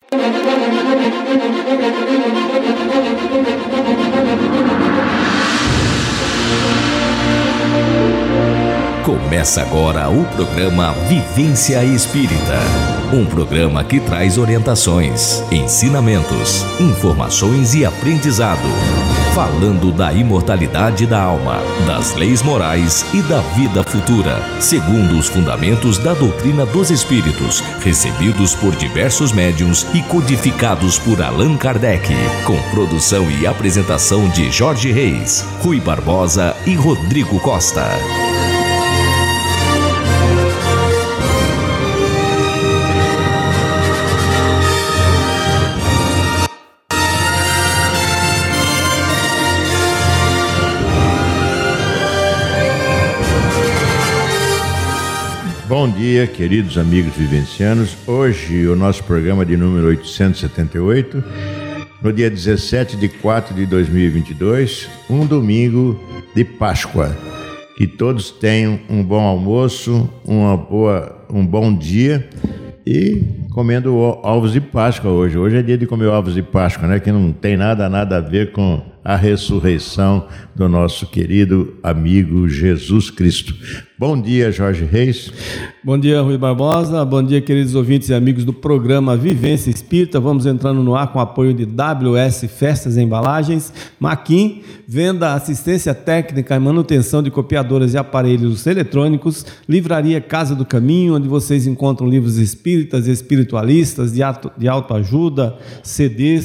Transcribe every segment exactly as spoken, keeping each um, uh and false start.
Começa agora o programa Vivência Espírita, um programa que traz orientações, ensinamentos, informações e aprendizado, falando da imortalidade da alma, das leis morais e da vida futura, segundo os fundamentos da doutrina dos espíritos, recebidos por diversos médiuns e codificados por Allan Kardec, com produção e apresentação de Jorge Reis, Rui Barbosa e Rodrigo Costa. Bom dia, queridos amigos vivencianos. Hoje o nosso programa de número oitocentos e setenta e oito, no dia dezessete de quatro de dois mil e vinte e dois, um domingo de Páscoa. Que todos tenham um bom almoço, uma boa, um bom dia e comendo ovos de Páscoa hoje. Hoje é dia de comer ovos de Páscoa, né? Que não tem nada, nada a ver com a ressurreição do nosso querido amigo Jesus Cristo. Bom dia, Jorge Reis. Bom dia, Rui Barbosa. Bom dia, queridos ouvintes e amigos do programa Vivência Espírita. Vamos entrando no ar com o apoio de W S Festas e Embalagens, Maquin, venda, assistência técnica e manutenção de copiadoras e aparelhos eletrônicos, Livraria Casa do Caminho, onde vocês encontram livros espíritas e espiritualistas, de, auto, de autoajuda, C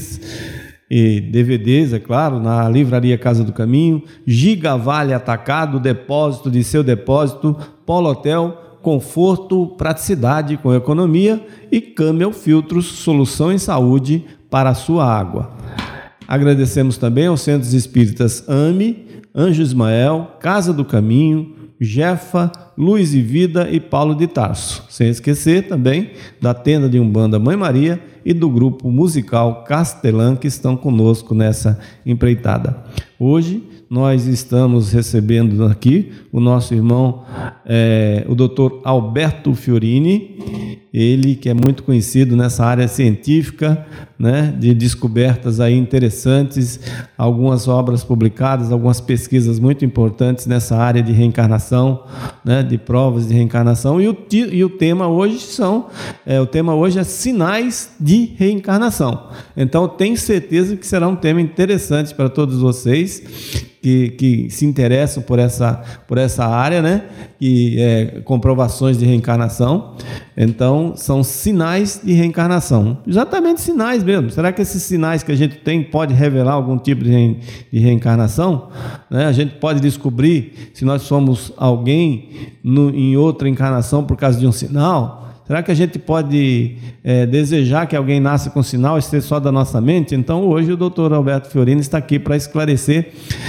Ds e D V Ds, é claro, na Livraria Casa do Caminho, Giga Vale Atacado, depósito de seu depósito, Polo Hotel, conforto, praticidade com economia e Camel Filtros, solução em saúde para a sua água. Agradecemos também aos Centros Espíritas A M E, Anjo Ismael, Casa do Caminho, Jefa, Luz e Vida e Paulo de Tarso. Sem esquecer também da tenda de Umbanda Mãe Maria e do grupo musical Castelã, que estão conosco nessa empreitada. Hoje nós estamos recebendo aqui o nosso irmão, é, o doutor Alberto Fiorini, ele que é muito conhecido nessa área científica, né, de descobertas aí interessantes, algumas obras publicadas, algumas pesquisas muito importantes nessa área de reencarnação, né, de provas de reencarnação, e o, e o tema hoje são, é, o tema hoje é sinais de reencarnação. Então tenho certeza que será um tema interessante para todos vocês que, que se interessam por essa, por essa área, né, que é comprovações de reencarnação. Então são sinais de reencarnação, exatamente sinais mesmo. Será que esses sinais que a gente tem pode revelar algum tipo de, re, de reencarnação? Né? A gente pode descobrir se nós somos alguém no, em outra encarnação por causa de um sinal? Será que a gente pode é, desejar que alguém nasça com sinal e ser só da nossa mente? Então hoje o doutor Alberto Fiorini está aqui para esclarecer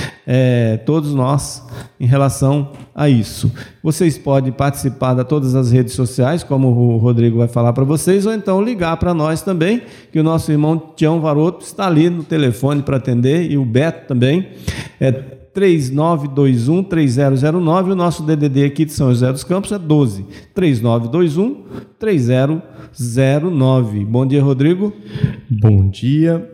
é, todos nós em relação a isso. Vocês podem participar de todas as redes sociais, como o Rodrigo vai falar para vocês, ou então ligar para nós também, que o nosso irmão Tião Varoto está ali no telefone para atender, e o Beto também, é três nove dois um, três zero zero nove, o nosso D D D aqui de São José dos Campos é doze, três nove dois um, três zero zero nove. Bom dia, Rodrigo. Bom dia.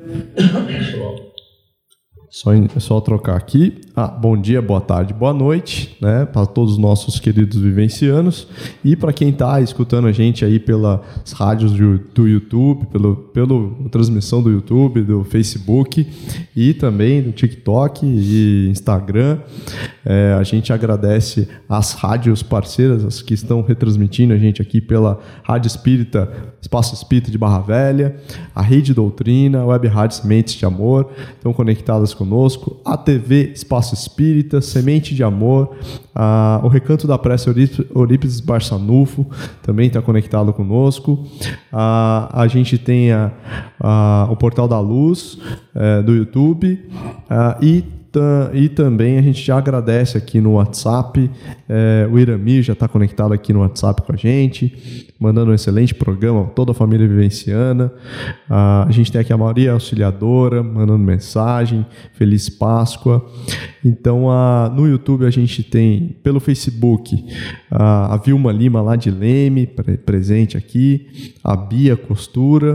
Só, só trocar aqui. Ah, bom dia, boa tarde, boa noite, né, para todos os nossos queridos vivencianos e para quem está escutando a gente aí pelas rádios do, do YouTube, pelo, pela transmissão do YouTube, do Facebook e também do TikTok e Instagram. É, a gente agradece às rádios parceiras, as que estão retransmitindo a gente aqui pela Rádio Espírita, Espaço Espírita de Barra Velha, a Rede Doutrina, a Web Rádio Sementes de Amor, estão conectadas conosco, a T V Espaço Espírita, Semente de Amor, a, o Recanto da Prece Eurípides Barçanufo também está conectado conosco, a, a gente tem a, a, o Portal da Luz é, do YouTube a, e E também a gente já agradece aqui no WhatsApp, é, o Iramir já está conectado aqui no WhatsApp com a gente, mandando um excelente programa, toda a família vivenciana. Ah, a gente tem aqui a Maria Auxiliadora, mandando mensagem, Feliz Páscoa. Então, ah, no YouTube a gente tem, pelo Facebook, ah, a Vilma Lima lá de Leme, pre- presente aqui, a Bia Costura,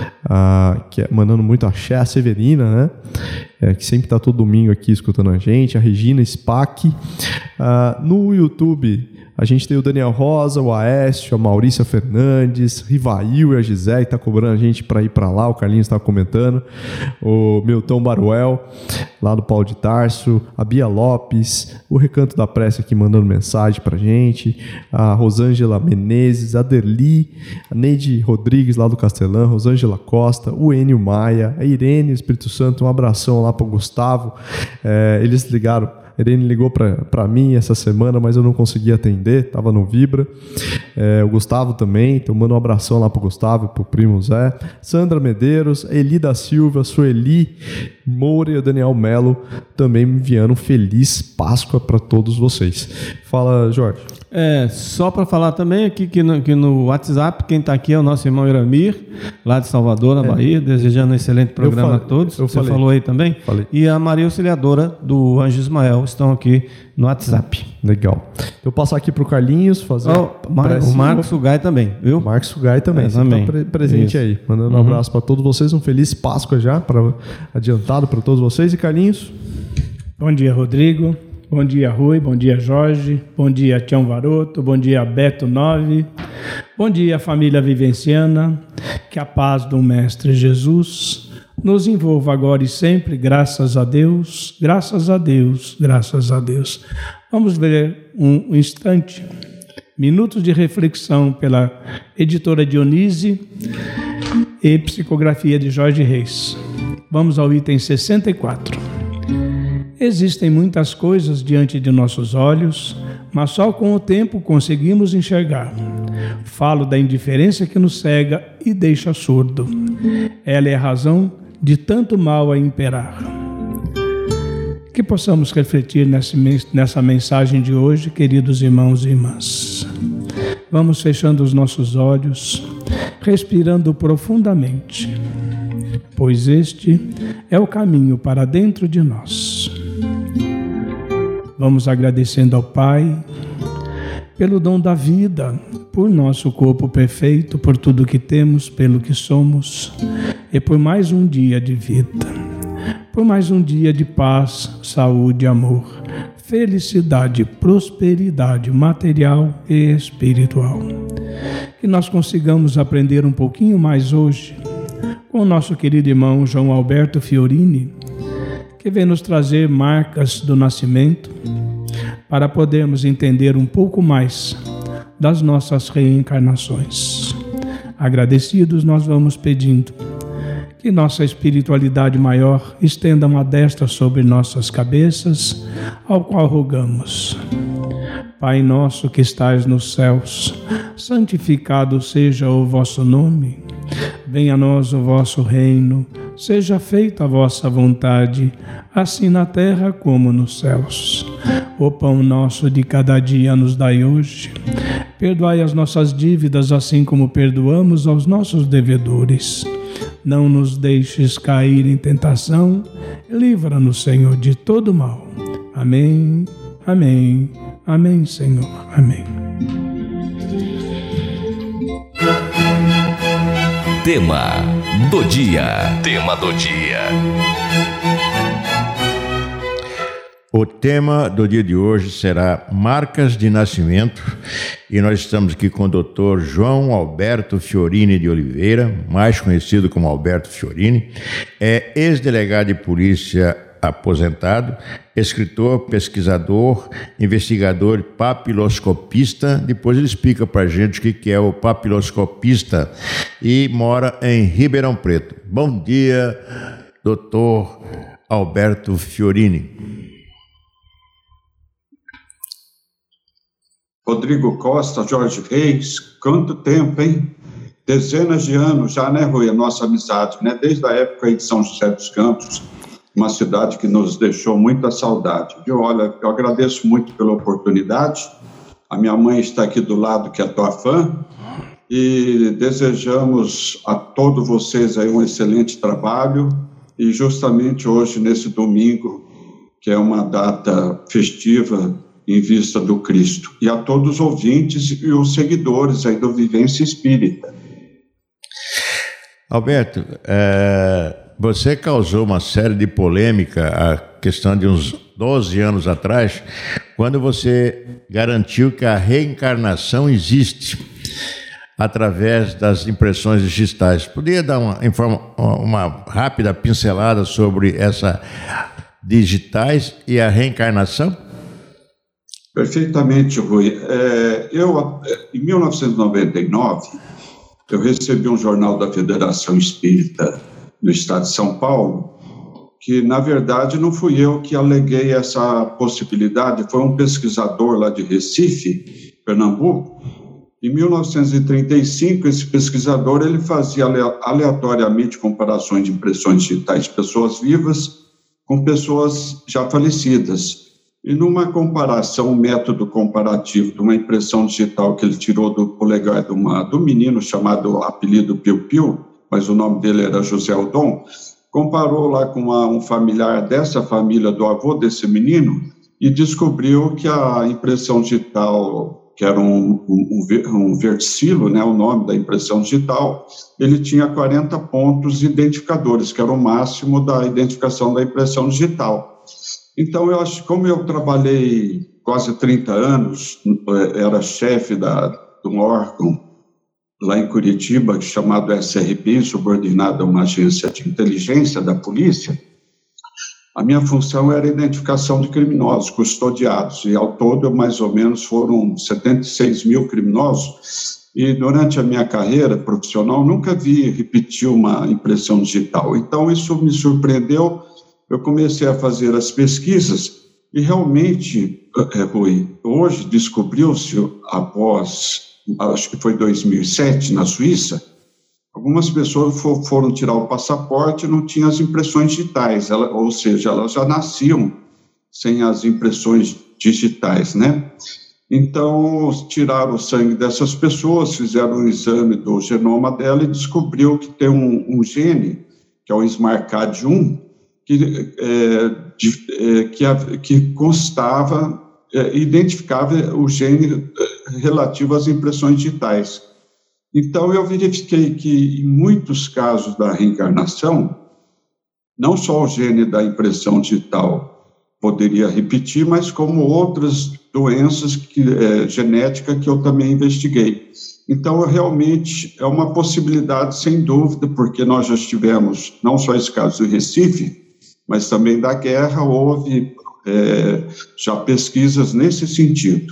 ah, que é, mandando muito axé, a Severina, né? É, que sempre está todo domingo aqui escutando a gente, a Regina Spack. Ah, no YouTube a gente tem o Daniel Rosa, o Aécio, a Maurícia Fernandes, Rivail e a Gisele, que está cobrando a gente para ir para lá, o Carlinhos estava comentando, o Milton Baruel, lá do Paulo de Tarso, a Bia Lopes, o Recanto da Prece aqui mandando mensagem para a gente, a Rosângela Menezes, a Derli, a Neide Rodrigues lá do Castelão, Rosângela Costa, o Enio Maia, a Irene Espírito Santo, um abração lá para o Gustavo. É, eles ligaram, a Irene ligou para mim essa semana, mas eu não consegui atender, estava no Vibra. É, o Gustavo também, então manda um abração lá para o Gustavo e para o primo Zé. Sandra Medeiros, Eli da Silva, Sueli Moura e o Daniel Melo também me enviando feliz Páscoa para todos vocês. Fala, Jorge. É, só para falar também aqui que no, que no WhatsApp, quem está aqui é o nosso irmão Iramir, lá de Salvador, na é. Bahia, desejando um excelente programa falei, a todos. Você falei. falou aí também? Falei. E a Maria Auxiliadora, do Anjo Ismael, estão aqui no WhatsApp. Legal. Eu passar aqui para o Carlinhos fazer. Oh, Mar- o Marcos Sugai também, viu? O Marcos Sugai também. É, você também. Tá pre- presente Isso. aí. Mandando um uhum. abraço para todos vocês, um feliz Páscoa já, pra, adiantado para todos vocês. E Carlinhos? Bom dia, Rodrigo. Bom dia, Rui. Bom dia, Jorge. Bom dia, Tião Varoto. Bom dia, Beto Nove. Bom dia, família vivenciana. Que a paz do Mestre Jesus nos envolva agora e sempre, graças a Deus, graças a Deus, graças a Deus. Vamos ler um instante, minutos de reflexão pela editora Dionise e psicografia de Jorge Reis. Vamos ao item sessenta e quatro. Existem muitas coisas diante de nossos olhos, mas só com o tempo conseguimos enxergar. Falo da indiferença que nos cega e deixa surdo. Ela é a razão de tanto mal a imperar. Que possamos refletir nessa mensagem de hoje, queridos irmãos e irmãs. Vamos fechando os nossos olhos, respirando profundamente, pois este é o caminho para dentro de nós. Vamos agradecendo ao Pai pelo dom da vida, por nosso corpo perfeito, por tudo que temos, pelo que somos e por mais um dia de vida, por mais um dia de paz, saúde, amor, felicidade, prosperidade material e espiritual. Que nós consigamos aprender um pouquinho mais hoje com o nosso querido irmão João Alberto Fiorini, que vem nos trazer marcas do nascimento para podermos entender um pouco mais das nossas reencarnações. Agradecidos, nós vamos pedindo que nossa espiritualidade maior estenda uma destra sobre nossas cabeças, ao qual rogamos: Pai nosso que estais nos céus, santificado seja o vosso nome. Venha a nós o vosso reino, seja feita a vossa vontade, assim na terra como nos céus. O pão nosso de cada dia nos dai hoje. Perdoai as nossas dívidas, assim como perdoamos aos nossos devedores. Não nos deixes cair em tentação, livra-nos, Senhor, de todo mal. Amém, amém, amém, Senhor, amém. Tema do dia. Tema do dia. O tema do dia de hoje será marcas de nascimento e nós estamos aqui com o doutor João Alberto Fiorini de Oliveira, mais conhecido como Alberto Fiorini, é ex-delegado de polícia aposentado, escritor, pesquisador, investigador, papiloscopista. Depois ele explica para a gente o que é o papiloscopista e mora em Ribeirão Preto. Bom dia, doutor Alberto Fiorini. Rodrigo Costa, Jorge Reis, quanto tempo, hein? Dezenas de anos já, né, Rui, a nossa amizade, né? Desde a época aí de São José dos Campos. uma cidade que nos deixou muita saudade. Eu, olha, eu agradeço muito pela oportunidade. A minha mãe está aqui do lado, que é tua fã, e desejamos a todos vocês aí um excelente trabalho, e justamente hoje, nesse domingo, que é uma data festiva em vista do Cristo, e a todos os ouvintes e os seguidores aí do Vivência Espírita. Alberto, é, você causou uma série de polêmica a questão de uns doze anos atrás, quando você garantiu que a reencarnação existe através das impressões digitais. Poderia dar uma, uma rápida pincelada sobre essa digitais e a reencarnação? Perfeitamente, Rui. É, eu, em mil novecentos e noventa e nove, eu recebi um jornal da Federação Espírita do Estado de São Paulo, que, na verdade, não fui eu que aleguei essa possibilidade, foi um pesquisador lá de Recife, Pernambuco. Em mil novecentos e trinta e cinco, esse pesquisador ele fazia aleatoriamente comparações de impressões digitais de pessoas vivas com pessoas já falecidas. E numa comparação, um método comparativo de uma impressão digital que ele tirou do polegar de, uma, de um menino chamado apelido Piu Piu, mas o nome dele era José Odon, comparou lá com uma, um familiar dessa família, do avô desse menino, e descobriu que a impressão digital, que era um, um, um versilo, né, o nome da impressão digital, ele tinha quarenta pontos identificadores, que era o máximo da identificação da impressão digital. Então, eu acho que como eu trabalhei quase trinta anos, era chefe da, de um órgão lá em Curitiba, chamado S R P, subordinado a uma agência de inteligência da polícia, a minha função era a identificação de criminosos custodiados, e ao todo, mais ou menos, foram setenta e seis mil criminosos, e durante a minha carreira profissional, nunca vi repetir uma impressão digital. Então, isso me surpreendeu. Eu comecei a fazer as pesquisas e realmente, é, Rui, hoje descobriu-se, após, acho que foi dois mil e sete, na Suíça, algumas pessoas for, foram tirar o passaporte e não tinham as impressões digitais, ela, ou seja, elas já nasciam sem as impressões digitais, né? Então, tiraram o sangue dessas pessoas, fizeram um exame do genoma dela e descobriu que tem um, um gene, que é o S M A R C A D um, que, é, de, é, que, que constava, é, identificava o gene relativo às impressões digitais. Então, eu verifiquei que, em muitos casos da reencarnação, não só o gene da impressão digital poderia repetir, mas como outras doenças que, é, genética que eu também investiguei. Então, realmente, é uma possibilidade, sem dúvida, porque nós já tivemos, não só esse caso do Recife, mas também da guerra, houve é, já pesquisas nesse sentido.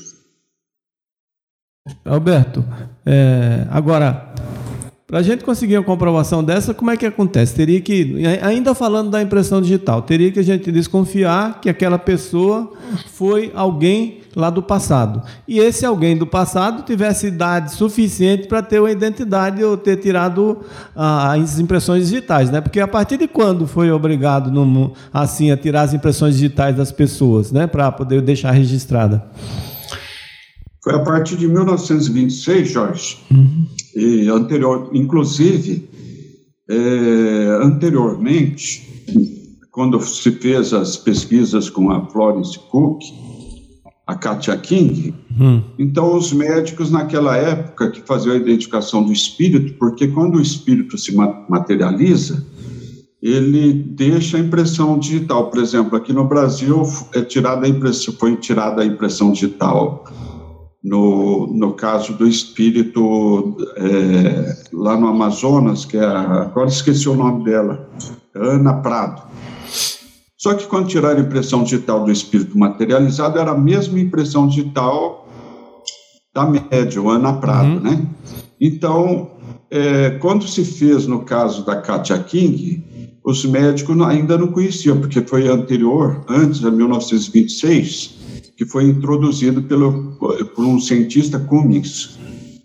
Alberto, é, agora, para a gente conseguir uma comprovação dessa, como é que acontece? Teria que, ainda falando da impressão digital, teria que a gente desconfiar que aquela pessoa foi alguém lá do passado. E esse alguém do passado tivesse idade suficiente para ter uma identidade ou ter tirado ah, as impressões digitais, né? Porque a partir de quando foi obrigado no, assim a tirar as impressões digitais das pessoas, né? Para poder deixar registrada? Foi a partir de mil novecentos e vinte e seis, Jorge, uhum. e anterior, inclusive, é, anteriormente, quando se fez as pesquisas com a Florence Cook, a Katia King, uhum. então os médicos naquela época que faziam a identificação do espírito, porque quando o espírito se materializa, ele deixa a impressão digital. Por exemplo, aqui no Brasil é tirada a impressão, foi tirada a impressão digital No, no caso do espírito é, lá no Amazonas, que é a, agora esqueci o nome dela, Ana Prado. Só que quando tiraram a impressão digital do espírito materializado, era a mesma impressão digital da médium, Ana Prado, uhum. né? Então, é, quando se fez no caso da Katia King, os médicos ainda não conheciam, porque foi anterior, antes de mil novecentos e vinte e seis, que foi introduzido pelo, por um cientista Cummings.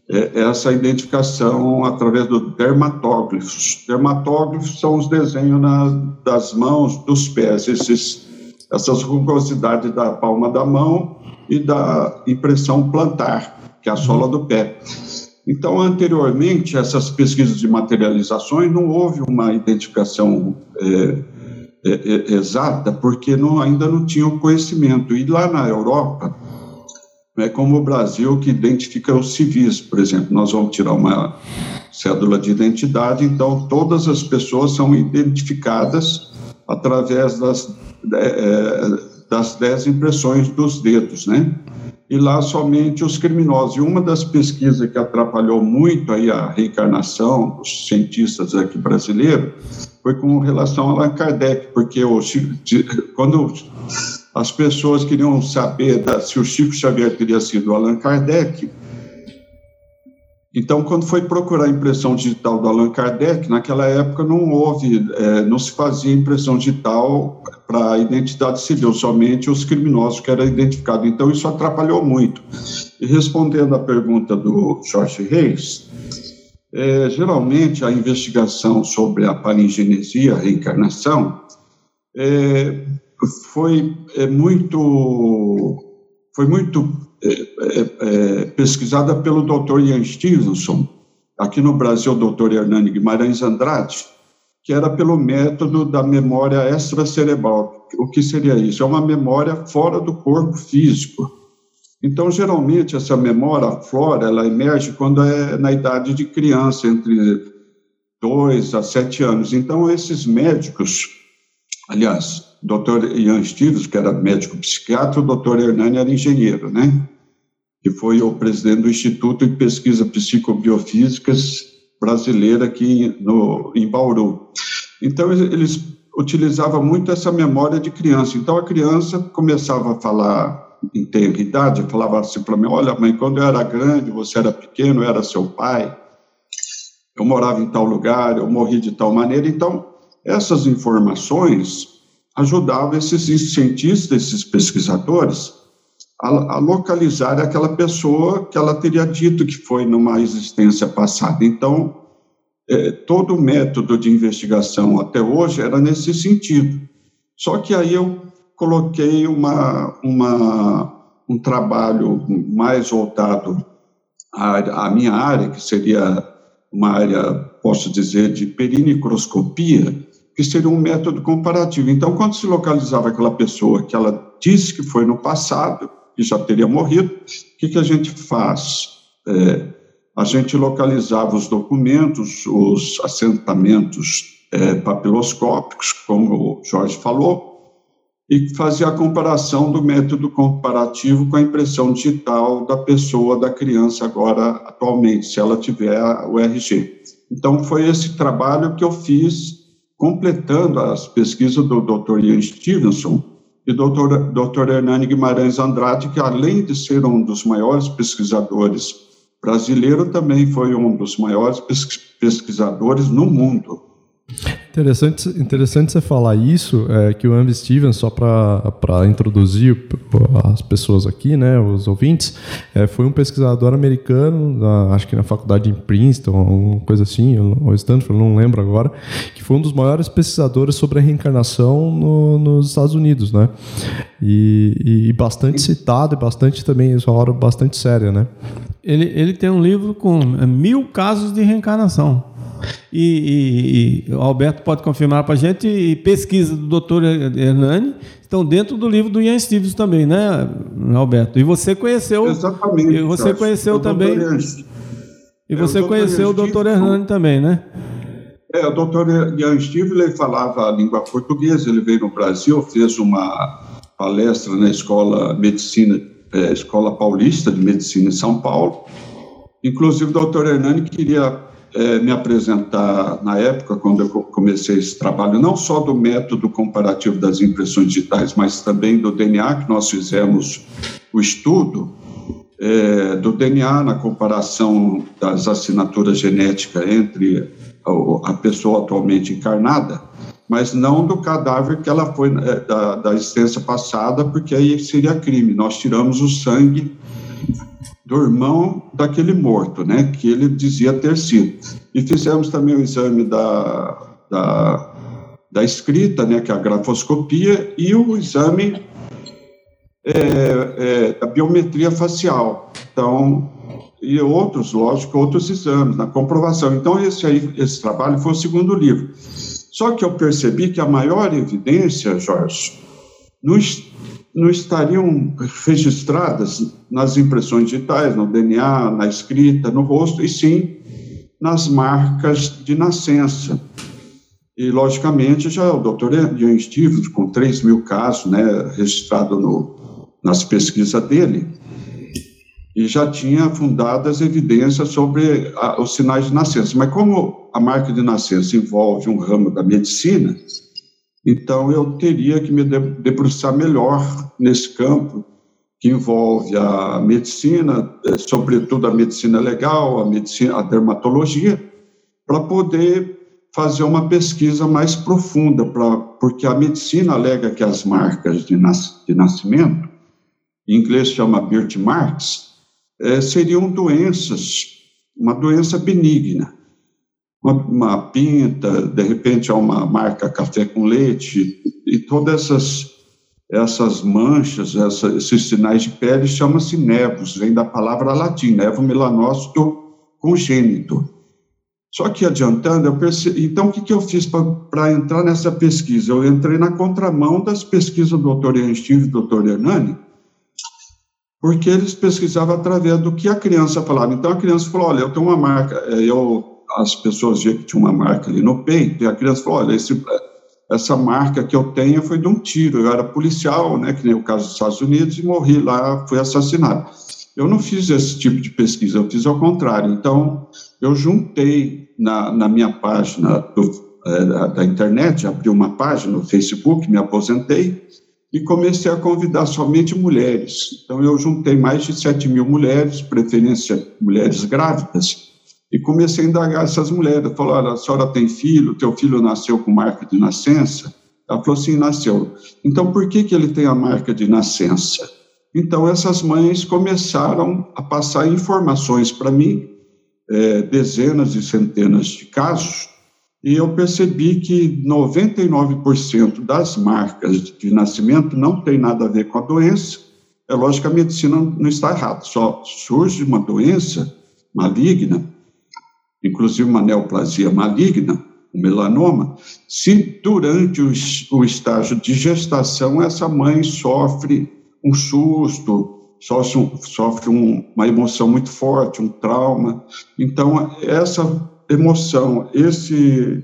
é essa identificação através do dermatóglifos. Dermatóglifos são os desenhos na, das mãos, dos pés, esses, essas rugosidades da palma da mão e da impressão plantar, que é a sola do pé. Então, anteriormente, essas pesquisas de materializações não houve uma identificação é, é, é, exata, porque não, ainda não tinha o conhecimento. E lá na Europa, é como o Brasil, que identifica os civis, por exemplo. Nós vamos tirar uma cédula de identidade, então todas as pessoas são identificadas através das, é, das dez impressões dos dedos, né? E lá somente os criminosos. E uma das pesquisas que atrapalhou muito aí a reencarnação dos cientistas aqui brasileiros foi com relação a Allan Kardec, porque o, quando as pessoas queriam saber da, se o Chico Xavier teria sido Allan Kardec, então, quando foi procurar a impressão digital do Allan Kardec, naquela época não houve, é, não se fazia impressão digital para a identidade civil, somente os criminosos que eram identificados. Então, isso atrapalhou muito. E respondendo à pergunta do Jorge Reis, é, geralmente a investigação sobre a palingenesia, a reencarnação, é, foi é, muito... Foi muito É, é, é, pesquisada pelo doutor Ian Stevenson, aqui no Brasil, o doutor Hernani Guimarães Andrade, que era pelo método da memória extracerebral. O que seria isso? É uma memória fora do corpo físico. Então, geralmente, essa memória aflora, ela emerge quando é na idade de criança, entre dois a sete anos. Então, esses médicos, aliás, o doutor Ian Stevenson, que era médico psiquiatra, o doutor Hernani era engenheiro, né? Que foi o presidente do Instituto de Pesquisa Psicobiofísicas Brasileira aqui no, em Bauru. Então, eles utilizavam muito essa memória de criança. Então, a criança começava a falar em ter idade, falava assim para mim, olha, mãe, quando eu era grande, você era pequeno, eu era seu pai, eu morava em tal lugar, eu morri de tal maneira. Então, essas informações ajudava esses cientistas, esses pesquisadores, a, a localizar aquela pessoa que ela teria dito que foi numa existência passada. Então, é, todo o método de investigação até hoje era nesse sentido. Só que aí eu coloquei uma, uma, um trabalho mais voltado à, à minha área, que seria uma área, posso dizer, de perinicroscopia, que seria um método comparativo. Então, quando se localizava aquela pessoa que ela disse que foi no passado, que já teria morrido, o que, que a gente faz? É, a gente localizava os documentos, os assentamentos é, papiloscópicos, como o Jorge falou, e fazia a comparação do método comparativo com a impressão digital da pessoa, da criança agora, atualmente, se ela tiver o R G. Então, foi esse trabalho que eu fiz, completando as pesquisas do doutor Ian Stevenson e do doutor Hernani Guimarães Andrade, que além de ser um dos maiores pesquisadores brasileiros, também foi um dos maiores pesquisadores no mundo. Interessante, interessante você falar isso, é, que o Ian Stevenson, só para introduzir as pessoas aqui, né, os ouvintes, é, foi um pesquisador americano, na, acho que na faculdade em Princeton, alguma coisa assim, ou Stanford, não lembro agora, que foi um dos maiores pesquisadores sobre a reencarnação no, nos Estados Unidos, né, e, e bastante citado, e bastante também, isso é uma obra bastante séria, né. Ele, ele tem um livro com mil casos de reencarnação. E, e, e o Alberto pode confirmar para a gente, e pesquisa do doutor Hernani estão dentro do livro do Ian Stevenson também, né, Alberto? E você conheceu... Exatamente. E você conheceu o também... E você é, o conheceu o doutor Hernani também, né? É, o doutor Ian Stevenson, ele falava a língua portuguesa, ele veio no Brasil, fez uma palestra na Escola Medicina, é, Escola Paulista de Medicina em São Paulo. Inclusive, o doutor Hernani queria... É, me apresentar na época, quando eu comecei esse trabalho, não só do método comparativo das impressões digitais, mas também do D N A, que nós fizemos o estudo é, do D N A na comparação das assinaturas genéticas entre a, a pessoa atualmente encarnada, mas não do cadáver que ela foi é, da, da existência passada, porque aí seria crime. Nós tiramos o sangue do irmão daquele morto, né, que ele dizia ter sido. E fizemos também o exame da, da, da escrita, né, que é a grafoscopia, e o exame é, é, da biometria facial. Então, e outros, lógico, outros exames, na comprovação. Então, esse, aí, esse trabalho foi o segundo livro. Só que eu percebi que a maior evidência, Jorge, não, não estariam registradas nas impressões digitais, no D N A, na escrita, no rosto, e sim nas marcas de nascença. E, logicamente, já o doutor Ian Stevens, com três mil casos, né, registrados no, nas pesquisas dele, e já tinha fundadas evidências sobre a, os sinais de nascença. Mas como a marca de nascença envolve um ramo da medicina, então eu teria que me debruçar melhor nesse campo, que envolve a medicina, sobretudo a medicina legal, a, medicina, a dermatologia, para poder fazer uma pesquisa mais profunda, pra, porque a medicina alega que as marcas de, nas, de nascimento, em inglês chama birthmarks, É, seriam doenças, uma doença benigna, uma, uma pinta, de repente é uma marca café com leite, e todas essas, essas manchas, essa, esses sinais de pele chamam-se nevos, vem da palavra latim, nevo melanócito congênito. Só que adiantando, eu percebi, então o que, que eu fiz para entrar nessa pesquisa? Eu entrei na contramão das pesquisas do doutor Ian Stevens e do doutor Hernani, porque eles pesquisavam através do que a criança falava. Então, a criança falou, olha, eu tenho uma marca, eu, as pessoas viam que tinha uma marca ali no peito, e a criança falou, olha, esse, essa marca que eu tenho foi de um tiro, eu era policial, né, que nem o caso dos Estados Unidos, e morri lá, fui assassinado. Eu não fiz esse tipo de pesquisa, eu fiz ao contrário. Então, eu juntei na, na minha página do, é, da, da internet, abri uma página no Facebook, me aposentei, e comecei a convidar somente mulheres. Então, eu juntei mais de sete mil mulheres, preferência mulheres grávidas, e comecei a indagar essas mulheres. Eu falei, olha, a senhora tem filho, teu filho nasceu com marca de nascença? Ela falou assim, nasceu. Então, por que, que ele tem a marca de nascença? Então, essas mães começaram a passar informações para mim, é, dezenas e centenas de casos, e eu percebi que noventa e nove por cento das marcas de nascimento não tem nada a ver com a doença. É lógico que a medicina não está errada, só surge uma doença maligna, inclusive uma neoplasia maligna, um melanoma, se durante o, o estágio de gestação essa mãe sofre um susto, sofre, um, sofre um, uma emoção muito forte, um trauma. Então, essa emoção, esse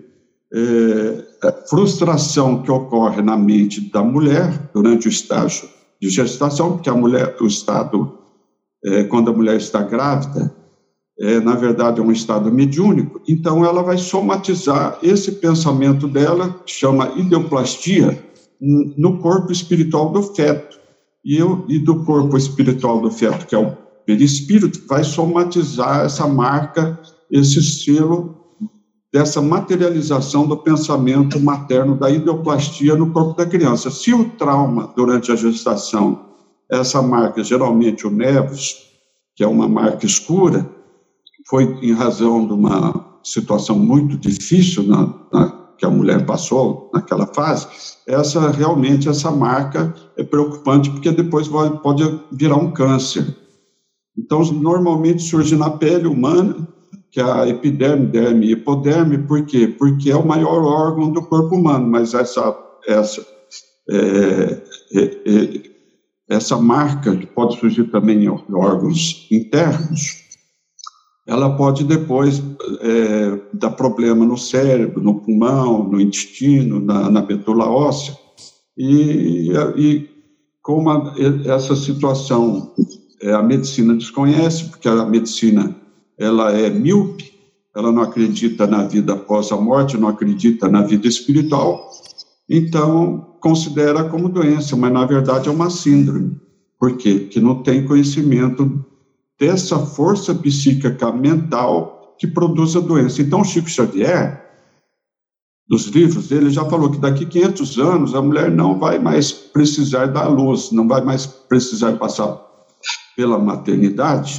é, frustração que ocorre na mente da mulher durante o estágio de gestação, porque a mulher, o estado, é, quando a mulher está grávida, é, na verdade é um estado mediúnico, então ela vai somatizar esse pensamento dela, que chama ideoplastia, no corpo espiritual do feto, e, eu, e do corpo espiritual do feto, que é o perispírito, vai somatizar essa marca, esse selo dessa materialização do pensamento materno, da ideoplastia no corpo da criança. Se o trauma durante a gestação, essa marca, geralmente o nevus, que é uma marca escura, foi em razão de uma situação muito difícil na, na, que a mulher passou naquela fase, essa realmente, essa marca é preocupante, porque depois vai, pode virar um câncer. Então, normalmente surge na pele humana, que é a epiderme, derme e hipoderme. Por quê? Porque é o maior órgão do corpo humano, mas essa, essa, é, é, é, essa marca, que pode surgir também em órgãos internos, ela pode depois é, dar problema no cérebro, no pulmão, no intestino, na, na medula óssea. E, e como a, essa situação é, a medicina desconhece, porque a medicina ela é míope, ela não acredita na vida após a morte, não acredita na vida espiritual, então considera como doença, mas na verdade é uma síndrome. Por quê? Porque não tem conhecimento dessa força psíquica mental que produz a doença. Então, Chico Xavier, nos livros dele, já falou que daqui a quinhentos anos a mulher não vai mais precisar dar luz, não vai mais precisar passar pela maternidade,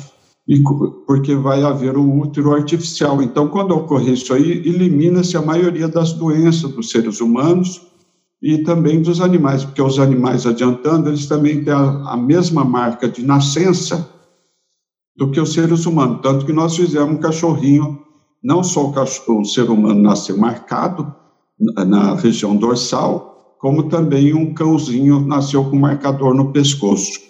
e, porque vai haver um útero artificial. Então, quando ocorrer isso aí, elimina-se a maioria das doenças dos seres humanos e também dos animais, porque os animais, adiantando, eles também têm a, a mesma marca de nascença do que os seres humanos, tanto que nós fizemos um cachorrinho, não só o, cachorro, o ser humano nasceu marcado na, na região dorsal, como também um cãozinho nasceu com marcador no pescoço.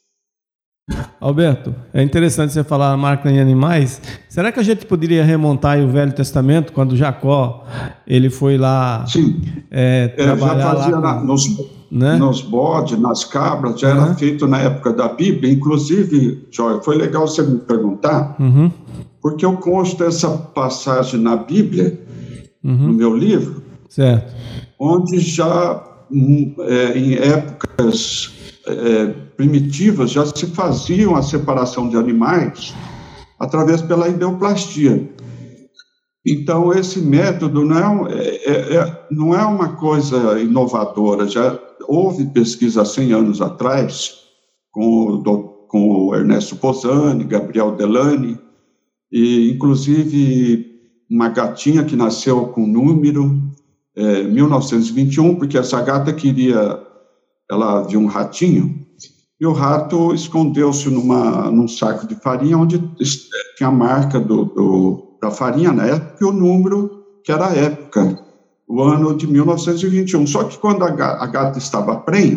Alberto, é interessante você falar a marca em animais. Será que a gente poderia remontar aí o Velho Testamento, quando Jacó ele foi lá Sim. É, trabalhar é, já fazia lá com, na, nos, né? nos bodes, nas cabras, já uhum. era feito na época da Bíblia. Inclusive, Jóia, foi legal você me perguntar, uhum. porque eu consto essa passagem na Bíblia, uhum. no meu livro, certo. onde já é, em épocas é, primitivas já se faziam a separação de animais através pela ideoplastia. Então, esse método não é, é, é, não é uma coisa inovadora. Já houve pesquisa há cem anos atrás com o, com o Ernesto Posani, Gabriel Delany, e inclusive uma gatinha que nasceu com o número é, mil novecentos e vinte e um, porque essa gata queria, ela viu um ratinho, e o rato escondeu-se numa, num saco de farinha, onde tinha a marca do, do, da farinha na época e o número que era a época, o ano de mil novecentos e vinte e um. Só que quando a gata, a gata estava prenha,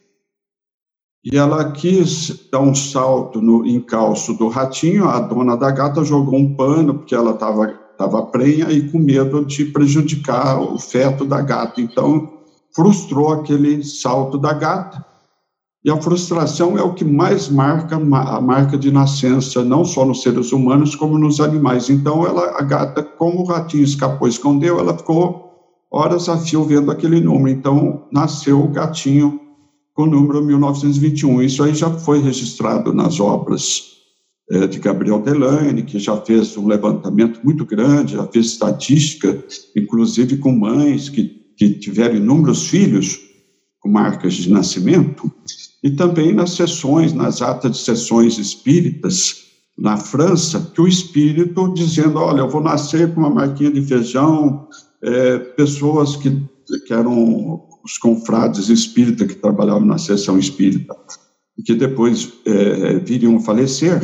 e ela quis dar um salto no encalço do ratinho, a dona da gata jogou um pano, porque ela estava estava prenha e com medo de prejudicar o feto da gata. Então, frustrou aquele salto da gata. E a frustração é o que mais marca a marca de nascença, não só nos seres humanos, como nos animais. Então, ela, a gata, como o ratinho escapou, escondeu, ela ficou horas a fio vendo aquele número. Então, nasceu o gatinho com o número mil novecentos e vinte e um. Isso aí já foi registrado nas obras é, de Gabriel Delany, que já fez um levantamento muito grande, já fez estatística, inclusive com mães que, que tiveram inúmeros filhos com marcas de nascimento. E também nas sessões, nas atas de sessões espíritas, na França, que o espírito dizendo, olha, eu vou nascer com uma marquinha de feijão, é, pessoas que, que eram os confrades espíritas que trabalhavam na sessão espírita, que depois é, viriam falecer.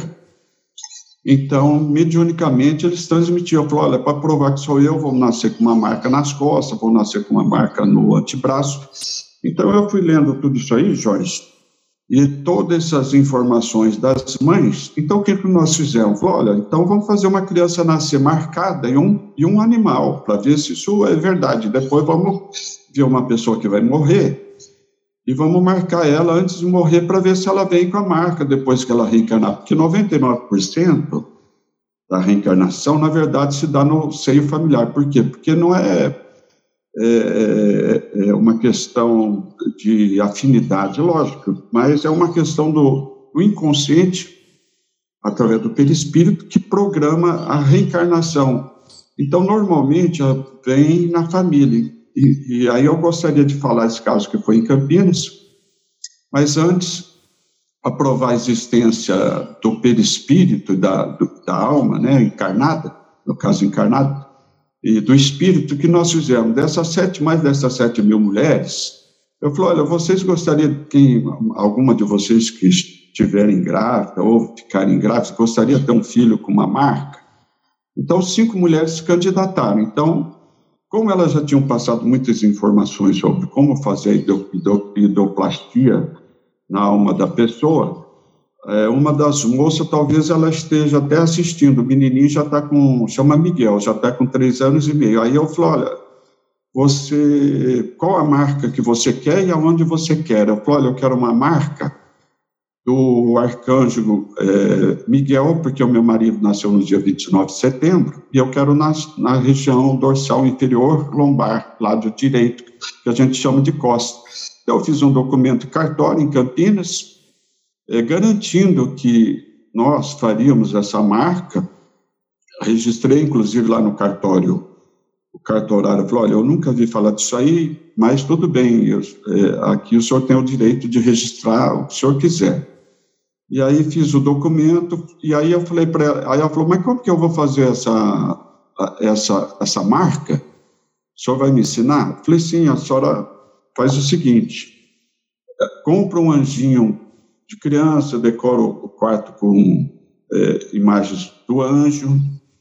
Então, mediunicamente, eles transmitiam, falaram, olha, para provar que sou eu, vou nascer com uma marca nas costas, vou nascer com uma marca no antebraço. Então, eu fui lendo tudo isso aí, Jorge, e todas essas informações das mães. Então, o que, que nós fizemos? Falou, olha, então vamos fazer uma criança nascer marcada em um, em um animal, para ver se isso é verdade. Depois vamos ver uma pessoa que vai morrer e vamos marcar ela antes de morrer para ver se ela vem com a marca depois que ela reencarnar. Porque noventa e nove por cento da reencarnação, na verdade, se dá no seio familiar. Por quê? Porque não é... É, é uma questão de afinidade, lógico, mas é uma questão do, do inconsciente, através do perispírito, que programa a reencarnação. Então, normalmente, vem na família. E, e aí eu gostaria de falar esse caso que foi em Campinas, mas antes, para provar a existência do perispírito, da, do, da alma, né, encarnada, no caso encarnado, e do espírito, que nós fizemos, dessas sete, mais dessas sete mil mulheres, eu falei, olha, vocês gostariam, quem, alguma de vocês que estiverem grávida ou ficarem grávidas, gostaria de ter um filho com uma marca? Então, cinco mulheres se candidataram. Então, como elas já tinham passado muitas informações sobre como fazer a idoplastia na alma da pessoa, uma das moças, talvez ela esteja até assistindo, o menininho já está com, chama Miguel, já está com três anos e meio. Aí eu falo, olha, você, qual a marca que você quer e aonde você quer? Eu falo, olha, eu quero uma marca do arcanjo é, Miguel, porque o meu marido nasceu no dia vinte e nove de setembro, e eu quero na, na região dorsal inferior lombar, lado direito, que a gente chama de costa. Então, eu fiz um documento cartório em Campinas, É, garantindo que nós faríamos essa marca. Registrei, inclusive, lá no cartório, o cartorário falou, olha, eu nunca vi falar disso aí, mas tudo bem, eu, é, aqui o senhor tem o direito de registrar o que o senhor quiser. E aí fiz o documento, e aí eu falei para ela, aí ela falou, mas como que eu vou fazer essa, essa, essa marca? O senhor vai me ensinar? Eu falei, sim, a senhora faz o seguinte, compra um anjinho de criança, decora o quarto com é, imagens do anjo,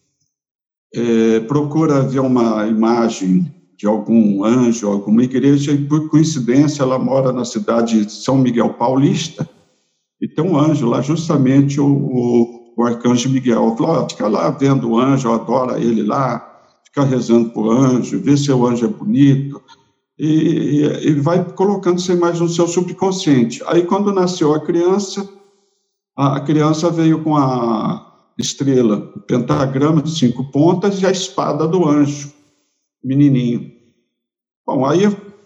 é, procura ver uma imagem de algum anjo, alguma igreja, e por coincidência ela mora na cidade de São Miguel Paulista, e tem um anjo lá, justamente o, o, o arcanjo Miguel. Falou, oh, fica lá vendo o anjo, adora ele lá, fica rezando para o anjo, vê se o anjo é bonito, e, e vai colocando essa imagem no seu subconsciente. Aí, quando nasceu a criança, a, a criança veio com a estrela, o pentagrama de cinco pontas e a espada do anjo, menininho. Bom, aí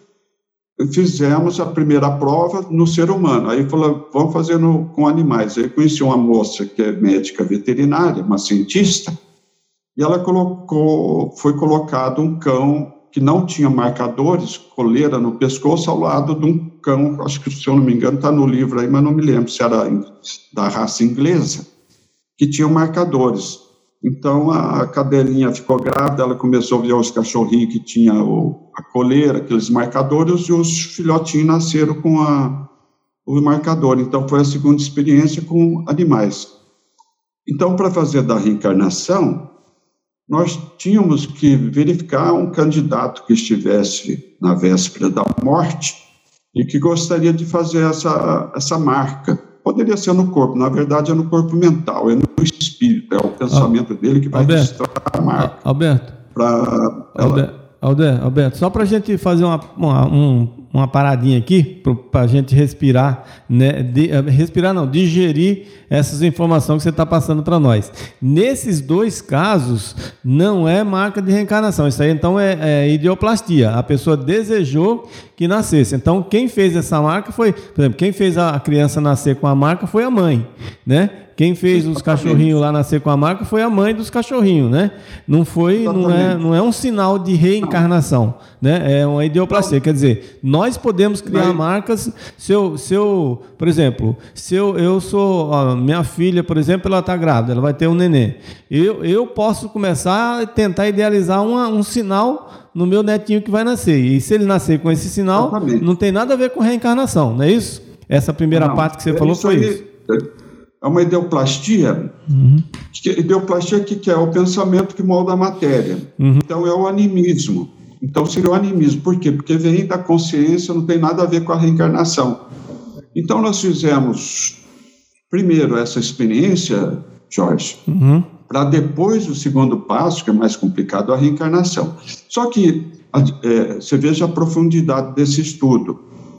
fizemos a primeira prova no ser humano. Aí falou, vamos fazer no, com animais. Aí conheci uma moça que é médica veterinária, uma cientista, e ela colocou, foi colocado um cão que não tinha marcadores, coleira no pescoço, ao lado de um cão, acho que, se eu não me engano, está no livro aí, mas não me lembro se era da raça inglesa, que tinha marcadores. Então, a cadelinha ficou grávida, ela começou a ver os cachorrinhos que tinham a coleira, aqueles marcadores, e os filhotinhos nasceram com a, o marcador. Então, foi a segunda experiência com animais. Então, para fazer da reencarnação, nós tínhamos que verificar um candidato que estivesse na véspera da morte e que gostaria de fazer essa, essa marca. Poderia ser no corpo, na verdade é no corpo mental, é no espírito, é o pensamento ah, dele que vai Alberto, registrar a marca. Alberto, pra Alberto, Alberto, Alberto, só para a gente fazer uma, uma, um, uma paradinha aqui, para a gente respirar, né? De, respirar não, digerir essas informações que você está passando para nós. Nesses dois casos, não é marca de reencarnação, isso aí então é, é idioplastia, a pessoa desejou que nascesse. Então, quem fez essa marca foi, por exemplo, quem fez a criança nascer com a marca foi a mãe, né? Quem fez os cachorrinhos lá nascer com a marca foi a mãe dos cachorrinhos, né? Não foi, não é, não é um sinal de reencarnação, né? É uma idioplastia. Quer dizer, nós podemos criar marcas. Se eu, se eu, por exemplo, se eu, eu sou, ó, minha filha, por exemplo, ela está grávida, ela vai ter um neném. Eu, eu posso começar a tentar idealizar uma, um sinal no meu netinho que vai nascer. E se ele nascer com esse sinal, exatamente, não tem nada a ver com reencarnação, não é isso? Essa primeira não, parte que você é falou isso foi aí, isso. É uma idioplastia. Uhum. Idioplastia que, que é o pensamento que molda a matéria. Uhum. Então, é o animismo. Então, seria o animismo. Por quê? Porque vem da consciência, não tem nada a ver com a reencarnação. Então, nós fizemos, primeiro, essa experiência, Jorge, uhum, para depois o segundo passo, que é mais complicado, a reencarnação. Só que, é, você veja a profundidade desse estudo.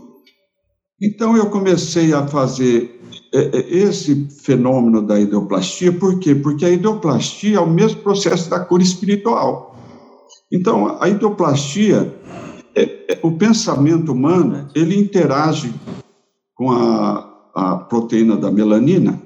Então, eu comecei a fazer esse fenômeno da idioplastia. Por quê? Porque a idioplastia é o mesmo processo da cura espiritual. Então, a idioplastia, é, é, o pensamento humano, ele interage com a, a proteína da melanina,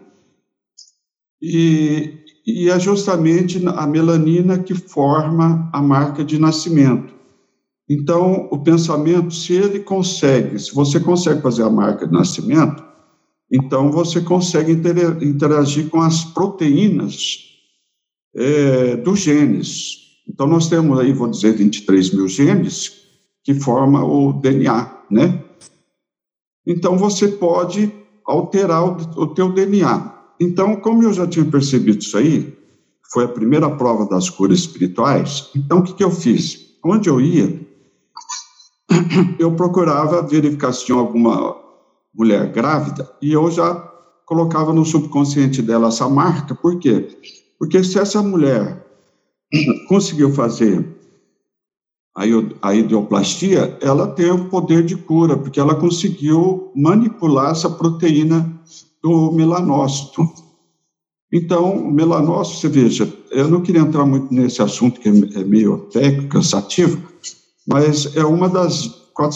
e, e é justamente a melanina que forma a marca de nascimento. Então, o pensamento, se ele consegue, se você consegue fazer a marca de nascimento, então você consegue interagir com as proteínas é, dos genes. Então, nós temos aí, vou dizer, vinte e três mil genes que formam o D N A, né? Então, você pode alterar o, o teu D N A. Então, como eu já tinha percebido isso aí, foi a primeira prova das curas espirituais, então, o que, que eu fiz? Onde eu ia, eu procurava verificar se tinha alguma mulher grávida, e eu já colocava no subconsciente dela essa marca. Por quê? Porque se essa mulher conseguiu fazer a idioplastia, ela tem o poder de cura, porque ela conseguiu manipular essa proteína do melanócito. Então, o melanócito, você veja, eu não queria entrar muito nesse assunto, que é meio técnico, cansativo, mas é uma das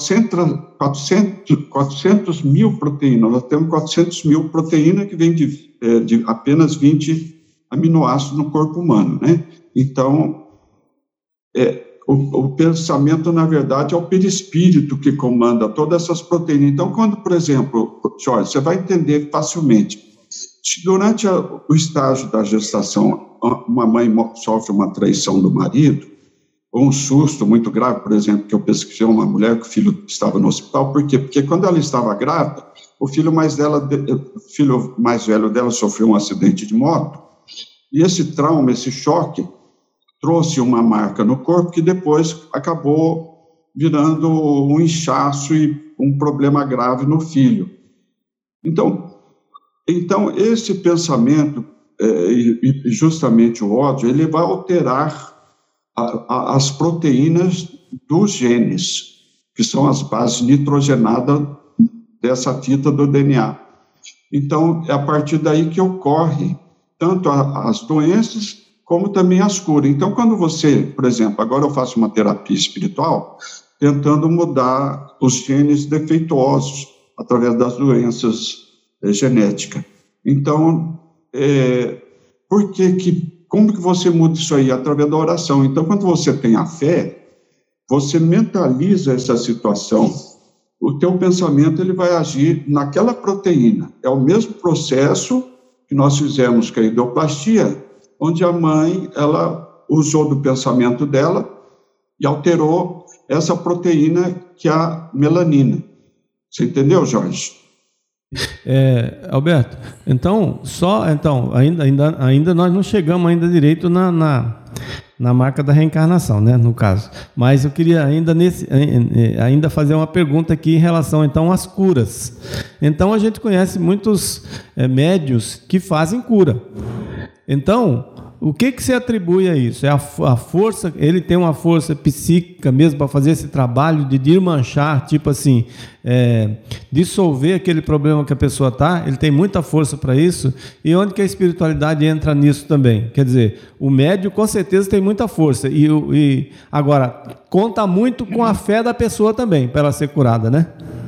quatrocentos mil proteínas. Nós temos quatrocentos mil proteínas que vêm de, é, de apenas vinte aminoácidos no corpo humano, né? Então, é, o, o pensamento, na verdade, é o perispírito que comanda todas essas proteínas. Então, quando, por exemplo, Jorge, você vai entender facilmente, Se durante a, o estágio da gestação uma mãe sofre uma traição do marido, ou um susto muito grave, por exemplo, que eu pesquisei uma mulher que o filho estava no hospital, por quê? Porque quando ela estava grávida, o filho mais, dela, o filho mais velho dela sofreu um acidente de moto, e esse trauma, esse choque, trouxe uma marca no corpo que depois acabou virando um inchaço e um problema grave no filho. Então, então esse pensamento, é, e justamente o ódio, ele vai alterar a, a, as proteínas dos genes, que são as bases nitrogenadas dessa fita do D N A. Então, é a partir daí que ocorre tanto a, as doenças como também as curas. Então, quando você, por exemplo, agora eu faço uma terapia espiritual, tentando mudar os genes defeituosos através das doenças é, genéticas. Então, é, por que que, como que você muda isso aí? Através da oração. Então, quando você tem a fé, você mentaliza essa situação, o teu pensamento ele vai agir naquela proteína. É o mesmo processo que nós fizemos com a endoplastia, onde a mãe ela usou do pensamento dela e alterou essa proteína que é a melanina. Você entendeu, Jorge? É, Alberto, então, só, então ainda, ainda, ainda nós não chegamos ainda direito na, na, na marca da reencarnação, né, no caso. Mas eu queria ainda, nesse, ainda fazer uma pergunta aqui em relação, então, às curas. Então, a gente conhece muitos é, médiuns que fazem cura. Então, o que que se atribui a isso? É a, a força, ele tem uma força psíquica mesmo para fazer esse trabalho de desmanchar, tipo assim, é, dissolver aquele problema que a pessoa está, ele tem muita força para isso, e onde que a espiritualidade entra nisso também? Quer dizer, o médium com certeza tem muita força, e, e agora, conta muito com a fé da pessoa também, para ela ser curada, né?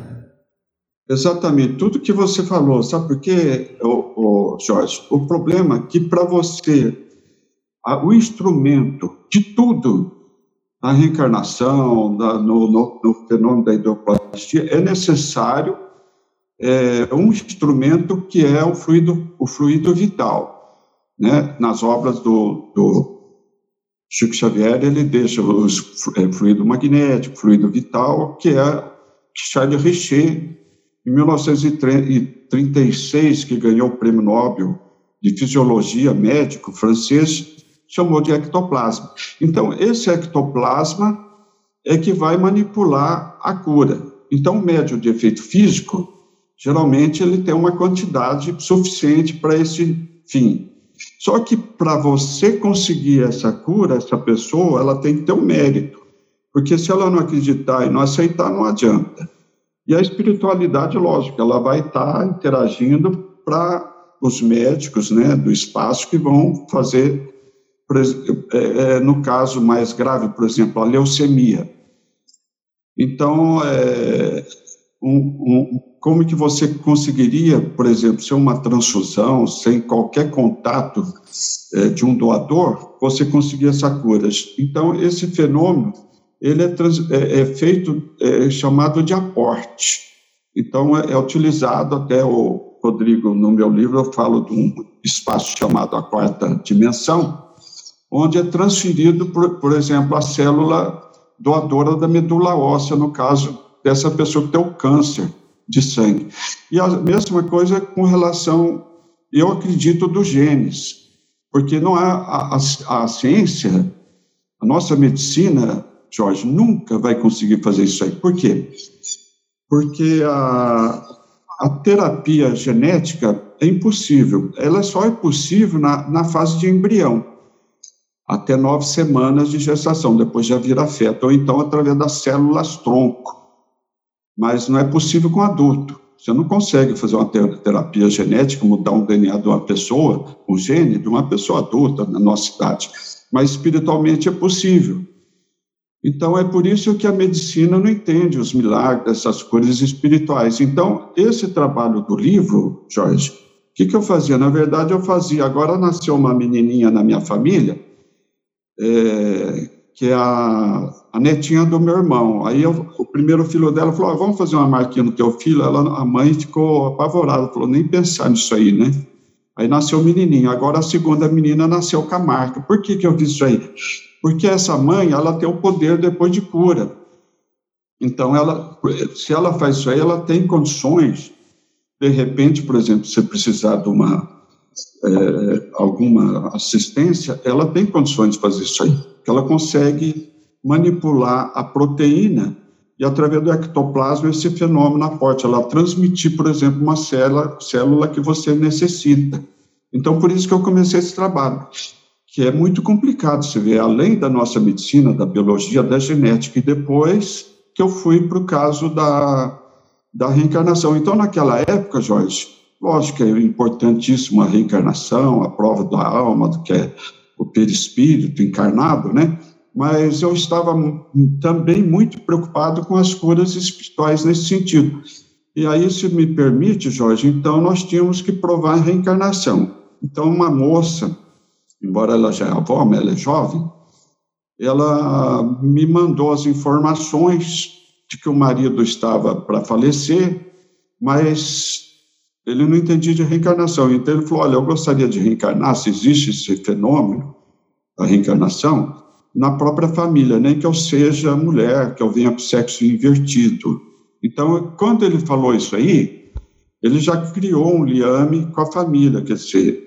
Exatamente, tudo que você falou, sabe por quê, ô, ô, Jorge? O problema é que para você, a, o instrumento de tudo, na reencarnação, da, no, no, no fenômeno da endoplastia, é necessário é, um instrumento que é o fluido, o fluido vital. Né? Nas obras do, do Chico Xavier, ele deixa o é, fluido magnético, fluido vital, que é Charles Richer, em mil novecentos e trinta e seis, que ganhou o prêmio Nobel de Fisiologia, médico francês, chamou de ectoplasma. Então, esse ectoplasma é que vai manipular a cura. Então, o médium de efeito físico, geralmente, ele tem uma quantidade suficiente para esse fim. Só que, para você conseguir essa cura, essa pessoa, ela tem que ter um mérito. Porque se ela não acreditar e não aceitar, não adianta. E a espiritualidade, lógico, ela vai estar interagindo para os médicos, né, do espaço que vão fazer, é, no caso mais grave, por exemplo, a leucemia. Então, é, um, um, como que você conseguiria, por exemplo, sem uma transfusão, sem qualquer contato é, de um doador, você conseguir essa cura? Então, esse fenômeno ele é, trans, é, é feito, é chamado de aporte. Então, é, é utilizado, até o Rodrigo, no meu livro, eu falo de um espaço chamado a quarta dimensão, onde é transferido, por, por exemplo, a célula doadora da medula óssea, no caso dessa pessoa que tem o câncer de sangue. E a mesma coisa com relação, eu acredito, dos genes, porque não há a, a, a ciência, a nossa medicina, Jorge, nunca vai conseguir fazer isso aí. Por quê? Porque a, a terapia genética é impossível. Ela só é possível na, na fase de embrião, até nove semanas de gestação, depois já vira feto, ou então através das células tronco. Mas não é possível com adulto. Você não consegue fazer uma terapia genética, mudar um D N A de uma pessoa, um gene de uma pessoa adulta na nossa idade. Mas espiritualmente é possível. Então, é por isso que a medicina não entende os milagres, essas coisas espirituais. Então, esse trabalho do livro, Jorge, o que, que eu fazia? Na verdade, eu fazia... Agora nasceu uma menininha na minha família, é, que é a, a netinha do meu irmão. Aí, eu, o primeiro filho dela falou, ah, vamos fazer uma marquinha no teu filho? Ela, a mãe ficou apavorada, falou, nem pensar nisso aí, né? Aí nasceu o menininho, agora a segunda menina nasceu com a marca. Por que que eu fiz isso aí? Porque essa mãe, ela tem o poder depois de cura. Então, ela, se ela faz isso aí, ela tem condições, de repente, por exemplo, se precisar de uma, é, alguma assistência, ela tem condições de fazer isso aí. Ela consegue manipular a proteína e, através do ectoplasma, esse fenômeno pode ela transmitir, por exemplo, uma célula, célula que você necessita. Então, por isso que eu comecei esse trabalho, que é muito complicado, você vê, além da nossa medicina, da biologia, da genética, e depois que eu fui para o caso da, da reencarnação. Então, naquela época, Jorge, lógico que é importantíssimo a reencarnação, a prova da alma, do que é o perispírito encarnado, né? Mas eu estava também muito preocupado com as curas espirituais nesse sentido. E aí, se me permite, Jorge, então nós tínhamos que provar a reencarnação. Então, uma moça, embora ela já é avó, mas ela é jovem, ela me mandou as informações de que o marido estava para falecer, mas ele não entendia de reencarnação. Então, ele falou, olha, eu gostaria de reencarnar, se existe esse fenômeno da reencarnação, na própria família, nem que eu seja mulher, que eu venha com sexo invertido. Então, quando ele falou isso aí, ele já criou um liame com a família, quer dizer,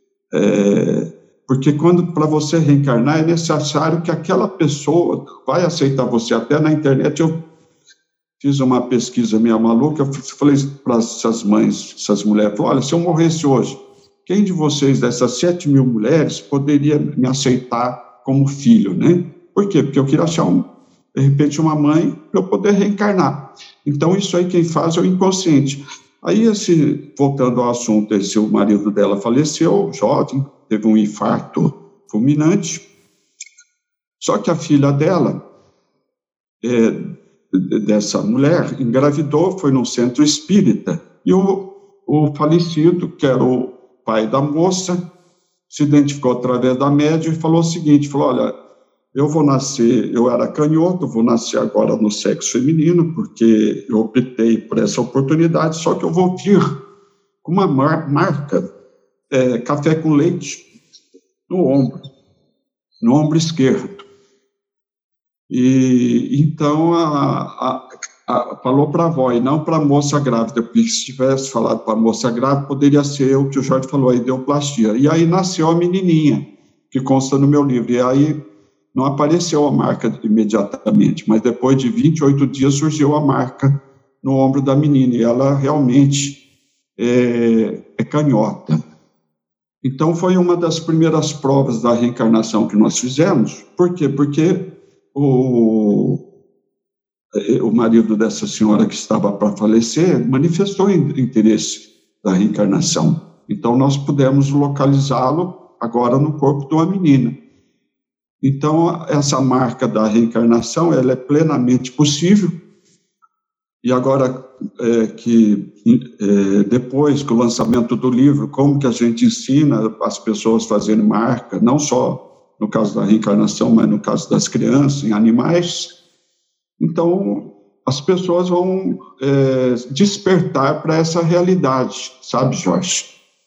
é, porque quando para você reencarnar é necessário que aquela pessoa vai aceitar você. Até na internet eu fiz uma pesquisa meio maluca, eu falei para essas mães, essas mulheres, olha, se eu morresse hoje, quem de vocês, dessas sete mil mulheres, poderia me aceitar como filho, né? Por quê? Porque eu queria achar, um, de repente, uma mãe para eu poder reencarnar. Então, isso aí quem faz é o inconsciente. Aí, esse, voltando ao assunto, esse, o marido dela faleceu, jovem, teve um infarto fulminante, só que a filha dela, é, dessa mulher, engravidou, foi num centro espírita, e o, o falecido, que era o pai da moça, se identificou através da médium e falou o seguinte, falou, olha, eu vou nascer, eu era canhoto, vou nascer agora no sexo feminino, porque eu optei por essa oportunidade, só que eu vou vir com uma mar- marca, é, café com leite, no ombro, no ombro esquerdo. E então, a, a, a, falou para a avó, e não para a moça grávida, porque se tivesse falado para a moça grávida, poderia ser o que o Jorge falou, a ideoplastia. E aí nasceu a menininha, que consta no meu livro, e aí não apareceu a marca imediatamente, mas depois de vinte e oito dias surgiu a marca no ombro da menina, e ela realmente é, é canhota. Então, foi uma das primeiras provas da reencarnação que nós fizemos. Por quê? Porque o... o marido dessa senhora que estava para falecer manifestou interesse da reencarnação. Então, nós pudemos localizá-lo agora no corpo de uma menina. Então, essa marca da reencarnação, ela é plenamente possível. E agora, é, que é, depois que o lançamento do livro, como que a gente ensina as pessoas a fazerem marca, não só no caso da reencarnação, mas no caso das crianças, em animais. Então, as pessoas vão é, despertar para essa realidade, sabe, Jorge?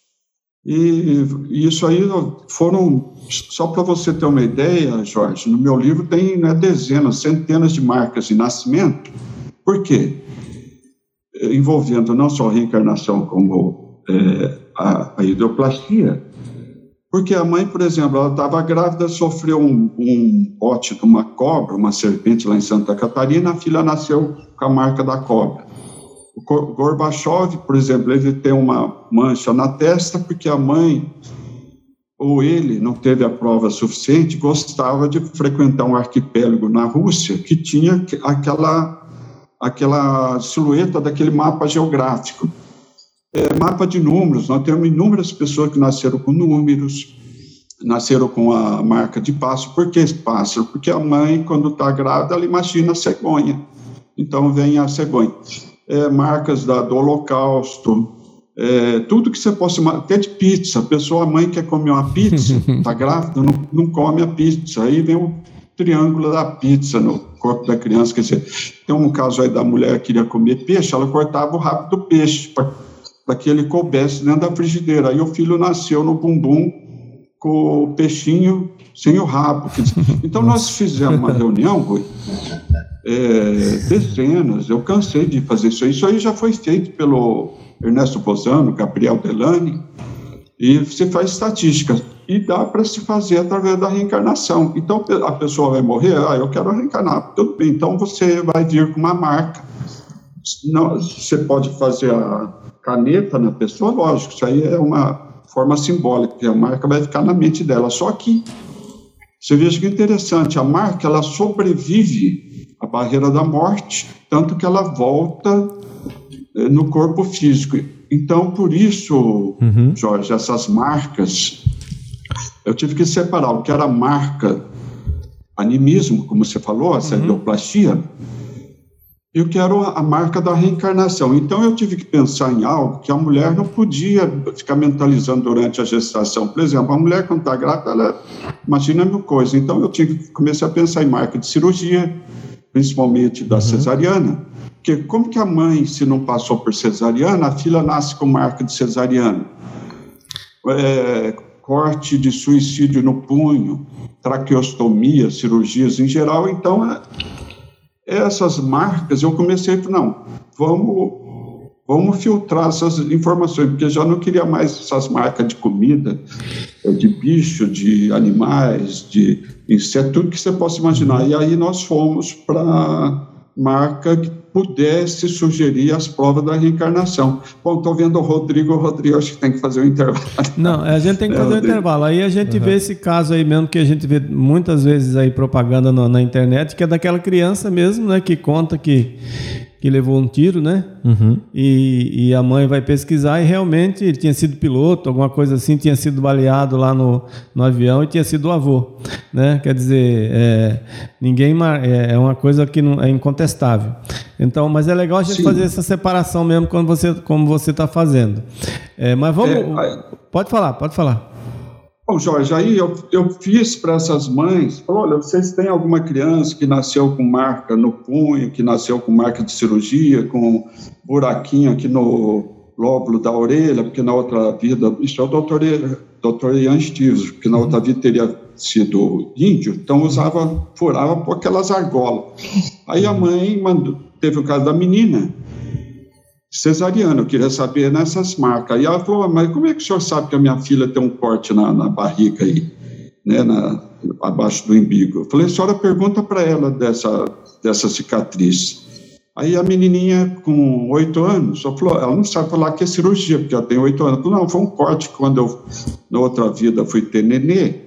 E, e isso aí foram, só para você ter uma ideia, Jorge, no meu livro tem, né, dezenas, centenas de marcas de nascimento. Por quê? Envolvendo não só a reencarnação, como é, a, a ideoplastia. Porque a mãe, por exemplo, ela estava grávida, sofreu um, um bote de uma cobra, uma serpente lá em Santa Catarina, a filha nasceu com a marca da cobra. O Gorbachev, por exemplo, ele tem uma mancha na testa porque a mãe, ou ele, não teve a prova suficiente, gostava de frequentar um arquipélago na Rússia que tinha aquela, aquela silhueta daquele mapa geográfico. É, mapa de números, nós temos inúmeras pessoas que nasceram com números, nasceram com a marca de pássaro. Por que esse pássaro? Porque a mãe, quando está grávida, ela imagina a cegonha. Então, vem a cegonha. É, marcas da, do holocausto, é, tudo que você possa... Até de pizza. A pessoa, a mãe quer comer uma pizza, está grávida, não, não come a pizza. Aí vem o triângulo da pizza no corpo da criança. Quer dizer, tem um caso aí da mulher que queria comer peixe, ela cortava o rabo do peixe para para que ele coubesse dentro da frigideira. Aí o filho nasceu no bumbum com o peixinho sem o rabo. Então nós fizemos uma reunião, Rui, é, dezenas, eu cansei de fazer isso aí. Isso aí já foi feito pelo Ernesto Bozano, Gabriel Delany, e você faz estatísticas. E dá para se fazer através da reencarnação. Então a pessoa vai morrer, ah, eu quero reencarnar. Tudo bem, então você vai vir com uma marca. Não, você pode fazer a caneta na pessoa, lógico, isso aí é uma forma simbólica, porque a marca vai ficar na mente dela. Só que, você veja que interessante, a marca, ela sobrevive à barreira da morte, tanto que ela volta eh, no corpo físico. Então, por isso, uhum. Jorge, essas marcas, eu tive que separar o que era marca animismo, como você falou, a cerebroplastia, uhum. e o que era a marca da reencarnação. Então, eu tive que pensar em algo que a mulher não podia ficar mentalizando durante a gestação. Por exemplo, a mulher, quando está grávida, ela imagina mil coisas. Então, eu tive que começar a pensar em marca de cirurgia, principalmente da uhum. cesariana. Porque como que a mãe, se não passou por cesariana, a filha nasce com marca de cesariana? É, corte de suicídio no punho, traqueostomia, cirurgias em geral. Então, é, essas marcas, eu comecei a falar, não, vamos, vamos filtrar essas informações, porque eu já não queria mais essas marcas de comida, de bicho, de animais, de inseto, tudo que você possa imaginar. E aí nós fomos para marca que pudesse sugerir as provas da reencarnação. Bom, estou vendo o Rodrigo, o Rodrigo acho que tem que fazer um intervalo. Não, a gente tem que fazer um intervalo. Aí a gente uhum. vê esse caso aí mesmo, que a gente vê muitas vezes aí propaganda na, na internet, que é daquela criança mesmo, né, que conta que, que levou um tiro, né? Uhum. E, e a mãe vai pesquisar e realmente ele tinha sido piloto, alguma coisa assim, tinha sido baleado lá no, no avião e tinha sido o avô, né? Quer dizer, é, ninguém é, é uma coisa que não, é incontestável. Então, mas é legal a gente Sim. fazer essa separação mesmo quando você, como você está fazendo. É, mas vamos, é, pode falar, pode falar. Bom, Jorge, aí eu, eu fiz para essas mães, olha, vocês têm alguma criança que nasceu com marca no punho, que nasceu com marca de cirurgia, com buraquinho aqui no lóbulo da orelha, porque na outra vida, isso é o doutor, doutor Ian Stevens, porque na outra vida teria sido índio, então usava, furava por aquelas argolas. Aí a mãe mandou, teve o caso da menina, cesariana, eu queria saber nessas marcas. E ela falou, mas como é que o senhor sabe que a minha filha tem um corte na, na barriga aí, né, na, abaixo do umbigo? Eu falei, a senhora pergunta para ela dessa, dessa cicatriz. Aí a menininha com oito anos, só falou, ela não sabe falar que é cirurgia, porque ela tem oito anos. Eu falei, não, foi um corte quando eu, na outra vida, fui ter nenê,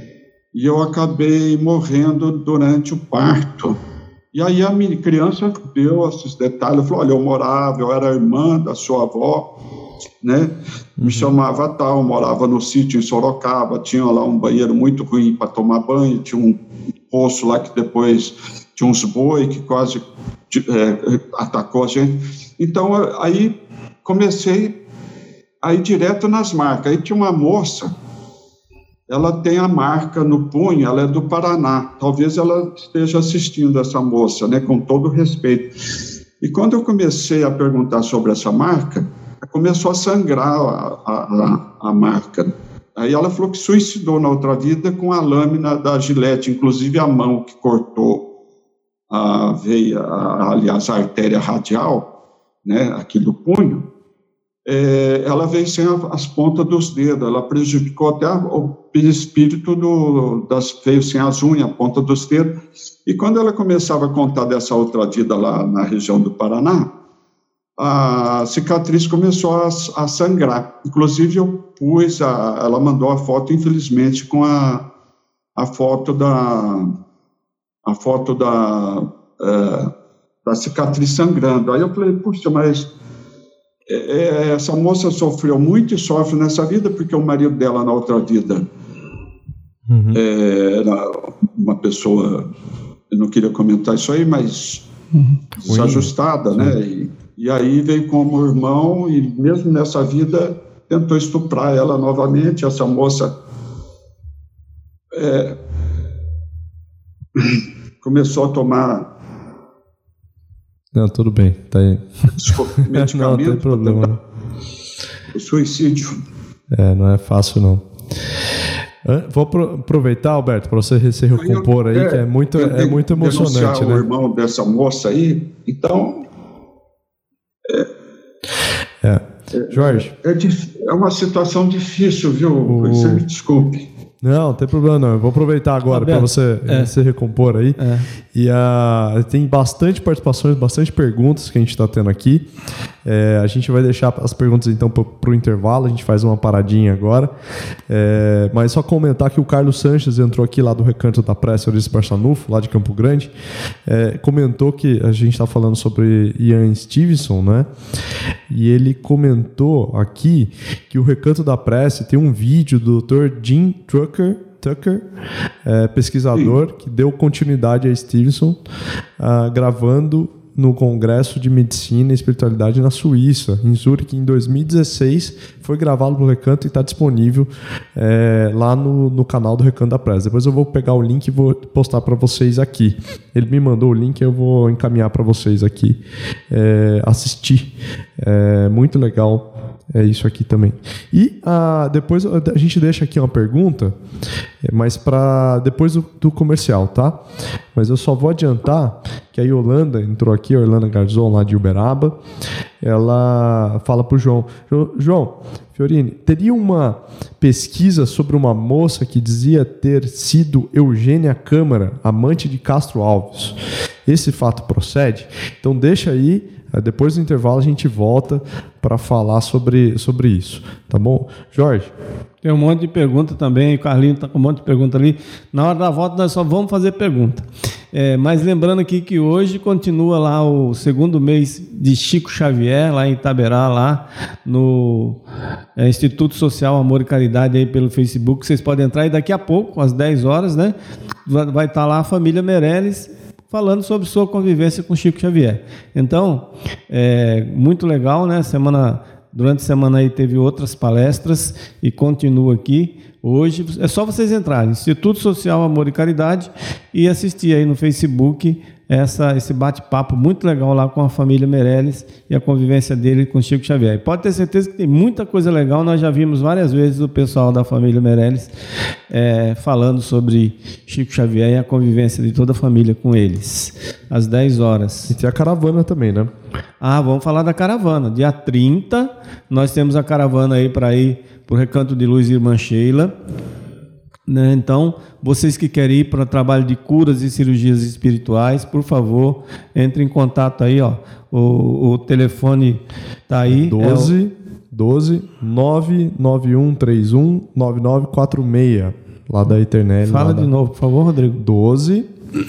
e eu acabei morrendo durante o parto. E aí a minha criança deu esses detalhes, falou, olha, eu morava, eu era irmã da sua avó, né? Me uhum. chamava tal, morava no sítio em Sorocaba, tinha lá um banheiro muito ruim para tomar banho, tinha um poço lá que depois tinha uns boi que quase é, atacou a gente. Então, aí comecei a ir direto nas marcas. Aí tinha uma moça, ela tem a marca no punho, ela é do Paraná. Talvez ela esteja assistindo essa moça, né, com todo respeito. E quando eu comecei a perguntar sobre essa marca, começou a sangrar a, a, a marca. Aí ela falou que suicidou na outra vida com a lâmina da gilete, inclusive a mão que cortou a veia, a, aliás, a artéria radial, né, aqui do punho. É, ela veio sem a, as pontas dos dedos, ela prejudicou até o espírito do, das, veio sem as unhas, a ponta dos dedos. E quando ela começava a contar dessa outra vida lá na região do Paraná, a cicatriz começou a, a sangrar. Inclusive eu pus, a, ela mandou a foto, infelizmente, com a, a foto da a foto da, é, da cicatriz sangrando. Aí eu falei, puxa, mas É, essa moça sofreu muito e sofre nessa vida porque o marido dela na outra vida uhum. é, era uma pessoa, eu não queria comentar isso aí, mas uhum. desajustada, uhum. né? E, e aí veio como irmão e mesmo nessa vida tentou estuprar ela novamente. Essa moça é, começou a tomar. Não, tudo bem, tá aí. Desculpa, não, não tem problema. o suicídio. É, não é fácil não. Vou aproveitar, Alberto, para você se recompor aí, que é muito, é muito emocionante, né? O irmão dessa moça aí, então... É. É. Jorge? É, é, é uma situação difícil, viu? O... Você me desculpe. Não, não tem problema não. Eu vou aproveitar agora para você é. se recompor aí. É. E uh, tem bastante participações, bastante perguntas que a gente está tendo aqui. É, a gente vai deixar as perguntas então para o intervalo. A gente faz uma paradinha agora. É, mas só comentar que o Carlos Sanches entrou aqui lá do Recanto da Prece Euridice Barçanufo, lá de Campo Grande. É, comentou que a gente está falando sobre Ian Stevenson, né? E ele comentou aqui que o Recanto da Prece tem um vídeo do doutor Jim Tucker, Tucker é, pesquisador, Sim. que deu continuidade a Stevenson, uh, gravando no Congresso de Medicina e Espiritualidade na Suíça, em Zurique, em dois mil e dezesseis. Foi gravado no Recanto e está disponível é, lá no, no canal do Recanto da Prece. Depois eu vou pegar o link e vou postar para vocês aqui. Ele me mandou o link e eu vou encaminhar para vocês aqui é, assistir. É muito legal. É isso aqui também. E ah, depois a gente deixa aqui uma pergunta, mas para depois do, do comercial, tá? Mas eu só vou adiantar que a Yolanda entrou aqui, a Yolanda Garzon, lá de Uberaba. Ela fala para o João: João Fiorini, teria uma pesquisa sobre uma moça que dizia ter sido Eugênia Câmara, amante de Castro Alves. Esse fato procede? Então deixa aí. Depois do intervalo a gente volta para falar sobre, sobre isso, tá bom? Jorge? Tem um monte de pergunta também, o Carlinho está com um monte de pergunta ali. Na hora da volta nós só vamos fazer pergunta. É, mas lembrando aqui que hoje continua lá o segundo mês de Chico Xavier, lá em Itaberá, lá no é, Instituto Social Amor e Caridade, aí pelo Facebook. Vocês podem entrar e daqui a pouco, às dez horas, né? Vai, vai estar lá a família Meirelles falando sobre sua convivência com Chico Xavier. Então, é muito legal, né? Semana, durante a semana aí teve outras palestras e continua aqui. Hoje é só vocês entrarem, Instituto Social Amor e Caridade, e assistir aí no Facebook essa, esse bate-papo muito legal lá com a família Meirelles e a convivência dele com Chico Xavier. E pode ter certeza que tem muita coisa legal, nós já vimos várias vezes o pessoal da família Meirelles é, falando sobre Chico Xavier e a convivência de toda a família com eles, às dez horas. E tem a caravana também, né? Ah, vamos falar da caravana. Dia trinta, nós temos a caravana aí para ir para o Recanto de Luz Irmã Sheila. Né? Então, vocês que querem ir para o trabalho de curas e cirurgias espirituais, por favor, entre em contato aí, ó. O, o telefone está aí. doze, doze, nove nove um três um, nove nove quatro seis, lá da Eternel. Fala de da... novo, por favor, Rodrigo. doze,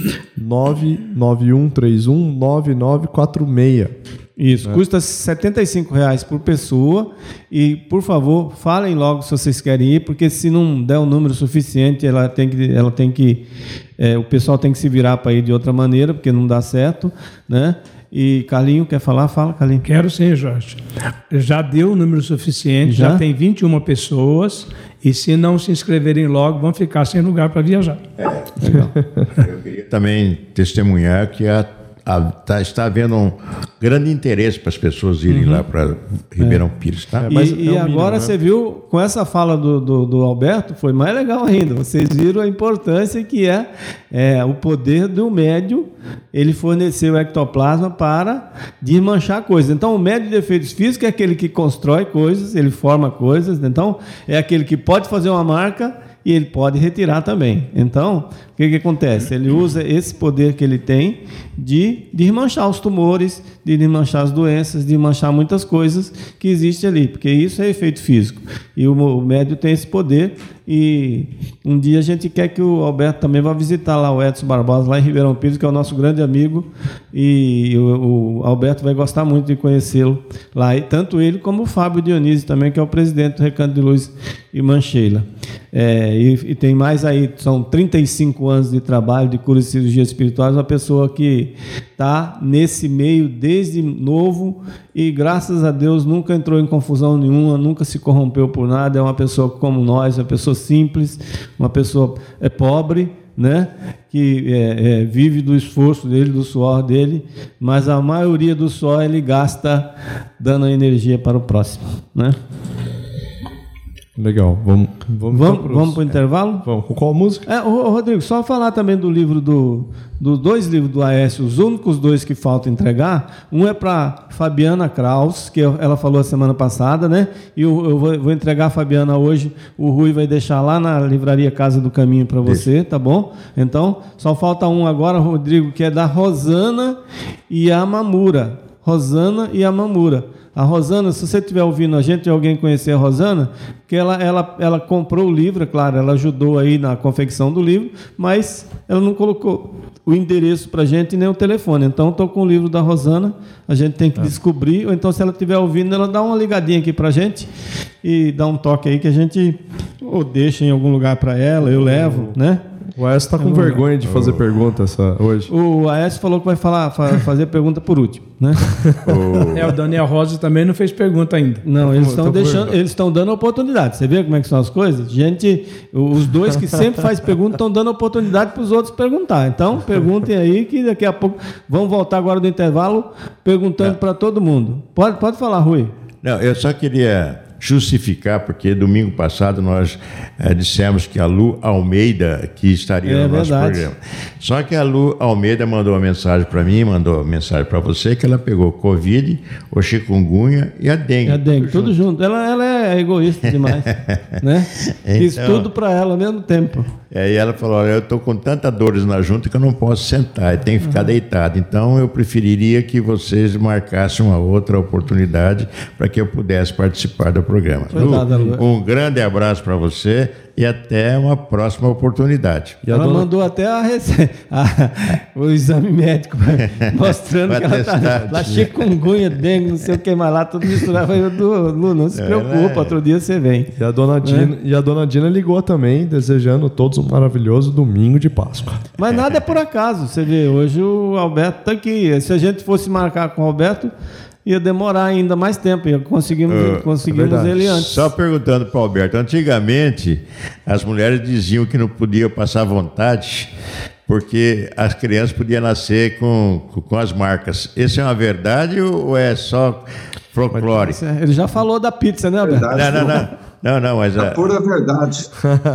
nove nove um três um, nove nove quatro seis. Isso, né? Custa setenta e cinco reais por pessoa. E, por favor, falem logo se vocês querem ir, porque se não der um número suficiente, ela tem que, ela tem que é, o pessoal tem que se virar para ir de outra maneira, porque não dá certo, né? E Carlinho, quer falar? Fala, Carlinho. Quero sim, Jorge. Já deu o número suficiente, já, já tem vinte e uma pessoas, e se não se inscreverem logo, vão ficar sem lugar para viajar. É, legal. Eu queria também testemunhar que a Ah, tá, está havendo um grande interesse para as pessoas irem uhum. lá para Ribeirão é. Pires, tá? É, mas e, é e agora mínimo, né? Você viu, com essa fala do, do, do Alberto, foi mais legal ainda. Vocês viram a importância que é, é o poder do médium, ele fornecer o ectoplasma para desmanchar coisas. Então, o médium de efeitos físicos é aquele que constrói coisas, ele forma coisas, então é aquele que pode fazer uma marca e ele pode retirar também. Então, o que, que acontece? Ele usa esse poder que ele tem de, de desmanchar os tumores, de desmanchar as doenças, de desmanchar muitas coisas que existem ali, porque isso é efeito físico. E o, o médium tem esse poder, e um dia a gente quer que o Alberto também vá visitar lá o Edson Barbosa, lá em Ribeirão Pires, que é o nosso grande amigo, e o, o Alberto vai gostar muito de conhecê-lo lá, e tanto ele como o Fábio Dionísio também, que é o presidente do Recanto de Luz Irmã Sheila. É, e, e tem mais aí, são trinta e cinco anos de trabalho de cura e cirurgia espirituais, uma pessoa que está nesse meio desde novo e, graças a Deus, nunca entrou em confusão nenhuma, nunca se corrompeu por nada, é uma pessoa como nós, uma pessoa simples, uma pessoa é pobre, né? Que é, é, vive do esforço dele, do suor dele, mas a maioria do suor ele gasta dando energia para o próximo, né? Legal, vamos vamos Vamos, então vamos para o intervalo? Vamos, com qual música? É, ô, Rodrigo, só falar também do livro do, dos dois livros do Aécio, os únicos dois que faltam entregar. Um é para Fabiana Kraus, que ela falou a semana passada, né? E eu, eu vou, vou entregar a Fabiana hoje. O Rui vai deixar lá na livraria Casa do Caminho para você, tá bom? Então, só falta um agora, Rodrigo, que é da Rosana e a Mamura. Rosana e a Mamura. A Rosana, se você estiver ouvindo a gente, alguém conhecer a Rosana, que ela, ela, ela comprou o livro, é claro, ela ajudou aí na confecção do livro, mas ela não colocou o endereço para a gente nem o telefone. Então, estou com o livro da Rosana, a gente tem que ah. descobrir, ou então, se ela estiver ouvindo, ela dá uma ligadinha aqui para a gente e dá um toque aí que a gente ou deixa em algum lugar para ela, eu levo, né? O Aécio está com eu vergonha de fazer oh. pergunta essa, hoje. O Aécio falou que vai falar, fa- fazer pergunta por último, né? Oh. É, o Daniel Rosa também não fez pergunta ainda. Não, eles estão deixando, eles estão dando oportunidade. Você vê como é que são as coisas? Gente, os dois que sempre fazem pergunta estão dando oportunidade para os outros perguntar. Então, perguntem aí que daqui a pouco vamos voltar agora do intervalo perguntando para todo mundo. Pode, pode falar, Rui. Não, eu só queria justificar, porque domingo passado nós é, dissemos que a Lu Almeida que estaria é, no nosso verdade. programa. Só que a Lu Almeida mandou uma mensagem para mim, mandou uma mensagem para você, que ela pegou Covid, o chikungunya e a dengue. E a dengue, tudo, tudo junto. junto. Ela, ela é egoísta demais, né? Então, fiz tudo para ela ao mesmo tempo. É, e ela falou, olha, eu estou com tantas dores na junta que eu não posso sentar, eu tenho que ficar uhum. deitado. Então, eu preferiria que vocês marcassem uma outra oportunidade para que eu pudesse participar do programa. Lu, um grande abraço para você e até uma próxima oportunidade. E ela dona... mandou até a rece... a... o exame médico mostrando que ela está lá chikungunya, dengue, não sei o que mais lá, tudo misturado. Eu do Lu, não se preocupa, é... outro dia você vem. E a dona Dina, é? e a dona Dina ligou também, desejando todos um maravilhoso domingo de Páscoa. Mas nada é por acaso, você vê, hoje o Alberto está aqui. Se a gente fosse marcar com o Alberto, ia demorar ainda mais tempo, ia conseguimos, uh, conseguimos é ele antes. Só perguntando para o Alberto, antigamente as mulheres diziam que não podiam passar vontade porque as crianças podiam nascer com, com as marcas. Isso é uma verdade ou é só folclore? Ele já falou da pizza, né, Alberto? Não, não, não. Não, não, mas... A pura verdade.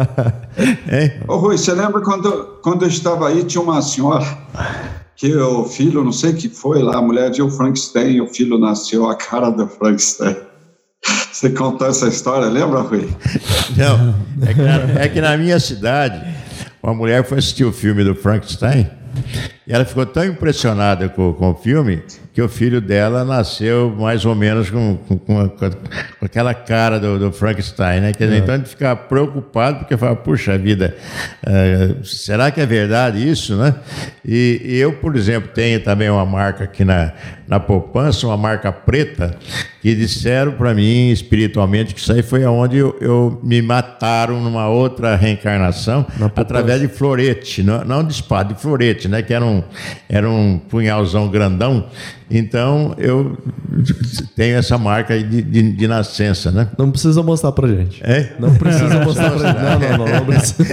Ô, Rui, você lembra quando, quando eu estava aí, tinha uma senhora que o filho, não sei o que foi lá, a mulher de o Frankenstein, o filho nasceu a cara do Frankenstein. Você contou essa história, lembra, Rui? Não, é que na, é que na minha cidade, uma mulher foi assistir o filme do Frankenstein e ela ficou tão impressionada com, com o filme que o filho dela nasceu mais ou menos com, com, com, com aquela cara do, do Frankenstein, né? Quer dizer, é. Então a gente fica preocupado porque fala, puxa vida, uh, será que é verdade isso, né? E, e eu, por exemplo, tenho também uma marca aqui na, na poupança, uma marca preta, que disseram para mim espiritualmente que isso aí foi onde eu, eu me mataram numa outra reencarnação através de florete, não, não de espada, de florete, né? Que era um, era um punhalzão grandão. Então, eu tenho essa marca aí de, de, de nascença, né? Não precisa mostrar pra gente. É? Não precisa mostrar pra gente. Não, não, não. não precisa.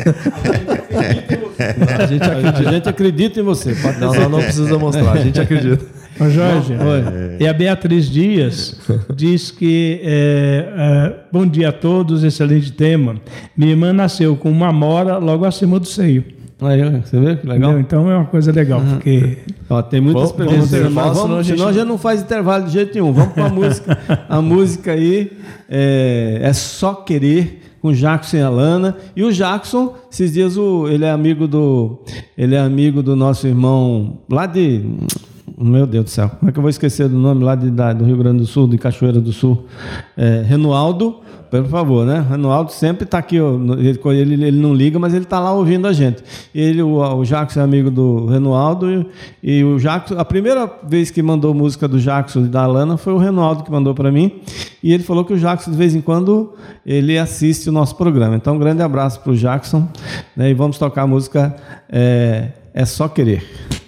A gente acredita, a gente acredita em você. Não, não, não precisa mostrar, a gente acredita. Ô Jorge, é. e a Beatriz Dias diz que é, é, bom dia a todos, excelente tema. Minha irmã nasceu com uma amora logo acima do seio. Aí, você vê que legal? Entendeu? Então é uma coisa legal, uhum. porque... Ó, tem muitas vamos, perguntas, vamos mas vamos, senão, senão já não faz intervalo de jeito nenhum. Vamos para a música. A música aí é, é Só Querer, com Jackson e Alana. E o Jackson, esses dias, o, ele é amigo do ele é amigo do nosso irmão lá de... Meu Deus do céu, como é que eu vou esquecer do nome lá de, da, do Rio Grande do Sul, de Cachoeira do Sul? É, Renualdo, por favor, né? Renualdo sempre está aqui, ó, ele, ele, ele não liga, mas ele está lá ouvindo a gente. Ele, o, o Jackson é amigo do Renualdo, e, e o Jackson, a primeira vez que mandou música do Jackson e da Alana foi o Renualdo que mandou para mim, e ele falou que o Jackson, de vez em quando, ele assiste o nosso programa. Então, um grande abraço para o Jackson, né? E vamos tocar a música é, é Só Querer.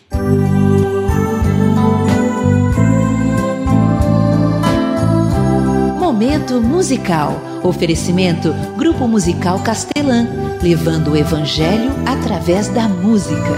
Momento musical. Oferecimento Grupo Musical Castelã, levando o evangelho através da música.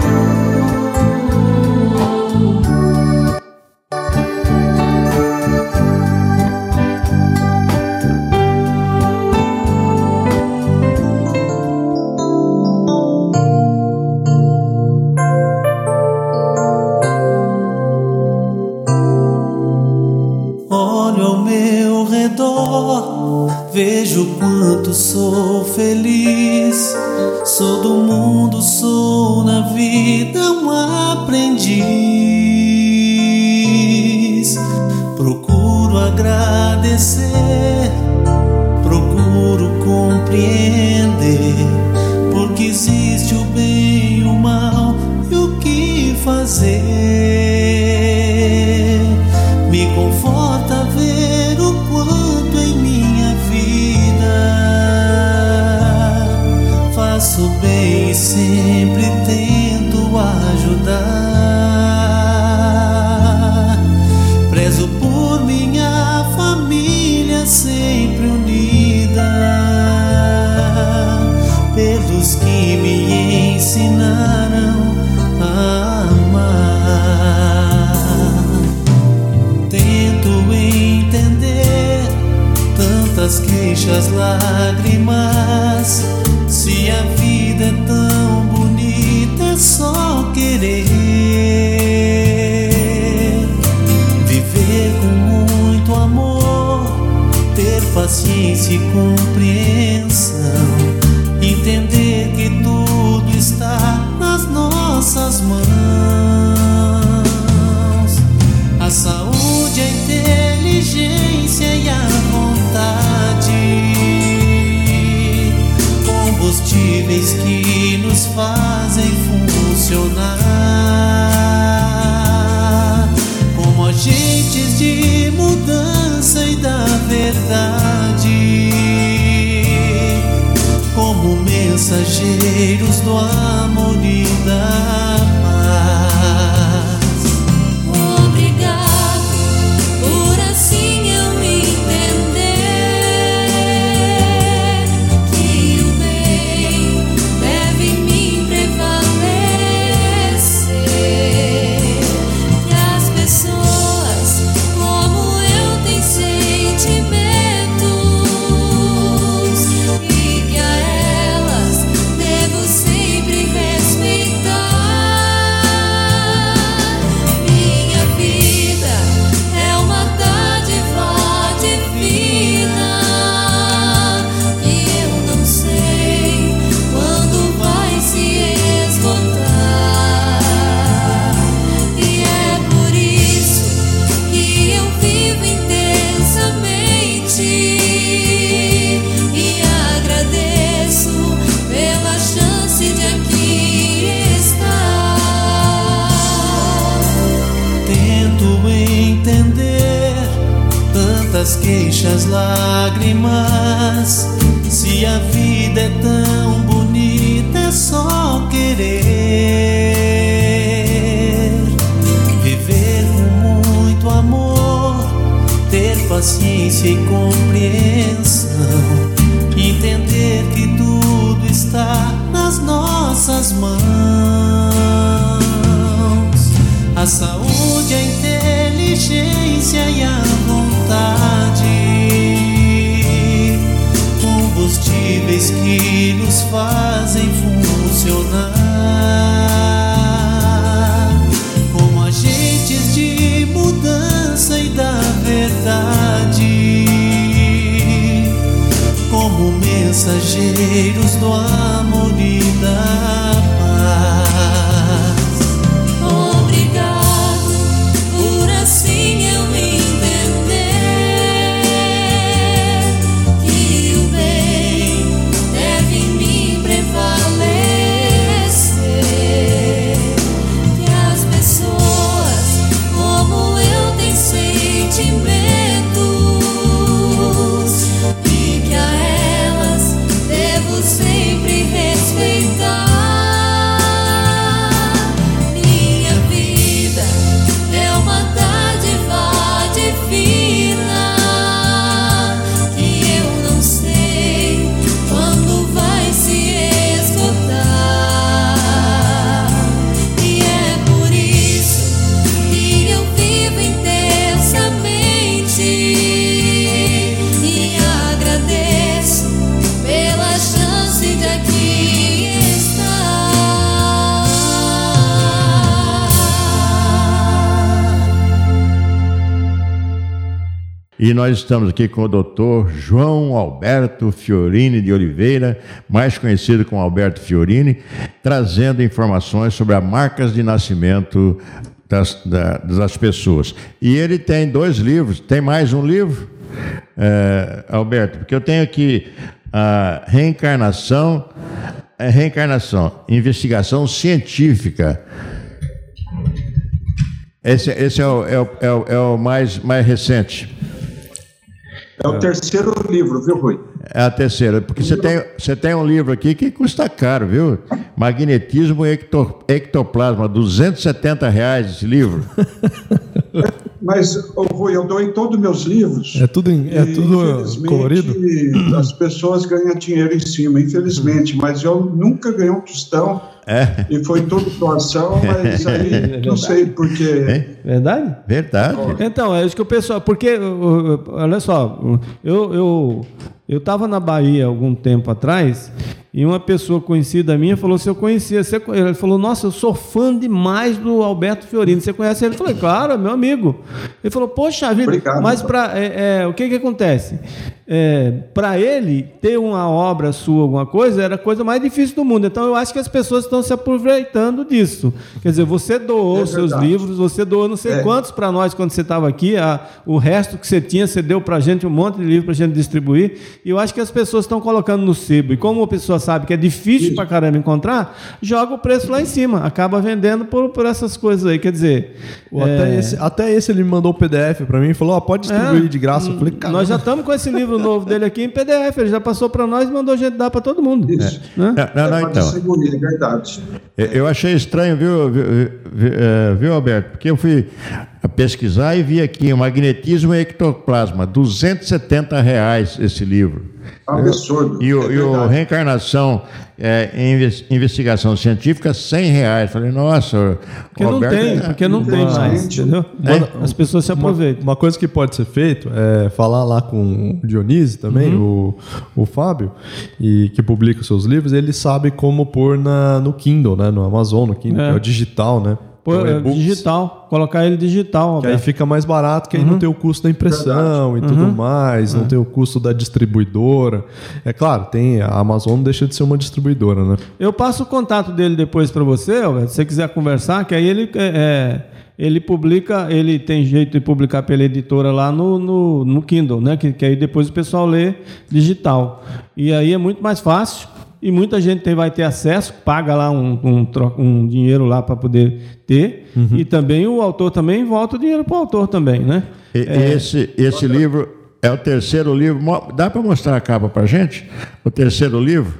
amor, vejo quanto sou feliz. Sou do mundo, sou na vida um aprendiz. Procuro agradecer, procuro compreender, porque existe o bem e o mal e o que fazer. Me conforta ver o quanto em minha vida faço bem e sempre tento ajudar. Prezo por minha família sempre unida, pelos que me ensinaram a amar. Tento entender tantas queixas, lágrimas. Se a vida é tão bonita, é só querer viver com muito amor, ter paciência e compreensão, entender que tudo está nas nossas mãos. A saúde, a inteligência e a vontade, combustíveis que nos fazem funcionar como agentes de mudança e da verdade, como mensageiros do amor e da paz. Obrigado por assim eu entender que o bem deve me prevalecer, que as pessoas como eu têm sentimentos e que a elas devo sempre respeitar. Minha vida é uma dádiva divina e eu não sei quando vai se esgotar. E é por isso que eu vivo intensamente e agradeço pela chance de aqui estar. Tento entender tantas queixas, lágrimas. Se a vida é tão bonita, é só querer viver com muito amor, ter paciência e compreensão, entender que tudo está nas nossas mãos. A saúde, a inteligência e a vontade, combustíveis que nos fazem funcionar como agentes de mudança e da verdade, como mensageiros do amor e da paz. Obrigado por assim eu entender que o bem deve me prevalecer, que as pessoas como eu têm sentimentos e que a elas devo sempre E nós estamos aqui com o doutor João Alberto Fiorini de Oliveira, mais conhecido como Alberto Fiorini, trazendo informações sobre as marcas de nascimento das, da, das pessoas. E ele tem dois livros. Tem mais um livro, é, Alberto? Porque eu tenho aqui a Reencarnação, a Reencarnação, Investigação Científica. Esse, esse é, o, é, o, é, o, é o mais, mais recente. É o terceiro livro, viu, Rui? É a terceira, porque você tem, você tem um livro aqui que custa caro, viu? Magnetismo e ecto, Ectoplasma, duzentos e setenta reais esse livro. Mas, oh, Rui, eu doei todos os meus livros. É tudo, em, é tudo colorido? As pessoas ganham dinheiro em cima, infelizmente, mas eu nunca ganhei um tostão. É. E foi tudo doação, mas aí é não sei porque. É verdade? Verdade. Então, é isso que o pessoal. Porque, olha só, eu eu eu estava na Bahia algum tempo atrás e uma pessoa conhecida minha falou se eu conhecia. Você, ele falou: Nossa, eu sou fã demais do Alberto Fiorini. Você conhece ele? Eu falei: Claro, é meu amigo. Ele falou: Poxa vida, obrigado, mas para é, é, o que que acontece? É, para ele ter uma obra sua, alguma coisa, era a coisa mais difícil do mundo. Então eu acho que as pessoas estão se aproveitando disso. Quer dizer, você doou é os seus livros, você doou não sei é. quantos para nós quando você estava aqui, a, o resto que você tinha, você deu para a gente um monte de livro para a gente distribuir. E eu acho que as pessoas estão colocando no sebo. E como a pessoa sabe que é difícil para caramba encontrar, joga o preço lá em cima, acaba vendendo por, por essas coisas aí. Quer dizer, é... até, esse, até esse ele me mandou o P D F para mim e falou: oh, pode distribuir é, de graça. Eu falei: nós já estamos com esse livro novo dele aqui em P D F, ele já passou para nós e mandou a gente dar para todo mundo. Isso. É. Né? Não, não, não, então. É verdade. Eu achei estranho, viu, viu, viu, Alberto? Porque eu fui pesquisar e vi aqui: Magnetismo e Ectoplasma, duzentos e setenta reais esse livro. Absurdo. E o, é e o Reencarnação é, em Investigação Científica, cem reais. Falei: Nossa, porque não Alberto, tem, é, porque não tem mais, entendeu? É. As pessoas se aproveitam. Uma, uma coisa que pode ser feito é falar lá com o Dionísio também, uhum. o, o Fábio, e que publica os seus livros. Ele sabe como pôr na, no Kindle, né? No Amazon, no Kindle, é, que é o digital, né? Pô, é digital, colocar ele digital. Que aí fica mais barato, que aí uhum. não tem o custo da impressão Verdade. e tudo uhum. mais, uhum. não tem o custo da distribuidora. É claro, tem, a Amazon não deixa de ser uma distribuidora, né? Eu passo o contato dele depois para você, Alberto, se você quiser conversar, que aí ele, é, ele publica, ele tem jeito de publicar pela editora lá no, no, no Kindle, né? Que, que aí depois o pessoal lê digital. E aí é muito mais fácil. E muita gente tem, vai ter acesso, paga lá um, um, um dinheiro lá para poder ter. Uhum. E também o autor também volta o dinheiro para o autor também, né? E, é... Esse, esse livro é o terceiro livro. Dá para mostrar a capa para a gente? O terceiro livro?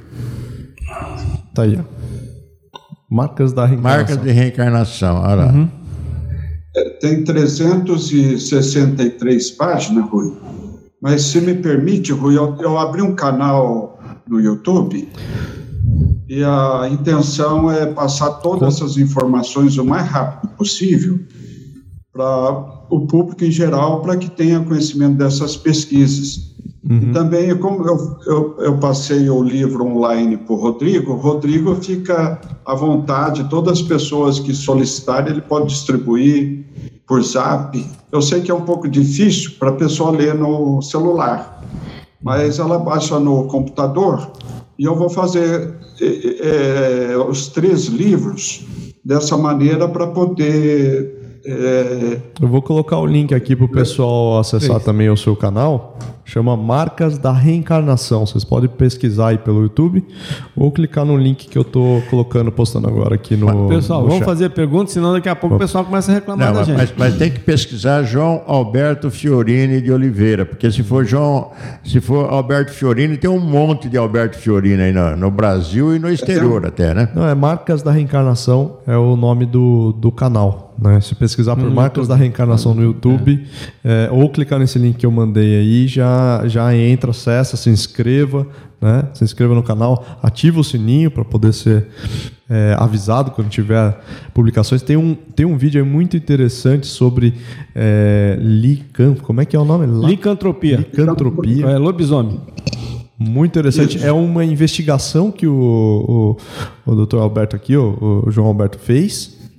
Tá aí. Marcas da Reencarnação. Marcas de Reencarnação, olha lá. Uhum. Tem trezentas e sessenta e três páginas, Rui. Mas se me permite, Rui, eu, eu abri um canal no YouTube e a intenção é passar todas essas informações o mais rápido possível para o público em geral, para que tenha conhecimento dessas pesquisas. Uhum. E também, como eu, eu, eu passei o livro online para o Rodrigo, o Rodrigo fica à vontade, todas as pessoas que solicitarem, ele pode distribuir por zap. Eu sei que é um pouco difícil para a pessoa ler no celular, mas ela baixa no computador e eu vou fazer é, é, os três livros dessa maneira para poder... É... Eu vou colocar o link aqui para o pessoal acessar Sim. também o seu canal. Chama Marcas da Reencarnação. Vocês podem pesquisar aí pelo YouTube ou clicar no link que eu estou colocando, postando agora aqui no... Pessoal, no vamos chat. fazer perguntas, senão daqui a pouco o pessoal começa a reclamar Não, da gente. Mas, mas tem que pesquisar João Alberto Fiorini de Oliveira, porque se for João, se for Alberto Fiorini, tem um monte de Alberto Fiorini aí no, no Brasil e no exterior até, né? Não, é Marcas da Reencarnação, é o nome do, do canal. Né? Se pesquisar por no Marcas YouTube. da Reencarnação no YouTube, é. É, ou clicar nesse link que eu mandei aí, já, já entra, acessa, se inscreva, né? Se inscreva no canal, ativa o sininho para poder ser é, avisado quando tiver publicações. Tem um, tem um vídeo aí muito interessante sobre é, lican, como é que é o nome? Licantropia. Licantropia. É, lobisomem. Muito interessante. Isso. É uma investigação que o, o, o doutor Alberto aqui, o, o João Alberto fez,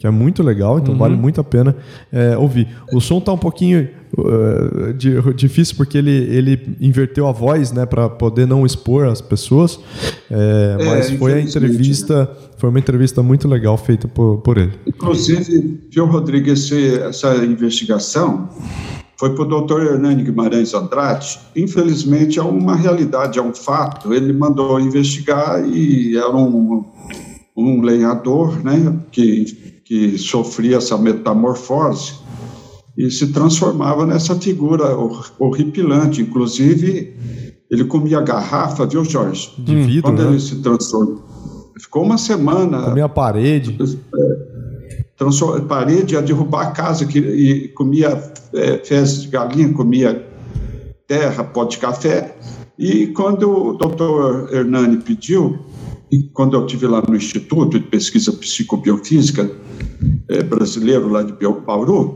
que é muito legal, então Uhum. vale muito a pena é, ouvir. O som tá um pouquinho uh, de, difícil porque ele, ele inverteu a voz, né, para poder não expor as pessoas, é, É, mas foi a infelizmente, entrevista, foi uma entrevista muito legal feita por, por ele. Inclusive, viu, Rodrigo, esse, essa investigação foi para o doutor Hernani Guimarães Andrade. Infelizmente, é uma realidade, é um fato. Ele mandou investigar e era um, um lenhador, né, que, que sofria essa metamorfose e se transformava nessa figura horripilante. Inclusive, ele comia garrafa, viu, Jorge? De vidro, Quando né? ele se transformou. Ficou uma semana... Comia a parede. Transform... Parede a derrubar a casa, que, e comia é, fezes de galinha, comia terra, pó de café. E quando o doutor Hernani pediu, e quando eu estive lá no Instituto de Pesquisa Psicobiofísica é, brasileiro, lá de Bauru,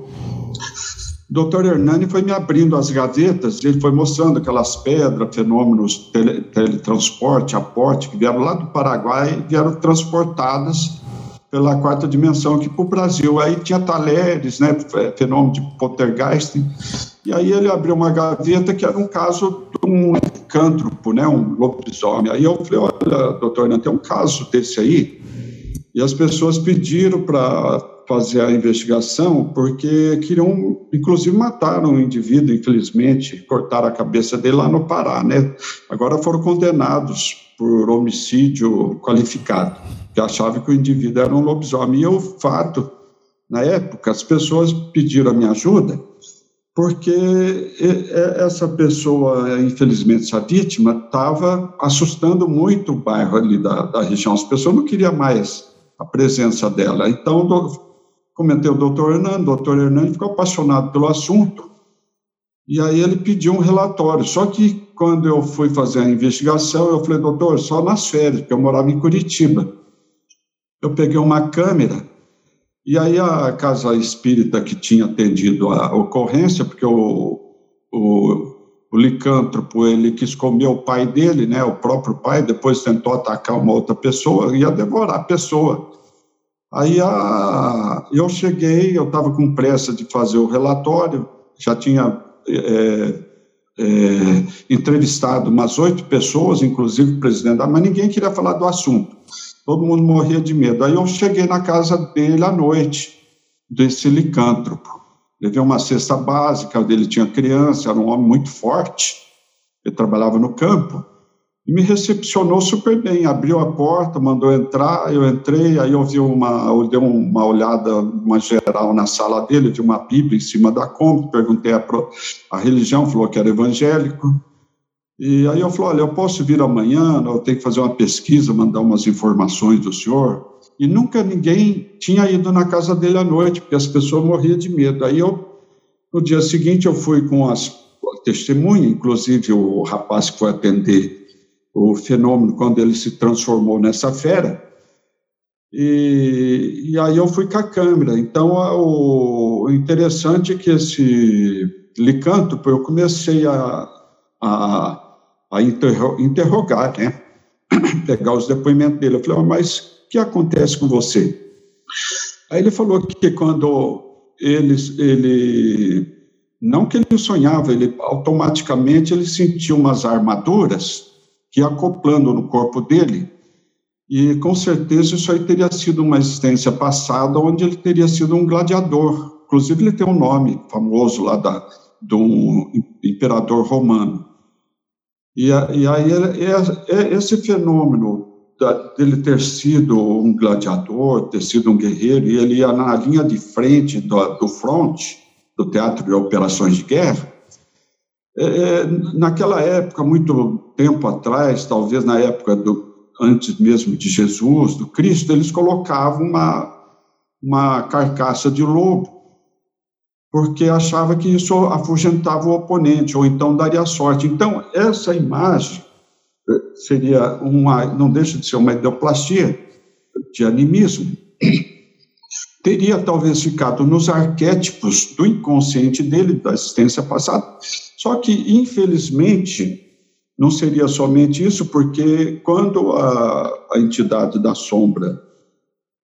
o doutor Hernani foi me abrindo as gavetas, ele foi mostrando aquelas pedras, fenômenos, tele, teletransporte, aporte, que vieram lá do Paraguai e vieram transportadas pela quarta dimensão aqui para o Brasil. Aí tinha talheres, né, fenômeno de poltergeist, e aí ele abriu uma gaveta que era um caso de um licântropo, né, um lobisomem. Aí eu falei, olha, doutor Hernani, tem um caso desse aí, e as pessoas pediram para fazer a investigação porque queriam, inclusive mataram o indivíduo, infelizmente, cortaram a cabeça dele lá no Pará, né? Agora foram condenados por homicídio qualificado, que achavam que o indivíduo era um lobisomem. E o fato, na época, as pessoas pediram a minha ajuda porque essa pessoa, infelizmente, essa vítima, estava assustando muito o bairro ali da, da região. As pessoas não queriam mais a presença dela. Então, comentei o doutor Hernani, o doutor Hernani ficou apaixonado pelo assunto, e aí ele pediu um relatório. Só que quando eu fui fazer a investigação, eu falei, doutor, só nas férias, porque eu morava em Curitiba. Eu peguei uma câmera, e aí a casa espírita que tinha atendido a ocorrência, porque o, o, o licântropo, ele quis comer o pai dele, né, o próprio pai, depois tentou atacar uma outra pessoa, ia devorar a pessoa. Aí a, eu cheguei, eu estava com pressa de fazer o relatório, já tinha é, é, entrevistado umas oito pessoas, inclusive o presidente, mas ninguém queria falar do assunto. Todo mundo morria de medo. Aí eu cheguei na casa dele à noite, desse licântropo. Levei uma cesta básica, dele tinha criança, era um homem muito forte, ele trabalhava no campo. E me recepcionou super bem, abriu a porta, mandou entrar, eu entrei, aí eu vi uma, eu dei uma olhada, uma geral na sala dele, vi uma Bíblia em cima da cômoda, perguntei a, a religião, falou que era evangélico, e aí eu falei, olha, eu posso vir amanhã, eu tenho que fazer uma pesquisa, mandar umas informações do senhor, e nunca ninguém tinha ido na casa dele à noite, porque as pessoas morriam de medo. Aí eu, no dia seguinte, eu fui com as testemunhas, inclusive o rapaz que foi atender o fenômeno quando ele se transformou nessa fera, e, e aí eu fui com a câmera. Então, o, o interessante é que esse licântropo, eu comecei a, a, a interro, interrogar, né? Pegar os depoimentos dele. Eu falei, mas o que acontece com você? Aí ele falou que quando ele, ele não que ele sonhava, ele automaticamente ele sentiu umas armaduras que ia acoplando no corpo dele, e com certeza isso aí teria sido uma existência passada, onde ele teria sido um gladiador. Inclusive ele tem um nome famoso lá da, de um imperador romano. E, e aí é, é esse fenômeno da, dele ter sido um gladiador, ter sido um guerreiro, e ele ia na linha de frente do, do fronte, do teatro de operações de guerra. É, naquela época, muito tempo atrás, talvez na época do, antes mesmo de Jesus, do Cristo, eles colocavam uma, uma carcaça de lobo, porque achava que isso afugentava o oponente, ou então daria sorte. Então, essa imagem seria uma, não deixa de ser uma ideoplastia de animismo, teria talvez ficado nos arquétipos do inconsciente dele, da existência passada. Só que, infelizmente, não seria somente isso, porque quando a, a entidade da sombra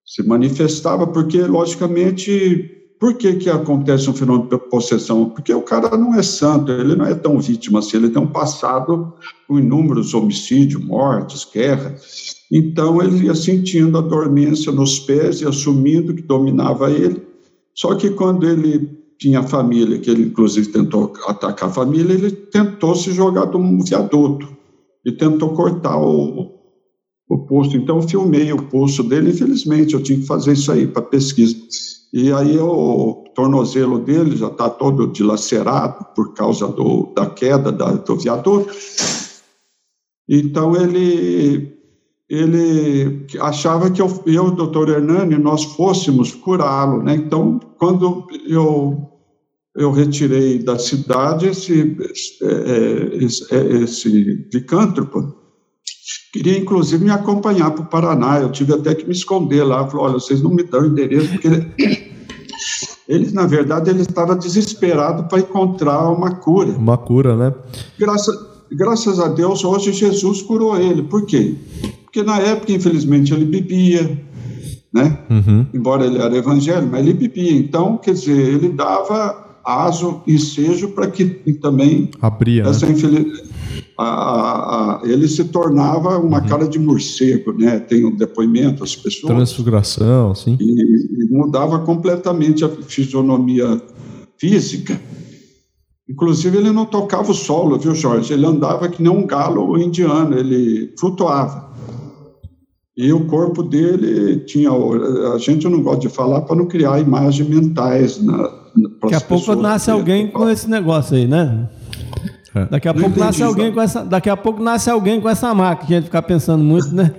se manifestava, porque, logicamente, por que que acontece um fenômeno de possessão? Porque o cara não é santo, ele não é tão vítima assim, ele tem um passado com inúmeros homicídios, mortes, guerras. Então, ele ia sentindo a dormência nos pés e assumindo que dominava ele. Só que quando ele tinha família, que ele inclusive tentou atacar a família, ele tentou se jogar de um viaduto e tentou cortar o, o pulso. Então, eu filmei o pulso dele, infelizmente, eu tinha que fazer isso aí para pesquisa. E aí o tornozelo dele já está todo dilacerado por causa do, da queda da, do viaduto. Então, ele, ele achava que eu, eu e o doutor Hernani, nós fôssemos curá-lo, né? Então, quando eu, eu retirei da cidade esse, esse, esse licântropo, queria, inclusive, me acompanhar para o Paraná. Eu tive até que me esconder lá. Falei, olha, vocês não me dão endereço, porque ele, ele na verdade, ele estava desesperado para encontrar uma cura. Uma cura, né? Graças, graças a Deus, hoje Jesus curou ele. Por quê? Porque na época, infelizmente, ele bebia, né? Uhum. Embora ele era evangélico, mas ele bebia. Então, quer dizer, ele dava aso e ensejo para que também abria, essa né? infelicidade... A, a, a, ele se tornava uma uhum. cara de morcego, né? Tem um depoimento das pessoas. Transfiguração, sim. E, e mudava completamente a fisionomia física. Inclusive, ele não tocava o solo, viu, Jorge? Ele andava que nem um galo indiano, ele flutuava. E o corpo dele tinha... A gente não gosta de falar para não criar imagens mentais na, na, Daqui a pouco nasce alguém com esse negócio aí, né? É. Daqui a pouco nasce alguém com essa, daqui a pouco nasce alguém com essa marca, que a gente ficar pensando muito, né?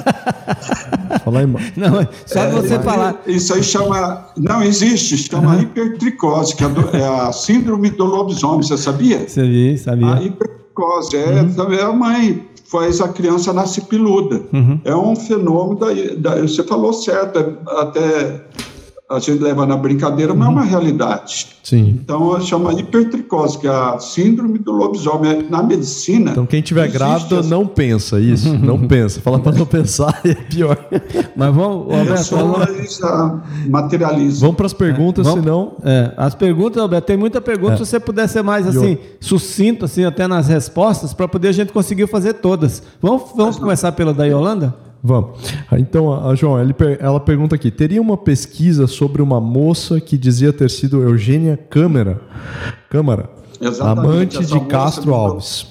É. Fala aí, mano. Não, só é, você é, falar. Isso aí chama, não existe, chama uhum. hipertricose, que é, do, é a síndrome do lobisomem, você sabia? Sabia, sabia. A hipertricose é, uhum. é a mãe faz a criança nasce peluda. Uhum. É um fenômeno da, da, você falou certo, até a gente leva na brincadeira, mas uhum. é uma realidade. Sim. Então, chama hipertricose, que é a síndrome do lobisomem. Na medicina... Então, quem tiver grávido, essa... não pensa isso. Não pensa. Fala para não pensar, é pior. Mas vamos... Alberto, vamos... materializa. Vamos para as perguntas, é, vamos, senão... É, as perguntas, Alberto, tem muita pergunta. É. Se você puder ser mais, assim, eu... sucinto, assim, até nas respostas, para poder a gente conseguir fazer todas. Vamos, vamos começar pela da Yolanda? Vamos. Então, a João, ela pergunta aqui: teria uma pesquisa sobre uma moça que dizia ter sido Eugênia Câmara, Câmara amante de Castro Alves?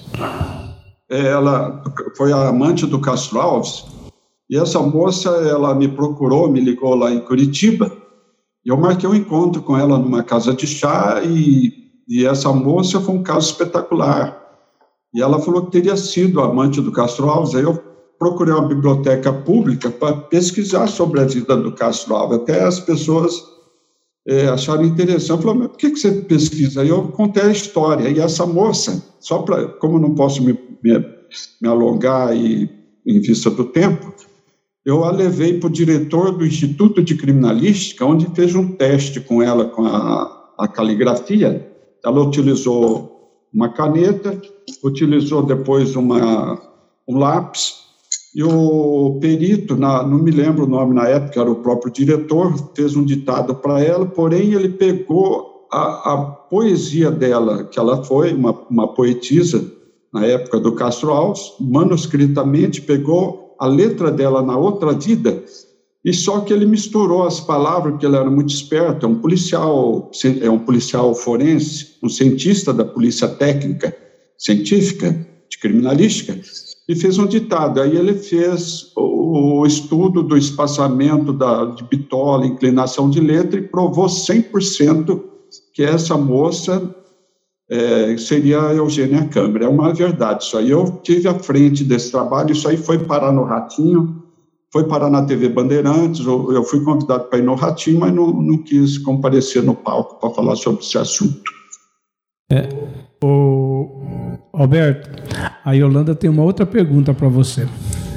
Ela foi a amante do Castro Alves, e essa moça, ela me procurou, me ligou lá em Curitiba, e eu marquei um encontro com ela numa casa de chá, e, e essa moça foi um caso espetacular. E ela falou que teria sido amante do Castro Alves. Aí eu procurei uma biblioteca pública para pesquisar sobre a vida do Castro Alves. Até as pessoas é, acharam interessante. Falaram, mas por que, que você pesquisa? Aí eu contei a história. E essa moça, só para, como eu não posso me, me, me alongar e, em vista do tempo, eu a levei para o diretor do Instituto de Criminalística, onde fez um teste com ela, com a, a caligrafia. Ela utilizou uma caneta, utilizou depois uma, um lápis, e o perito, na, não me lembro o nome na época, era o próprio diretor, fez um ditado para ela, porém ele pegou a, a poesia dela, que ela foi uma, uma poetisa na época do Castro Alves, manuscritamente pegou a letra dela na outra vida, e só que ele misturou as palavras, porque ele era muito esperto, é um policial, é um policial forense, um cientista da polícia técnica, científica, de criminalística, e fez um ditado. Aí ele fez o, o estudo do espaçamento da, de bitola, inclinação de letra, e provou cem por cento que essa moça é, seria a Eugênia Câmara. É uma verdade isso aí. Eu tive à frente desse trabalho, isso aí foi parar no Ratinho, foi parar na T V Bandeirantes, eu, eu fui convidado para ir no Ratinho, mas não, não quis comparecer no palco para falar sobre esse assunto. É, o Alberto, a Yolanda tem uma outra pergunta para você.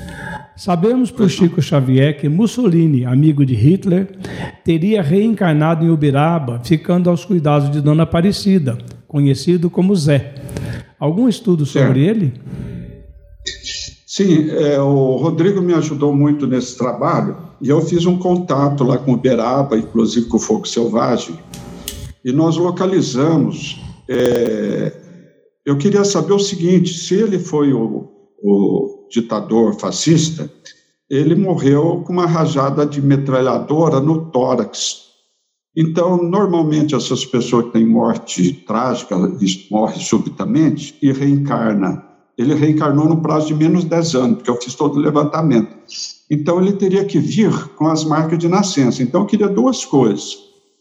Sabemos por Chico Xavier que Mussolini, amigo de Hitler, teria reencarnado em Uberaba, ficando aos cuidados de Dona Aparecida, conhecido como Zé. Algum estudo sobre certo. ele? Sim, é, o Rodrigo me ajudou muito nesse trabalho e eu fiz um contato lá com o Uberaba, inclusive com o Fogo Selvagem, e nós localizamos. É, eu queria saber o seguinte: se ele foi o, o ditador fascista, ele morreu com uma rajada de metralhadora no tórax. Então, normalmente, essas pessoas que têm morte trágica, morrem subitamente e reencarna. Ele reencarnou no prazo de menos de dez anos, porque eu fiz todo o levantamento. Então, ele teria que vir com as marcas de nascença. Então, eu queria duas coisas.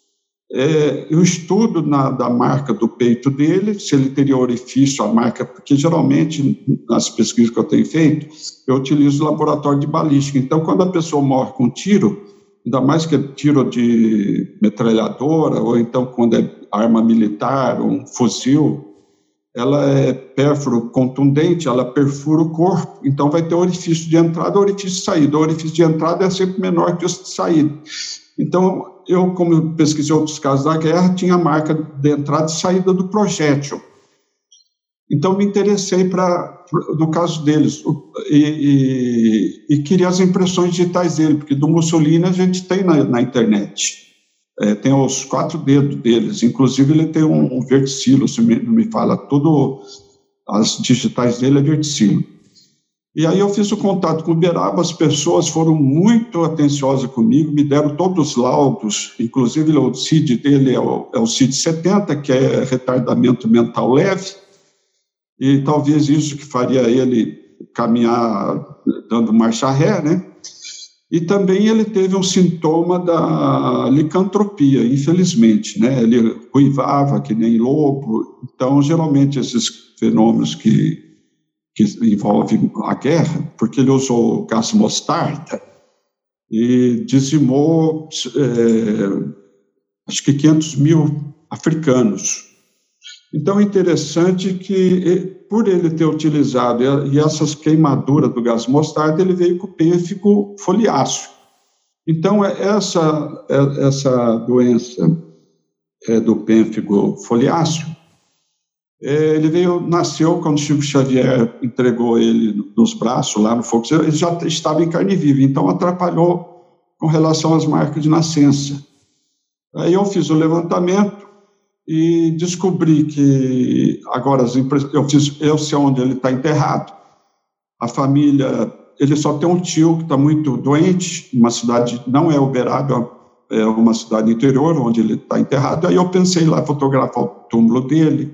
É, o estudo na, da marca do peito dele, se ele teria orifício, a marca, porque geralmente, nas pesquisas que eu tenho feito, eu utilizo o laboratório de balística. Então, quando a pessoa morre com tiro, ainda mais que é tiro de metralhadora, ou então quando é arma militar, ou um fuzil, ela é pérfuro contundente, ela perfura o corpo, então vai ter orifício de entrada e orifício de saída. O orifício de entrada é sempre menor que o de saída. Então, eu, como pesquisei outros casos da guerra, tinha a marca de entrada e saída do projétil. Então, me interessei para, no caso deles, e, e, e queria as impressões digitais dele, porque do Mussolini a gente tem na, na internet. É, tem os quatro dedos deles, inclusive ele tem um, um verticilo, se me, me fala, tudo, as digitais dele é verticilo. E aí eu fiz o contato com o Uberaba, as pessoas foram muito atenciosas comigo, me deram todos os laudos, inclusive o C I D dele é o, é o C I D setenta, que é retardamento mental leve, e talvez isso que faria ele caminhar dando marcha ré, né? E também ele teve um sintoma da licantropia, infelizmente, né? Ele ruivava que nem lobo. Então, geralmente, esses fenômenos que, que envolvem a guerra, porque ele usou gás mostarda e dizimou, é, acho que quinhentos mil africanos. Então, é interessante que, por ele ter utilizado e essas queimaduras do gás mostarda, ele veio com o pênfigo foliáceo. Então, essa, essa doença do pênfigo foliáceo, ele veio, nasceu quando Chico Xavier entregou ele nos braços, lá no fogo, ele já estava em carne viva, então atrapalhou com relação às marcas de nascença. Aí eu fiz o levantamento, e descobri que agora as impressões, eu fiz, eu sei onde ele está enterrado. A família, ele só tem um tio que está muito doente, uma cidade, não é Uberaba, é uma cidade interior onde ele está enterrado. Aí eu pensei lá fotografar o túmulo dele.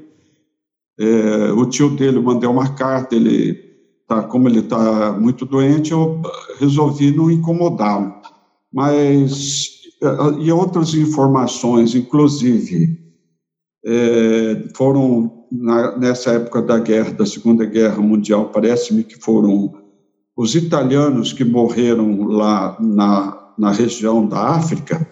É, o tio dele, eu mandei uma carta, ele tá, como ele está muito doente, eu resolvi não incomodá-lo. Mas, e outras informações, inclusive, É, foram, na, nessa época da guerra, da Segunda Guerra Mundial, parece-me que foram os italianos que morreram lá na, na região da África,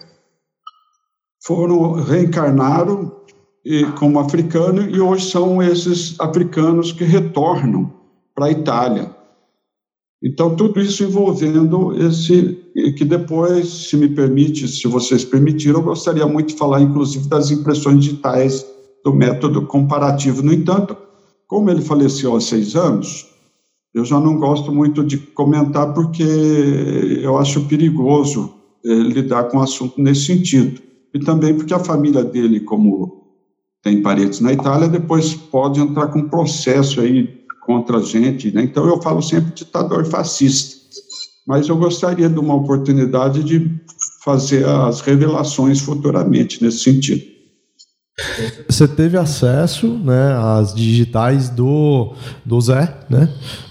foram, reencarnaram e, como africano, e hoje são esses africanos que retornam para a Itália. Então, tudo isso envolvendo esse, que depois, se me permite, se vocês permitirem, eu gostaria muito de falar, inclusive, das impressões digitais do método comparativo. No entanto, como ele faleceu há seis anos, eu já não gosto muito de comentar, porque eu acho perigoso eh, lidar com o assunto nesse sentido. E também porque a família dele, como tem parentes na Itália, depois pode entrar com processo aí contra a gente, né? Então eu falo sempre ditador fascista, mas eu gostaria de uma oportunidade de fazer as revelações futuramente nesse sentido. Você teve acesso, né, às digitais do, do Zé, né?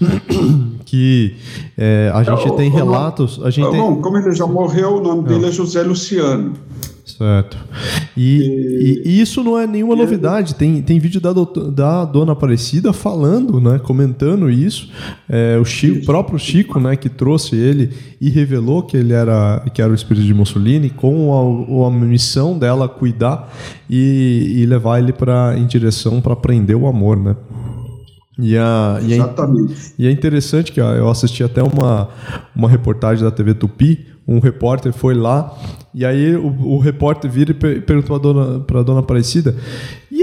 Que é, a gente é, tem o, relatos... A gente bom, tem... como ele já morreu, o nome é. dele é José Luciano. Certo. E, e, e isso não é nenhuma novidade. Tem, tem vídeo da, doutor, da Dona Aparecida falando, né, comentando isso. É, o Chico, o próprio Chico, né, que trouxe ele e revelou que ele era, que era o espírito de Mussolini, com a, a missão dela cuidar e, e levar ele pra, em direção para prender o amor, né? E, a, e, é, e é interessante que ó, eu assisti até uma, uma reportagem da T V Tupi. Um repórter foi lá e aí o, o repórter vira e per, perguntou para a dona, Dona Aparecida: e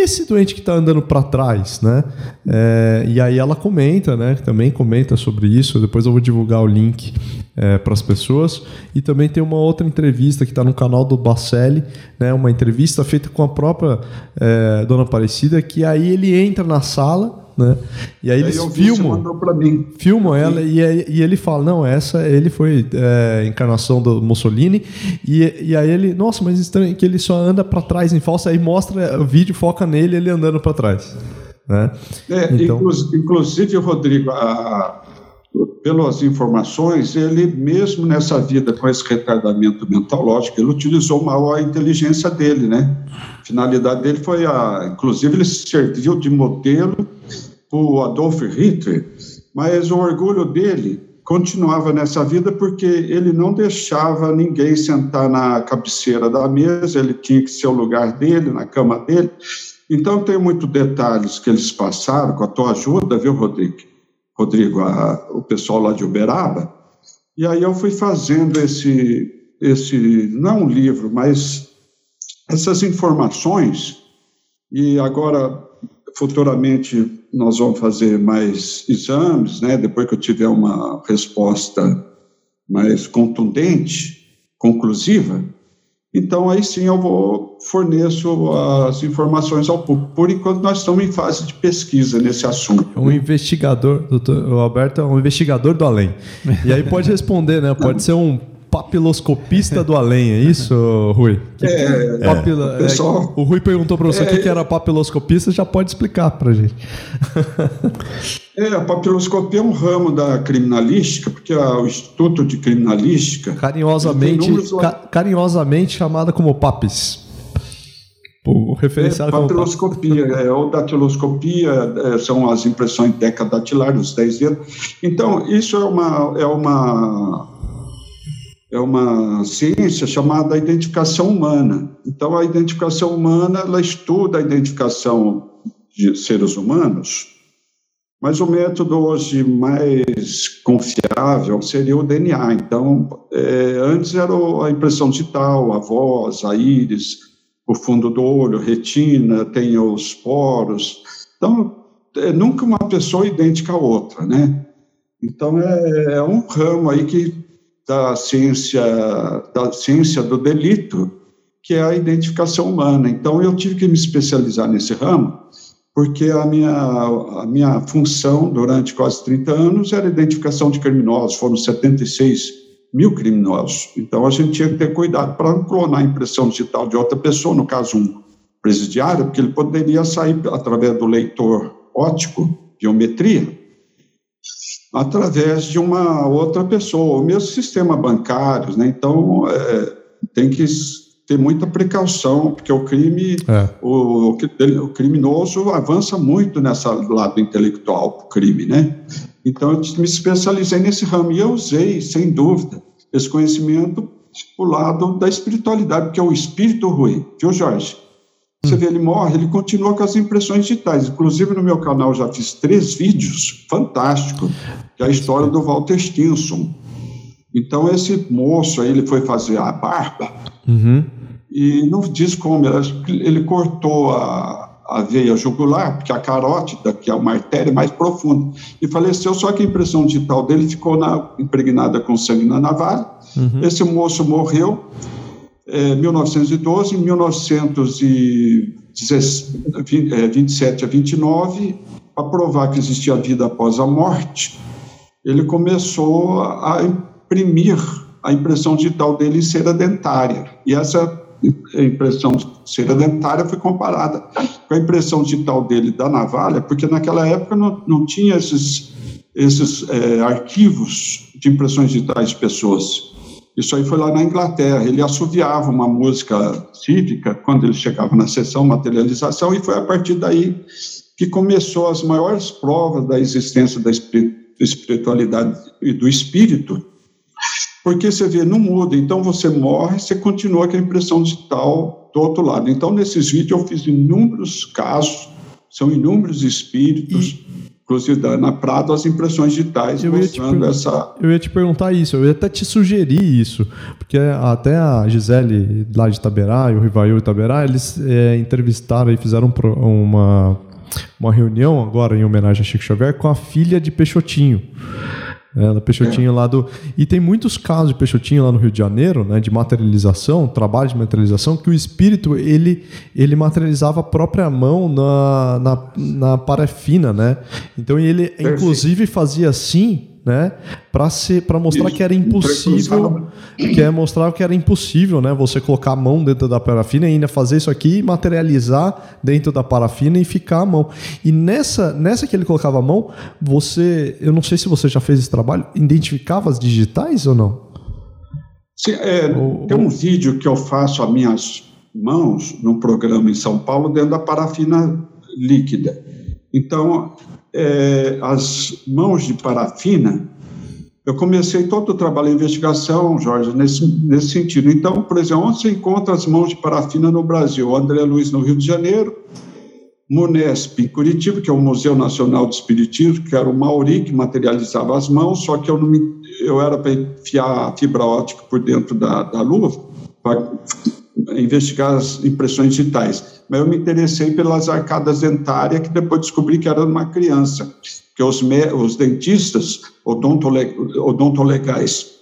esse doente que está andando para trás, né? É, e aí ela comenta, né? Também comenta sobre isso. Depois eu vou divulgar o link é, para as pessoas. E também tem uma outra entrevista que está no canal do Bacelli, né? Uma entrevista feita com a própria é, Dona Aparecida, que aí ele entra na sala, né? E aí eles eu vi, filmam, filmam ela e, e ele fala, não, essa ele foi é, encarnação do Mussolini, e, e aí ele, nossa, mas estranho que ele só anda para trás em falso, aí mostra o vídeo, foca nele, ele andando para trás, né? É, então... Inclusive, Rodrigo, a, pelas informações, ele mesmo nessa vida com esse retardamento mental, lógico, ele utilizou mal a inteligência dele, né? A finalidade dele foi, a, inclusive, ele serviu de modelo para o Adolf Hitler, mas o orgulho dele continuava nessa vida porque ele não deixava ninguém sentar na cabeceira da mesa, ele tinha que ser o lugar dele, na cama dele. Então, tem muitos detalhes que eles passaram com a tua ajuda, viu, Rodrigo? Rodrigo, a, o pessoal lá de Uberaba, e aí eu fui fazendo esse, esse, não um livro, mas essas informações, e agora, futuramente, nós vamos fazer mais exames, né, depois que eu tiver uma resposta mais contundente, conclusiva, então aí sim eu vou forneço as informações ao público. Por enquanto nós estamos em fase de pesquisa nesse assunto. Um investigador, doutor, o Alberto é um investigador do além. E aí pode responder, né? Pode ser um papiloscopista do além, é isso, Rui? Que, é, papila, é, o, pessoal, é, o Rui perguntou para você o é, que era papiloscopista, já pode explicar para a gente. É, a papiloscopia é um ramo da criminalística, porque a, o Instituto de Criminalística... Carinhosamente, ca, carinhosamente chamada como PAPES. O referencial é, papiloscopia, é, ou datiloscopia, é, são as impressões decadatilares, os dez dedos. Então, isso é uma... É uma É uma ciência chamada identificação humana. Então, a identificação humana, ela estuda a identificação de seres humanos, mas o método hoje mais confiável seria o D N A. Então, é, antes era a impressão digital, a voz, a íris, o fundo do olho, retina, tem os poros. Então, é, nunca uma pessoa idêntica à outra, né? Então, é, é um ramo aí que da ciência, da ciência do delito, que é a identificação humana. Então, eu tive que me especializar nesse ramo, porque a minha, a minha função durante quase trinta anos era a identificação de criminosos, foram setenta e seis mil criminosos. Então, a gente tinha que ter cuidado para não clonar a impressão digital de outra pessoa, no caso um presidiário, porque ele poderia sair através do leitor óptico, biometria, através de uma outra pessoa, o mesmo sistema bancário, né? Então, é, tem que ter muita precaução, porque o crime, é. o, o criminoso avança muito nessa lado intelectual, o crime, né? Então, eu me especializei nesse ramo, e eu usei, sem dúvida, esse conhecimento o lado da espiritualidade, porque é o espírito ruim, viu, Jorge? Você vê, ele morre, ele continua com as impressões digitais. Inclusive, no meu canal, já fiz três vídeos fantásticos, que é a história do Walter Stinson. Então, esse moço aí, ele foi fazer a barba, uhum. e não diz como, ele cortou a, a veia jugular, porque a carótida, que é uma artéria mais profunda, e faleceu, só que a impressão digital dele ficou na, impregnada com sangue na navalha. Uhum. Esse moço morreu em mil novecentos e doze, em mil novecentos e vinte e sete a vinte e nove, para provar que existia vida após a morte, ele começou a imprimir a impressão digital dele em cera dentária. E essa impressão cera dentária foi comparada com a impressão digital dele da navalha, porque naquela época não, não tinha esses, esses é, arquivos de impressões digitais de pessoas. Isso aí foi lá na Inglaterra. Ele assoviava uma música cívica quando ele chegava na sessão materialização, e foi a partir daí que começou as maiores provas da existência da espiritualidade e do espírito, porque você vê, não muda. Então você morre, você continua com a impressão digital do outro lado. Então, nesses vídeos eu fiz inúmeros casos, são inúmeros espíritos, e... inclusive da Ana Prado, as impressões digitais eu mostrando per... essa... Eu ia te perguntar isso, eu ia até te sugerir isso, porque até a Gisele lá de Itaberá e o Rivail de Itaberá, eles é, entrevistaram e fizeram um pro... uma, uma reunião agora em homenagem a Chico Xavier com a filha de Peixotinho. Ela, Peixotinho lá do... E tem muitos casos de Peixotinho lá no Rio de Janeiro, né, de materialização, trabalho de materialização, que o espírito, ele, ele materializava a própria mão na, na, na parafina, né? Então ele, Perfeito. inclusive, fazia assim, né, para ser, para mostrar Isso. que era impossível, que é mostrar que era impossível, né, você colocar a mão dentro da parafina e ainda fazer isso aqui, materializar dentro da parafina e ficar a mão. E nessa, nessa que ele colocava a mão, você, eu não sei se você já fez esse trabalho, identificava as digitais ou não? Sim, é, ou, tem um ou... vídeo que eu faço as minhas mãos num programa em São Paulo dentro da parafina líquida. Então, É, as mãos de parafina, eu comecei todo o trabalho de investigação, Jorge, nesse, nesse sentido. Então, por exemplo, onde você encontra as mãos de parafina no Brasil? André Luiz, no Rio de Janeiro, Munesp, em Curitiba, que é o Museu Nacional de Espiritismo, que era o Mauri que materializava as mãos, só que eu, não me, eu era para enfiar a fibra ótica por dentro da, da luva, para investigar as impressões digitais, mas eu me interessei pelas arcadas dentárias, que depois descobri que era uma criança, que os, me, os dentistas odontole, odontolegais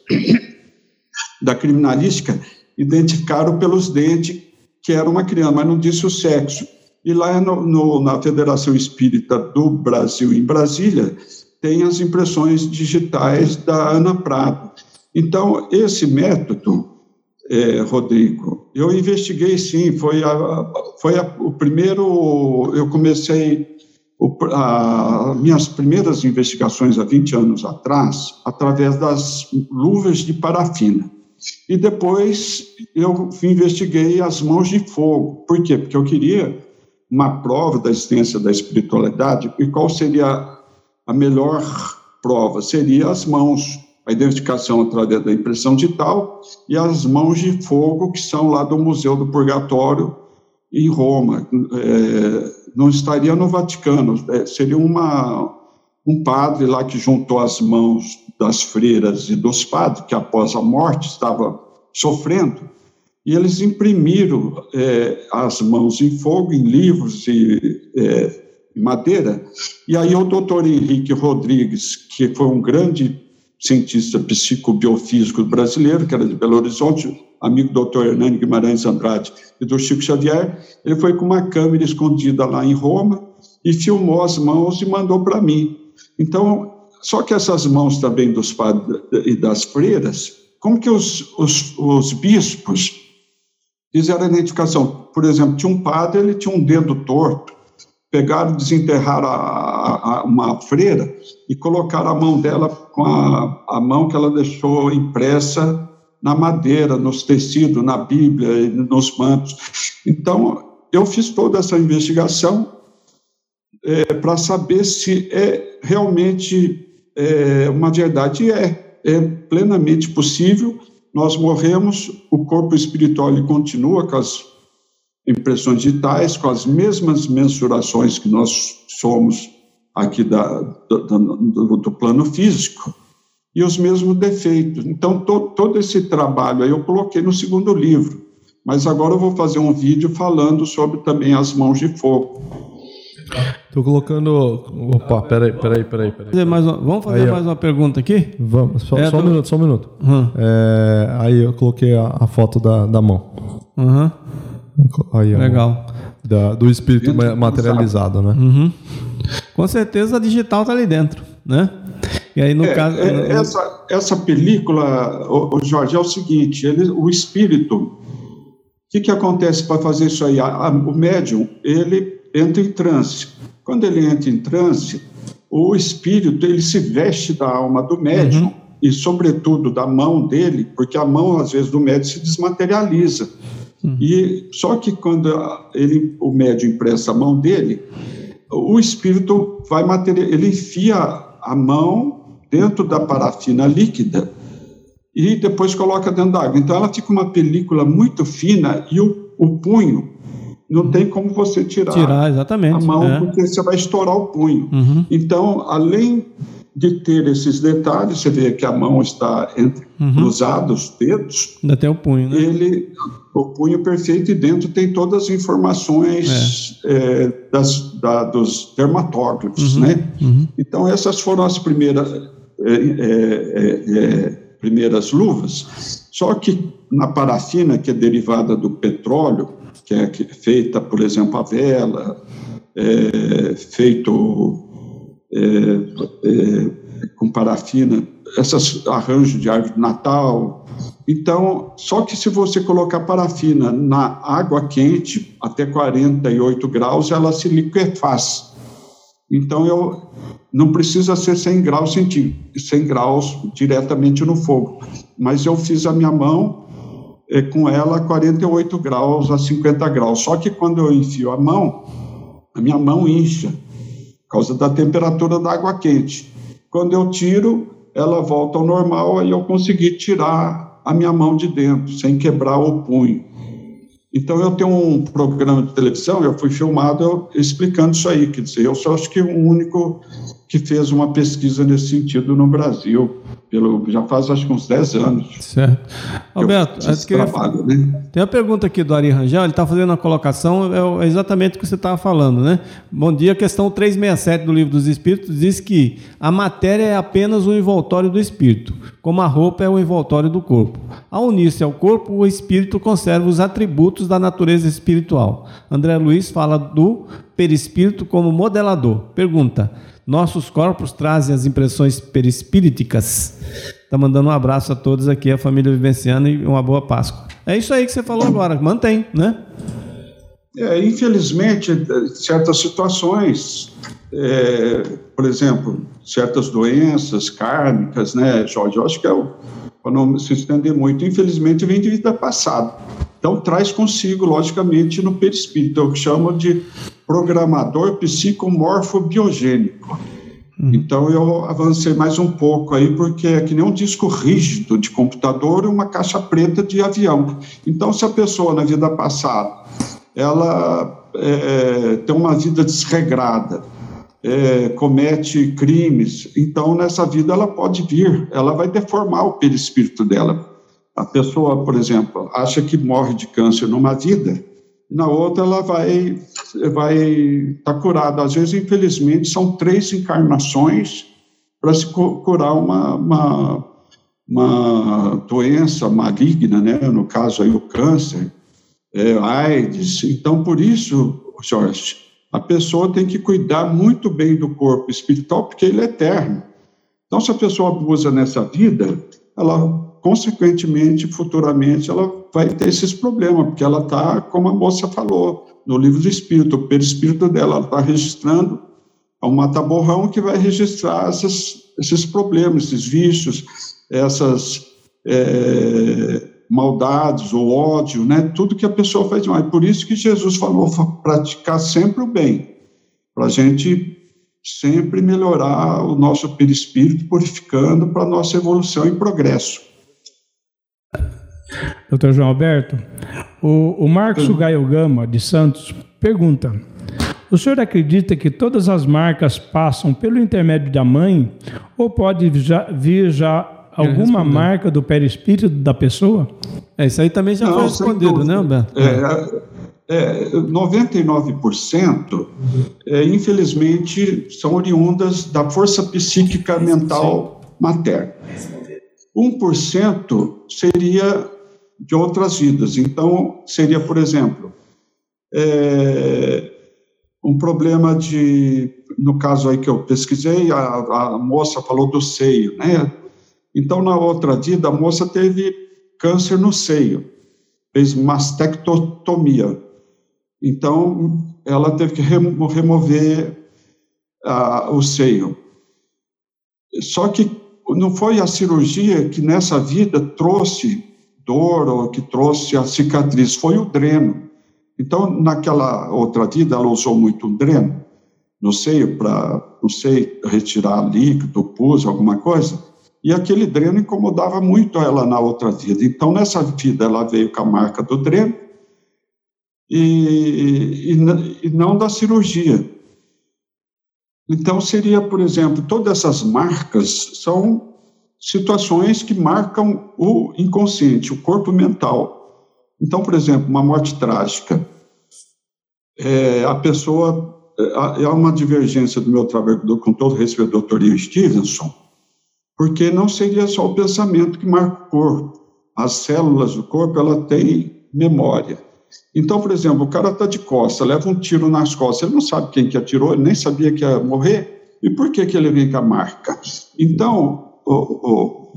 da criminalística identificaram pelos dentes que era uma criança, mas não disse o sexo. E lá no, no, na Federação Espírita do Brasil, em Brasília, tem as impressões digitais da Ana Prado. Então, esse método, É, Rodrigo, eu investiguei sim, foi, a, foi a, o primeiro, eu comecei o, a, minhas primeiras investigações há vinte anos atrás, através das luvas de parafina, e depois eu investiguei as mãos de fogo. Por quê? Porque eu queria uma prova da existência da espiritualidade. E qual seria a melhor prova? Seria as mãos, a identificação através da impressão digital, e as mãos de fogo, que são lá do Museu do Purgatório, em Roma. É, não estaria no Vaticano, é, seria uma, um padre lá que juntou as mãos das freiras e dos padres, que após a morte estava sofrendo, e eles imprimiram é, as mãos em fogo, em livros e é, madeira. E aí o doutor Henrique Rodrigues, que foi um grande cientista psicobiofísico brasileiro, que era de Belo Horizonte, amigo do doutor Hernani Guimarães Andrade e do Chico Xavier, ele foi com uma câmera escondida lá em Roma e filmou as mãos e mandou para mim. Então, só que essas mãos também dos padres e das freiras, como que os, os, os bispos fizeram a identificação? Por exemplo, tinha um padre, ele tinha um dedo torto, pegaram, desenterraram a, a, uma freira e colocaram a mão dela com a, a mão que ela deixou impressa na madeira, nos tecidos, na Bíblia, nos mantos. Então, eu fiz toda essa investigação é, para saber se é realmente é, uma verdade. É, é plenamente possível. Nós morremos, o corpo espiritual ele continua com as impressões digitais, com as mesmas mensurações que nós somos aqui da, do, do, do plano físico, e os mesmos defeitos. Então, to, todo esse trabalho aí eu coloquei no segundo livro, mas agora eu vou fazer um vídeo falando sobre também as mãos de fogo. Estou colocando... Opa, peraí, peraí, peraí. peraí. Fazer mais uma... Vamos fazer aí, mais uma pergunta aqui? Vamos, só, é, só tô... um minuto, só um minuto. Uhum. É, aí eu coloquei a, a foto da, da mão. Aham. Uhum. Aí, legal. Da, do espírito materializado, né? Uhum. Com certeza a digital está ali dentro, né? E aí no é, caso é, essa, essa película, o, o Jorge, é o seguinte: ele, o espírito, o que, que acontece para fazer isso aí? A, a, o médium, ele entra em transe. Quando ele entra em transe, o espírito ele se veste da alma do médium, uhum, e sobretudo da mão dele, porque a mão às vezes do médium se desmaterializa. Uhum. E só que quando ele, o médium empresta a mão dele, o espírito vai material, ele enfia a mão dentro da parafina líquida e depois coloca dentro da água. Então ela fica uma película muito fina e o, o punho não tem como você tirar, tirar exatamente, a mão, é. porque você vai estourar o punho. Uhum. Então, além de ter esses detalhes, você vê que a mão está entre, uhum. cruzada, os dedos. Ainda tem o punho, né? Ele, o punho perfeito, e dentro tem todas as informações é. É, das, da, dos dermatógrafos, uhum. né? Uhum. Então, essas foram as primeiras, é, é, é, primeiras luvas. Só que na parafina, que é derivada do petróleo, que é feita, por exemplo, a vela, é, feito é, é, com parafina, esses arranjos de árvore de Natal. Então, só que se você colocar parafina na água quente, até quarenta e oito graus, ela se liquefaz. Então, eu, não precisa ser cem graus, cem graus diretamente no fogo. Mas eu fiz a minha mão é, com ela a quarenta e oito graus a cinquenta graus. Só que quando eu enfio a mão, a minha mão incha, por causa da temperatura da água quente. Quando eu tiro, ela volta ao normal, aí eu consegui tirar a minha mão de dentro, sem quebrar o punho. Então, eu tenho um programa de televisão, eu fui filmado eu, explicando isso aí, quer dizer, eu só acho que o único que fez uma pesquisa nesse sentido no Brasil, pelo, já faz acho que uns dez anos. Certo. Alberto, esse trabalho, né? Tem uma pergunta aqui do Ari Rangel, ele está fazendo uma colocação, é exatamente o que você estava falando, né? Bom dia, questão trezentos e sessenta e sete do Livro dos Espíritos diz que a matéria é apenas o envoltório do espírito, como a roupa é o envoltório do corpo. Ao unir-se ao corpo, o espírito conserva os atributos da natureza espiritual. André Luiz fala do perispírito como modelador. Pergunta: nossos corpos trazem as impressões perispíriticas? Está mandando um abraço a todos aqui, a família vivenciana, e uma boa Páscoa. É isso aí que você falou agora, mantém, né? É, infelizmente, certas situações, é, por exemplo, certas doenças kármicas, né, Jorge? Eu acho que é o, para não se estender muito, infelizmente vem de vida passada. Então, traz consigo, logicamente, no perispírito, eu chamo de programador psicomorfobiogênico. Uhum. Então, eu avancei mais um pouco aí, porque é que nem um disco rígido de computador e uma caixa preta de avião. Então, se a pessoa, na vida passada, ela é, tem uma vida desregrada, é, comete crimes, então, nessa vida, ela pode vir, ela vai deformar o perispírito dela. A pessoa, por exemplo, acha que morre de câncer numa vida, e na outra ela vai vai estar tá curada. Às vezes, infelizmente, são três encarnações para se curar uma, uma, uma doença maligna, né? No caso aí o câncer, é, AIDS. Então, por isso, Jorge, a pessoa tem que cuidar muito bem do corpo espiritual, porque ele é eterno. Então, se a pessoa abusa nessa vida, ela, consequentemente, futuramente, ela vai ter esses problemas, porque ela está, como a moça falou, no livro do espírito, o perispírito dela, ela está registrando um mata-borrão que vai registrar essas, esses problemas, esses vícios, essas é, maldades, o ódio, né? Tudo que a pessoa faz demais. Por isso que Jesus falou, praticar sempre o bem, para a gente sempre melhorar o nosso perispírito, purificando para a nossa evolução e progresso. doutor João Alberto, o, o Marcos Gaio Gama, de Santos, pergunta: o senhor acredita que todas as marcas passam pelo intermédio da mãe, ou pode já, vir já alguma marca do perispírito da pessoa? É, isso aí também já Não, foi respondido, né, Alberto? É, é, noventa e nove por cento, é, infelizmente, são oriundas da força psíquica mental materna. um por cento seria de outras vidas. Então, seria, por exemplo, é, um problema de, no caso aí que eu pesquisei, a, a moça falou do seio, né? Então, na outra vida, a moça teve câncer no seio, fez mastectomia. Então, ela teve que remo- remover a, o seio. Só que não foi a cirurgia que nessa vida trouxe dor ou que trouxe a cicatriz, foi o dreno. Então, naquela outra vida, ela usou muito um dreno no seio para, não sei, retirar líquido, pus, alguma coisa, e aquele dreno incomodava muito ela na outra vida. Então, nessa vida, ela veio com a marca do dreno, e, e, e não da cirurgia. Então, seria, por exemplo, todas essas marcas são situações que marcam o inconsciente, o corpo mental. Então, por exemplo, uma morte trágica. É, a pessoa... É uma divergência do meu trabalho, com todo respeito ao doutor Ian Stevenson, porque não seria só o pensamento que marca o corpo. As células do corpo, ela tem memória. Então, por exemplo, o cara está de costas, leva um tiro nas costas, ele não sabe quem que atirou, ele nem sabia que ia morrer, e por que que ele vem com a marca? Então, o, o,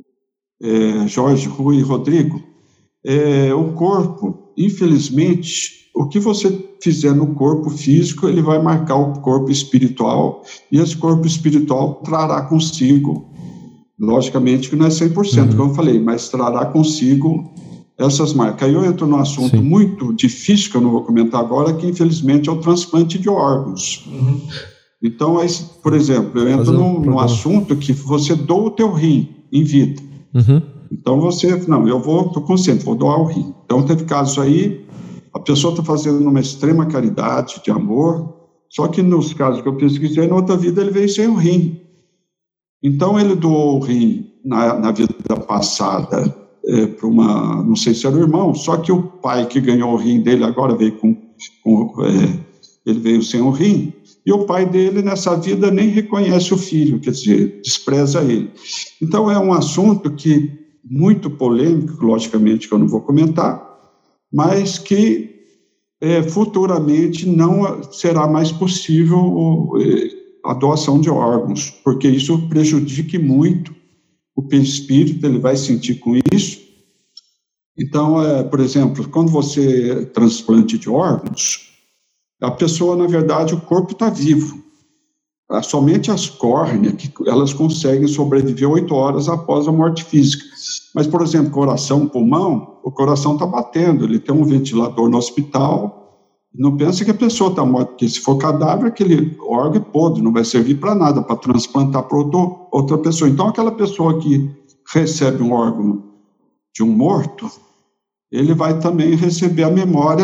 é, Jorge, Rui e Rodrigo, é, o corpo, infelizmente, o que você fizer no corpo físico, ele vai marcar o corpo espiritual, e esse corpo espiritual trará consigo, logicamente que não é cem por cento, uhum. como eu falei, mas trará consigo essas marcas. Aí eu entro num assunto Sim. muito difícil, que eu não vou comentar agora, que infelizmente é o transplante de órgãos. Uhum. Então, aí, por exemplo, eu entro num, num assunto que você doa o teu rim em vida. Uhum. Então você, não, eu vou, estou consciente, vou doar o rim. Então teve casos aí, a pessoa está fazendo uma extrema caridade, de amor, só que nos casos que eu pesquisei, na outra vida ele veio sem o rim. Então ele doou o rim na, na vida passada é, para uma, não sei se era o irmão, só que o pai que ganhou o rim dele agora veio com, com é, ele veio sem o rim, e o pai dele nessa vida nem reconhece o filho, quer dizer, despreza ele. Então é um assunto que muito polêmico, logicamente que eu não vou comentar, mas que é, futuramente não será mais possível é, a doação de órgãos, porque isso prejudica muito o perispírito, ele vai sentir com isso. Então, é, por exemplo, quando você transplante de órgãos, a pessoa, na verdade, o corpo está vivo. Somente as córneas, que elas conseguem sobreviver oito horas após a morte física. Mas, por exemplo, coração, pulmão, o coração está batendo, ele tem um ventilador no hospital, não pensa que a pessoa está morta, porque se for cadáver, aquele órgão é podre, não vai servir para nada, para transplantar para outra pessoa. Então, aquela pessoa que recebe um órgão de um morto, ele vai também receber a memória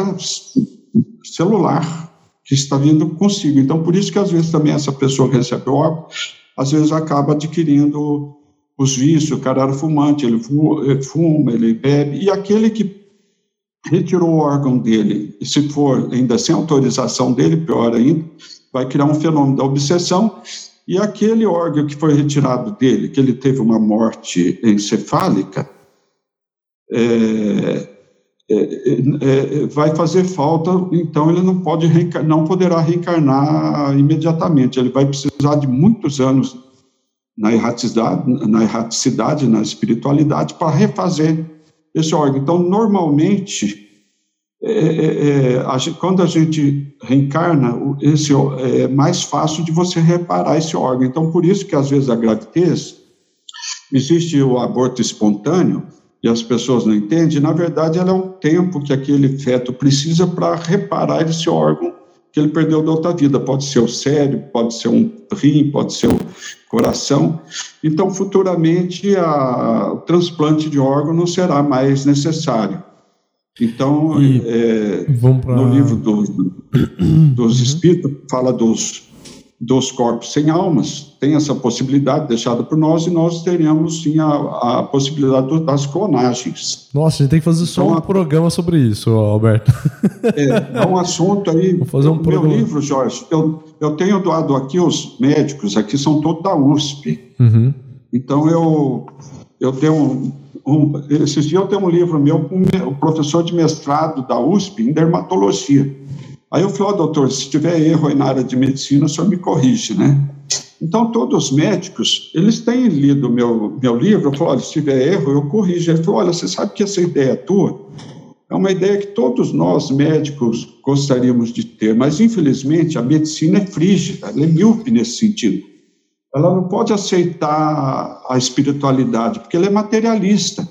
celular que está vindo consigo. Então, por isso que às vezes também essa pessoa que recebe o órgão, às vezes acaba adquirindo os vícios, o cara era fumante, ele fuma, ele bebe, e aquele que retirou o órgão dele, e se for ainda sem autorização dele, pior ainda, vai criar um fenômeno da obsessão, e aquele órgão que foi retirado dele, que ele teve uma morte encefálica, é, É, é, vai fazer falta, então ele não, pode não poderá reencarnar imediatamente, ele vai precisar de muitos anos na erraticidade, na, erraticidade, na espiritualidade, para refazer esse órgão. Então, normalmente, é, é, a gente, quando a gente reencarna, esse, é mais fácil de você reparar esse órgão. Então, por isso que, às vezes, a gravidez, existe o aborto espontâneo, e as pessoas não entendem, na verdade, ela é um tempo que aquele feto precisa para reparar esse órgão que ele perdeu da outra vida. Pode ser o cérebro, pode ser um rim, pode ser o coração. Então, futuramente, a, o transplante de órgão não será mais necessário. Então, é, pra... no livro do, dos Espíritos, fala dos, dos corpos sem almas, tem essa possibilidade deixada por nós, e nós teríamos sim a, a possibilidade do, das clonagens. Nossa, a gente tem que fazer só então, um a... programa sobre isso, Alberto. É, é um assunto aí. Vou fazer um meu programa. livro, Jorge, eu, eu tenho doado aqui, os médicos aqui são todos da U S P. Uhum. Então eu, eu tenho um, um. Esses dias eu tenho um livro meu com o professor de mestrado da U S P em dermatologia. Aí eu falei, ó, oh, doutor, se tiver erro aí na área de medicina, o senhor me corrige, né? Então, todos os médicos, eles têm lido o meu, meu livro, eu falo, olha, se tiver erro, eu corrijo. Ele falou, olha, você sabe que essa ideia tua é uma ideia que todos nós, médicos, gostaríamos de ter, mas, infelizmente, a medicina é frígida, ela é míope nesse sentido. Ela não pode aceitar a espiritualidade, porque ela é materialista.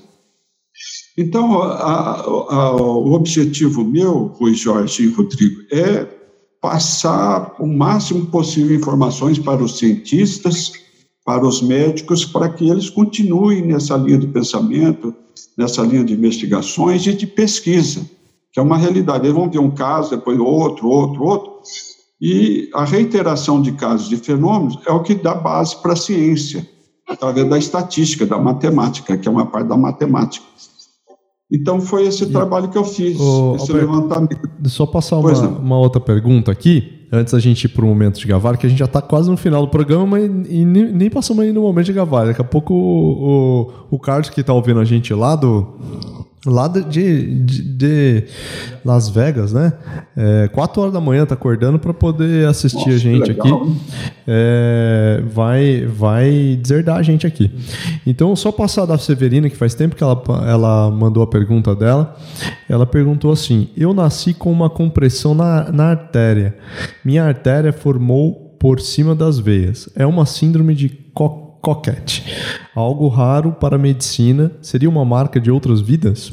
Então, a, a, o objetivo meu, Rui, Jorge e Rodrigo, é passar o máximo possível informações para os cientistas, para os médicos, para que eles continuem nessa linha de pensamento, nessa linha de investigações e de pesquisa, que é uma realidade. Eles vão ver um caso, depois outro, outro, outro, e a reiteração de casos de fenômenos é o que dá base para a ciência, através da estatística, da matemática, que é uma parte da matemática. Então, foi esse e, trabalho que eu fiz, o, esse Alberto, levantamento. Só passar uma, uma outra pergunta aqui, antes da gente ir para o momento de Gavalho, que a gente já está quase no final do programa, mas e nem, nem passamos aí no momento de Gavalho. Daqui a pouco o, o, o Carlos, que está ouvindo a gente lá do... Lá de, de, de Las Vegas, né? É, quatro horas da manhã, tá acordando para poder assistir. Nossa, a gente aqui. É, vai, vai deserdar a gente aqui. Então, só passar da Severina, que faz tempo que ela, ela mandou a pergunta dela. Ela perguntou assim: eu nasci com uma compressão na, na artéria. Minha artéria formou por cima das veias. É uma síndrome de Cox. Coquete. Algo raro para a medicina. Seria uma marca de outras vidas?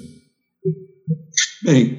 Bem,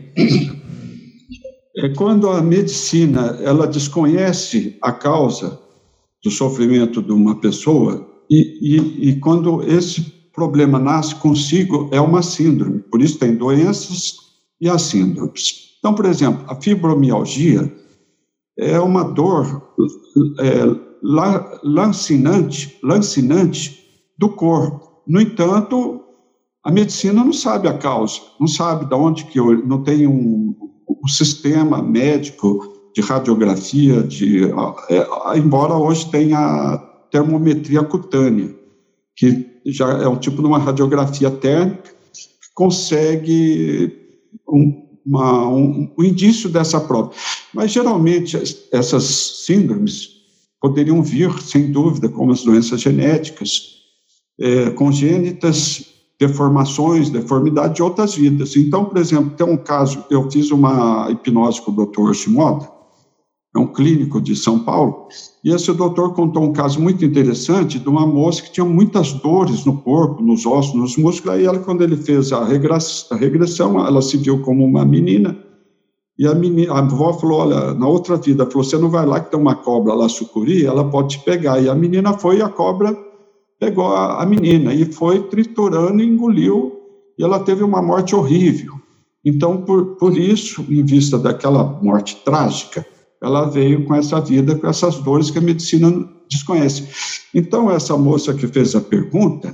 é quando a medicina ela desconhece a causa do sofrimento de uma pessoa e, e, e quando esse problema nasce consigo, é uma síndrome. Por isso tem doenças e as síndromes. Então, por exemplo, a fibromialgia é uma dor... É, lancinante, lancinante do corpo. No entanto, a medicina não sabe a causa, não sabe de onde que eu, não tem um, um sistema médico de radiografia, de, é, embora hoje tenha a termometria cutânea, que já é um tipo de uma radiografia térmica que consegue um, uma, um, um indício dessa prova. Mas, geralmente, essas síndromes poderiam vir, sem dúvida, como as doenças genéticas, é, congênitas, deformações, deformidade de outras vidas. Então, por exemplo, tem um caso, eu fiz uma hipnose com o doutor Shimoda, é um clínico de São Paulo, e esse doutor contou um caso muito interessante de uma moça que tinha muitas dores no corpo, nos ossos, nos músculos, aí ela, quando ele fez a regressão, ela se viu como uma menina. E a, menina, a avó falou, olha, na outra vida, falou, você não vai lá que tem uma cobra lá, sucuri, ela pode te pegar. E a menina foi, e a cobra pegou a, a menina, e foi triturando e engoliu, e ela teve uma morte horrível. Então, por, por isso, em vista daquela morte trágica, ela veio com essa vida, com essas dores que a medicina desconhece. Então, essa moça que fez a pergunta,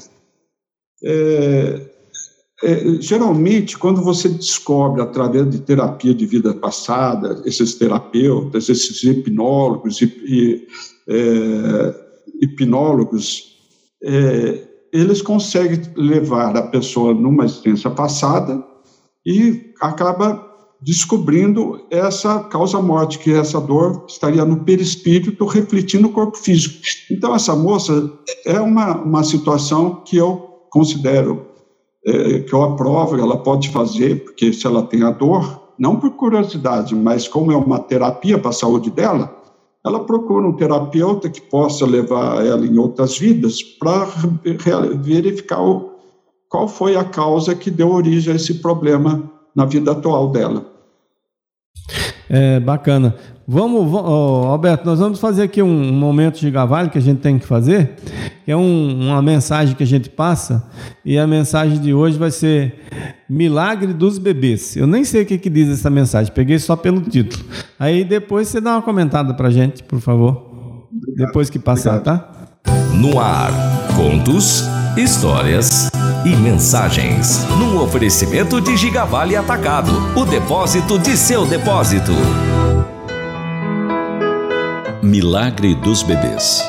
é... É, geralmente, quando você descobre, através de terapia de vida passada, esses terapeutas, esses hipnólogos, e, e, é, hipnólogos, é, eles conseguem levar a pessoa numa existência passada e acaba descobrindo essa causa-morte, que essa dor estaria no perispírito refletindo no corpo físico. Então, essa moça é uma, uma situação que eu considero É, que eu aprovo, ela pode fazer, porque se ela tem a dor, não por curiosidade, mas como é uma terapia para a saúde dela, ela procura um terapeuta que possa levar ela em outras vidas para verificar o, qual foi a causa que deu origem a esse problema na vida atual dela. É, bacana. Vamos, vamos oh, Alberto, nós vamos fazer aqui um, um momento de Gavalho que a gente tem que fazer, que é um, uma mensagem que a gente passa, e a mensagem de hoje vai ser Milagre dos Bebês. Eu nem sei o que, que diz essa mensagem, peguei só pelo título. Aí depois você dá uma comentada pra gente, por favor. Obrigado. Depois que passar, Obrigado. Tá? No ar, contos, histórias e mensagens. Num oferecimento de Gigavale Atacado, o depósito de seu depósito. Milagre dos Bebês.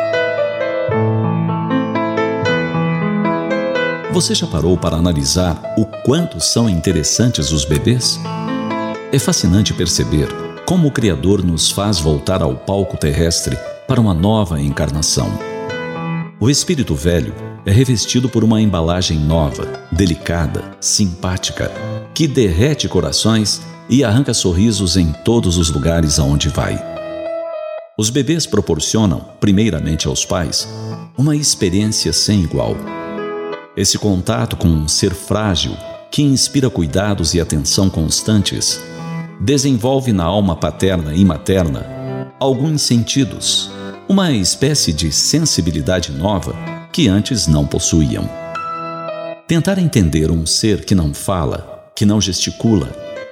Você já parou para analisar o quanto são interessantes os bebês? É fascinante perceber como o Criador nos faz voltar ao palco terrestre para uma nova encarnação. O espírito velho é revestido por uma embalagem nova, delicada, simpática, que derrete corações e arranca sorrisos em todos os lugares aonde vai. Os bebês proporcionam, primeiramente aos pais, uma experiência sem igual. Esse contato com um ser frágil, que inspira cuidados e atenção constantes, desenvolve na alma paterna e materna alguns sentidos, uma espécie de sensibilidade nova que antes não possuíam. Tentar entender um ser que não fala, que não gesticula,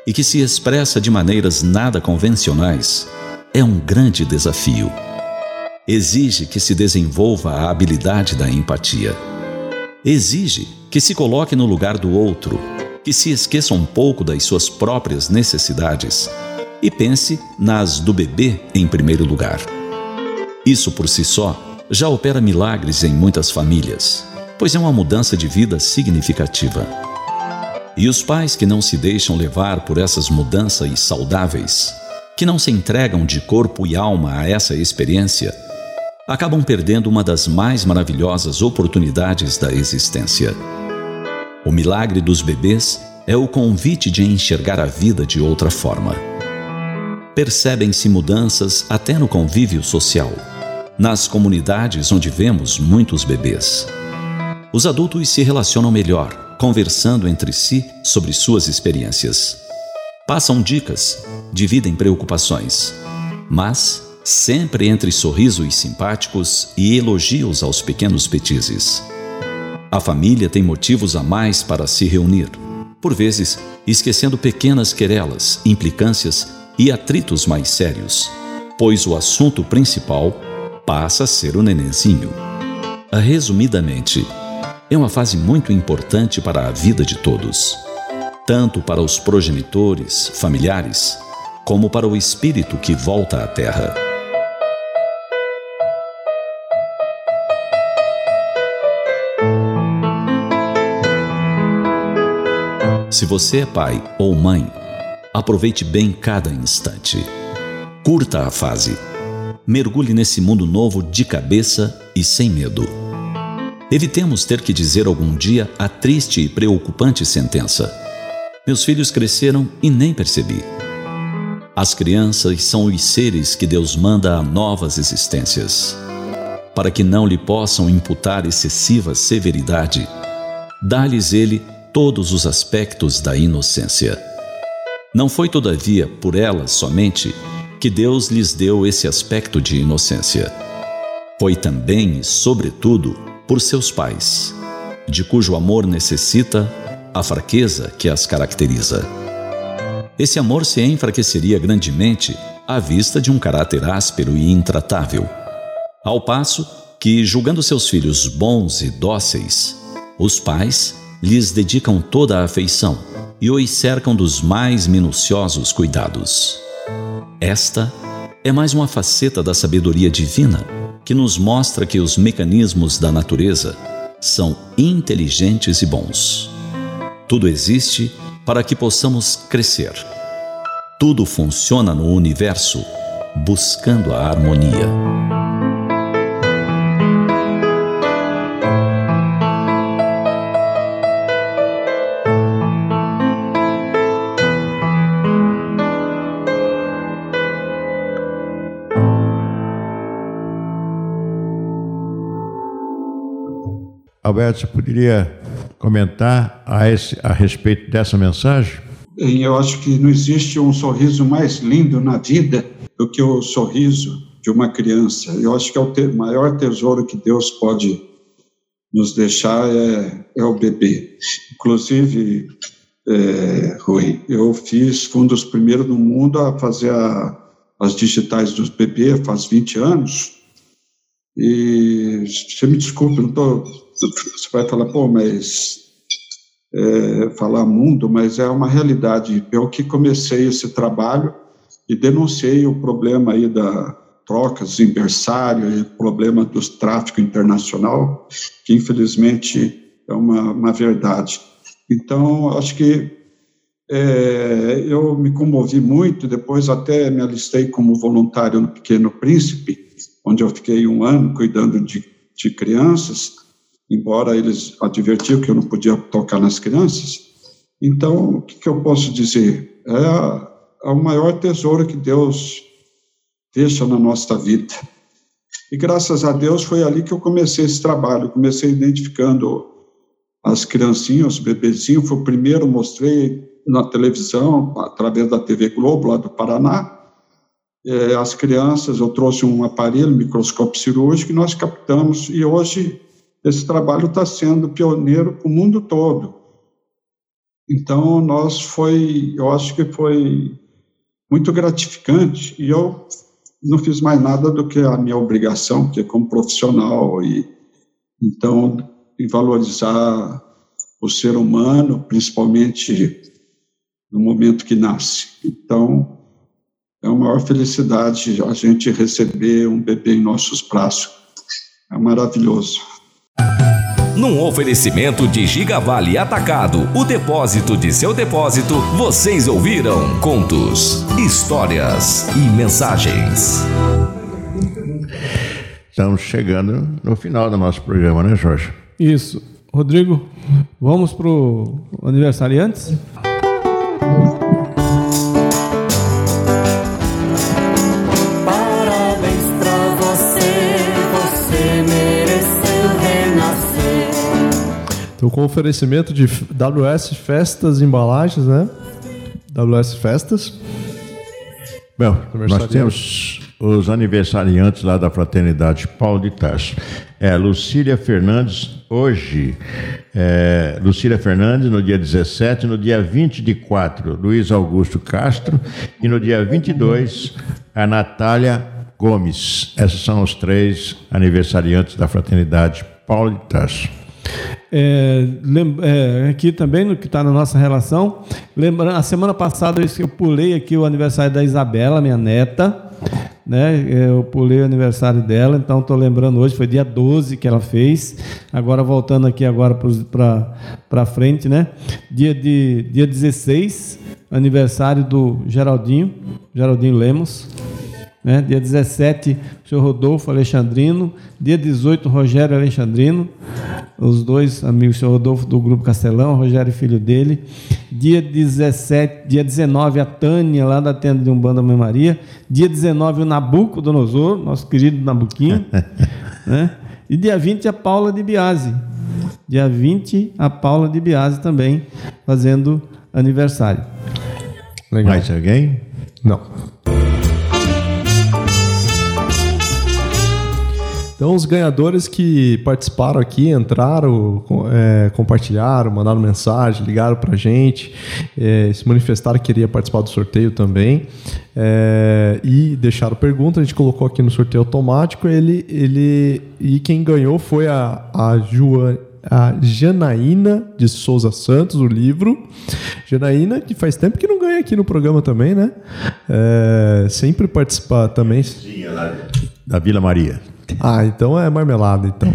e que se expressa de maneiras nada convencionais, é um grande desafio. Exige que se desenvolva a habilidade da empatia. Exige que se coloque no lugar do outro, que se esqueça um pouco das suas próprias necessidades e pense nas do bebê em primeiro lugar. Isso por si só já opera milagres em muitas famílias, pois é uma mudança de vida significativa. E os pais que não se deixam levar por essas mudanças saudáveis, que não se entregam de corpo e alma a essa experiência, acabam perdendo uma das mais maravilhosas oportunidades da existência. O milagre dos bebês é o convite de enxergar a vida de outra forma. Percebem-se mudanças até no convívio social, nas comunidades onde vemos muitos bebês. Os adultos se relacionam melhor, conversando entre si sobre suas experiências. Passam dicas, dividem preocupações, mas sempre entre sorrisos simpáticos e elogios aos pequenos petizes. A família tem motivos a mais para se reunir, por vezes esquecendo pequenas querelas, implicâncias e atritos mais sérios, pois o assunto principal passa a ser o nenenzinho. Resumidamente, é uma fase muito importante para a vida de todos, tanto para os progenitores, familiares, como para o espírito que volta à Terra. Se você é pai ou mãe, aproveite bem cada instante. Curta a fase. Mergulhe nesse mundo novo de cabeça e sem medo. Evitemos ter que dizer algum dia a triste e preocupante sentença: meus filhos cresceram e nem percebi. As crianças são os seres que Deus manda a novas existências. Para que não lhe possam imputar excessiva severidade, dá-lhes ele todos os aspectos da inocência. Não foi, todavia, por elas somente que Deus lhes deu esse aspecto de inocência. Foi também e, sobretudo, por seus pais, de cujo amor necessita a fraqueza que as caracteriza. Esse amor se enfraqueceria grandemente à vista de um caráter áspero e intratável, ao passo que, julgando seus filhos bons e dóceis, os pais lhes dedicam toda a afeição e os cercam dos mais minuciosos cuidados. Esta é mais uma faceta da sabedoria divina que nos mostra que os mecanismos da natureza são inteligentes e bons. Tudo existe para que possamos crescer. Tudo funciona no universo buscando a harmonia. Alberto, você poderia comentar a, esse, a respeito dessa mensagem? Eu acho que não existe um sorriso mais lindo na vida do que o sorriso de uma criança. Eu acho que é o te- maior tesouro que Deus pode nos deixar é, é o bebê. Inclusive, é, Rui, eu fiz, fui um dos primeiros no mundo a fazer a, as digitais dos bebês faz vinte anos. E você me desculpe, não tô, você vai falar, pô, mas é, falar mundo, mas é uma realidade. Eu que comecei esse trabalho e denunciei o problema aí da trocas em berçário e o problema do tráfico internacional, que infelizmente é uma, uma verdade. Então, acho que é, eu me comovi muito, depois até me alistei como voluntário no Pequeno Príncipe, onde eu fiquei um ano cuidando de, de crianças, embora eles advertiam que eu não podia tocar nas crianças. Então, o que, que eu posso dizer? É, a, é o maior tesouro que Deus deixa na nossa vida. E graças a Deus foi ali que eu comecei esse trabalho. Comecei identificando as criancinhas, os bebezinhos. Foi o primeiro, mostrei na televisão, através da T V Globo, lá do Paraná. É, as crianças, eu trouxe um aparelho, um microscópio cirúrgico, e nós captamos, e hoje esse trabalho está sendo pioneiro para o mundo todo. Então, nós foi, eu acho que foi muito gratificante, e eu não fiz mais nada do que a minha obrigação, que é como profissional, e então, em valorizar o ser humano, principalmente no momento que nasce. Então, é uma maior felicidade a gente receber um bebê em nossos braços. É maravilhoso. Num oferecimento de Gigavale Atacado, o depósito de seu depósito, vocês ouviram contos, histórias e mensagens. Estamos chegando no final do nosso programa, né, Jorge? Isso. Rodrigo, vamos para o aniversariantes? Parabéns pra você, você mereceu renascer. Então, com oferecimento de W S Festas Embalagens, né? W S Festas. Bom, nós temos os aniversariantes lá da Fraternidade Paulo de Tarso. É, Lucília Fernandes, hoje, é, Lucília Fernandes no dia dezessete, no dia vinte de quatro, Luiz Augusto Castro, e no dia vinte e dois, a Natália Gomes. Esses são os três aniversariantes da Fraternidade Paulo de Tarso. É, lem- é, aqui também, no que está na nossa relação, lembrando, a semana passada eu, eu pulei aqui o aniversário da Isabela, minha neta, né? Eu pulei o aniversário dela, então estou lembrando hoje, foi dia doze que ela fez, agora voltando aqui agora para frente, né? Dia, de, dia dezesseis, aniversário do Geraldinho, Geraldinho Lemos. Né? Dia dezessete, o senhor Rodolfo Alexandrino. Dia dezoito, Rogério Alexandrino. Os dois amigos, o senhor Rodolfo do Grupo Castelão, o Rogério filho dele. Dia dezessete, dia dezenove, a Tânia, lá da tenda de Umbanda Mãe Maria. Dia dezenove, o Nabucodonosor, nosso querido Nabuquinho. Né? E dia vinte, a Paula de Biasi. Dia vinte, a Paula de Biasi também, fazendo aniversário. Legal. Mais alguém? Não. Então, os ganhadores que participaram aqui, entraram, é, compartilharam, mandaram mensagem, ligaram pra gente, é, se manifestaram que queria participar do sorteio também, é, e deixaram pergunta, a gente colocou aqui no sorteio automático, ele, ele, e quem ganhou foi a, a Joana, a Janaína de Souza Santos, o livro. Janaína, que faz tempo que não ganha aqui no programa também, né? É, sempre participa também. Sim, lá da Vila Maria. Ah, então é marmelada, então.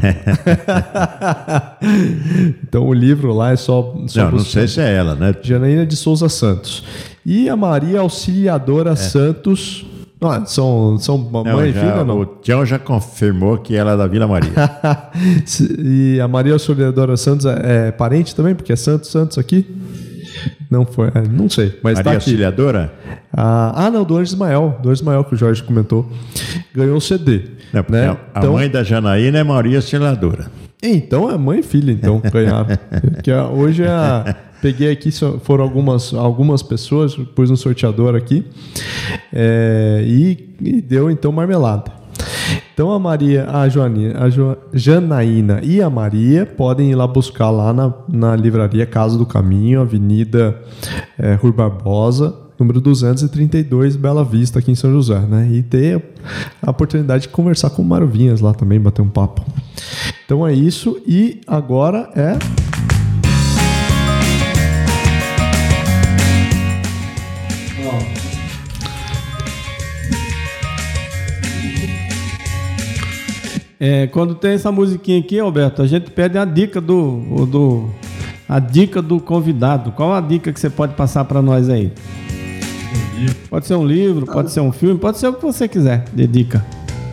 Então o livro lá é só... só não, não sei se é ela, né? Janaína de Souza Santos. E a Maria Auxiliadora é. Santos... Não, são, são mãe e filha, não? O Tião já confirmou que ela é da Vila Maria. E a Maria Auxiliadora Santos é, é parente também? Porque é Santos Santos aqui? Não foi, é, não sei. Mas Maria tá aqui. Auxiliadora? Ah, ah, não, do Anjo Ismael. Do Anjo Ismael que o Jorge comentou. Ganhou o C D. Não, né? A então, mãe da Janaína é Maria Auxiliadora. Então é mãe e filha, então, ganharam. Que hoje é a... Peguei aqui, foram algumas, algumas pessoas, pus no sorteador aqui, é, e, e deu então marmelada. Então a Maria, a, Joaninha, a jo, Janaína e a Maria podem ir lá buscar lá na, na livraria Casa do Caminho, Avenida é, Rui Barbosa, número duzentos e trinta e dois, Bela Vista, aqui em São José, né? E ter a oportunidade de conversar com o Mário Vinhas lá também, bater um papo. Então é isso, e agora é... É, quando tem essa musiquinha aqui, Alberto, a gente pede a dica do, do a dica do convidado. Qual a dica que você pode passar para nós aí? Pode ser um livro, pode ser um filme, pode ser o que você quiser de dica.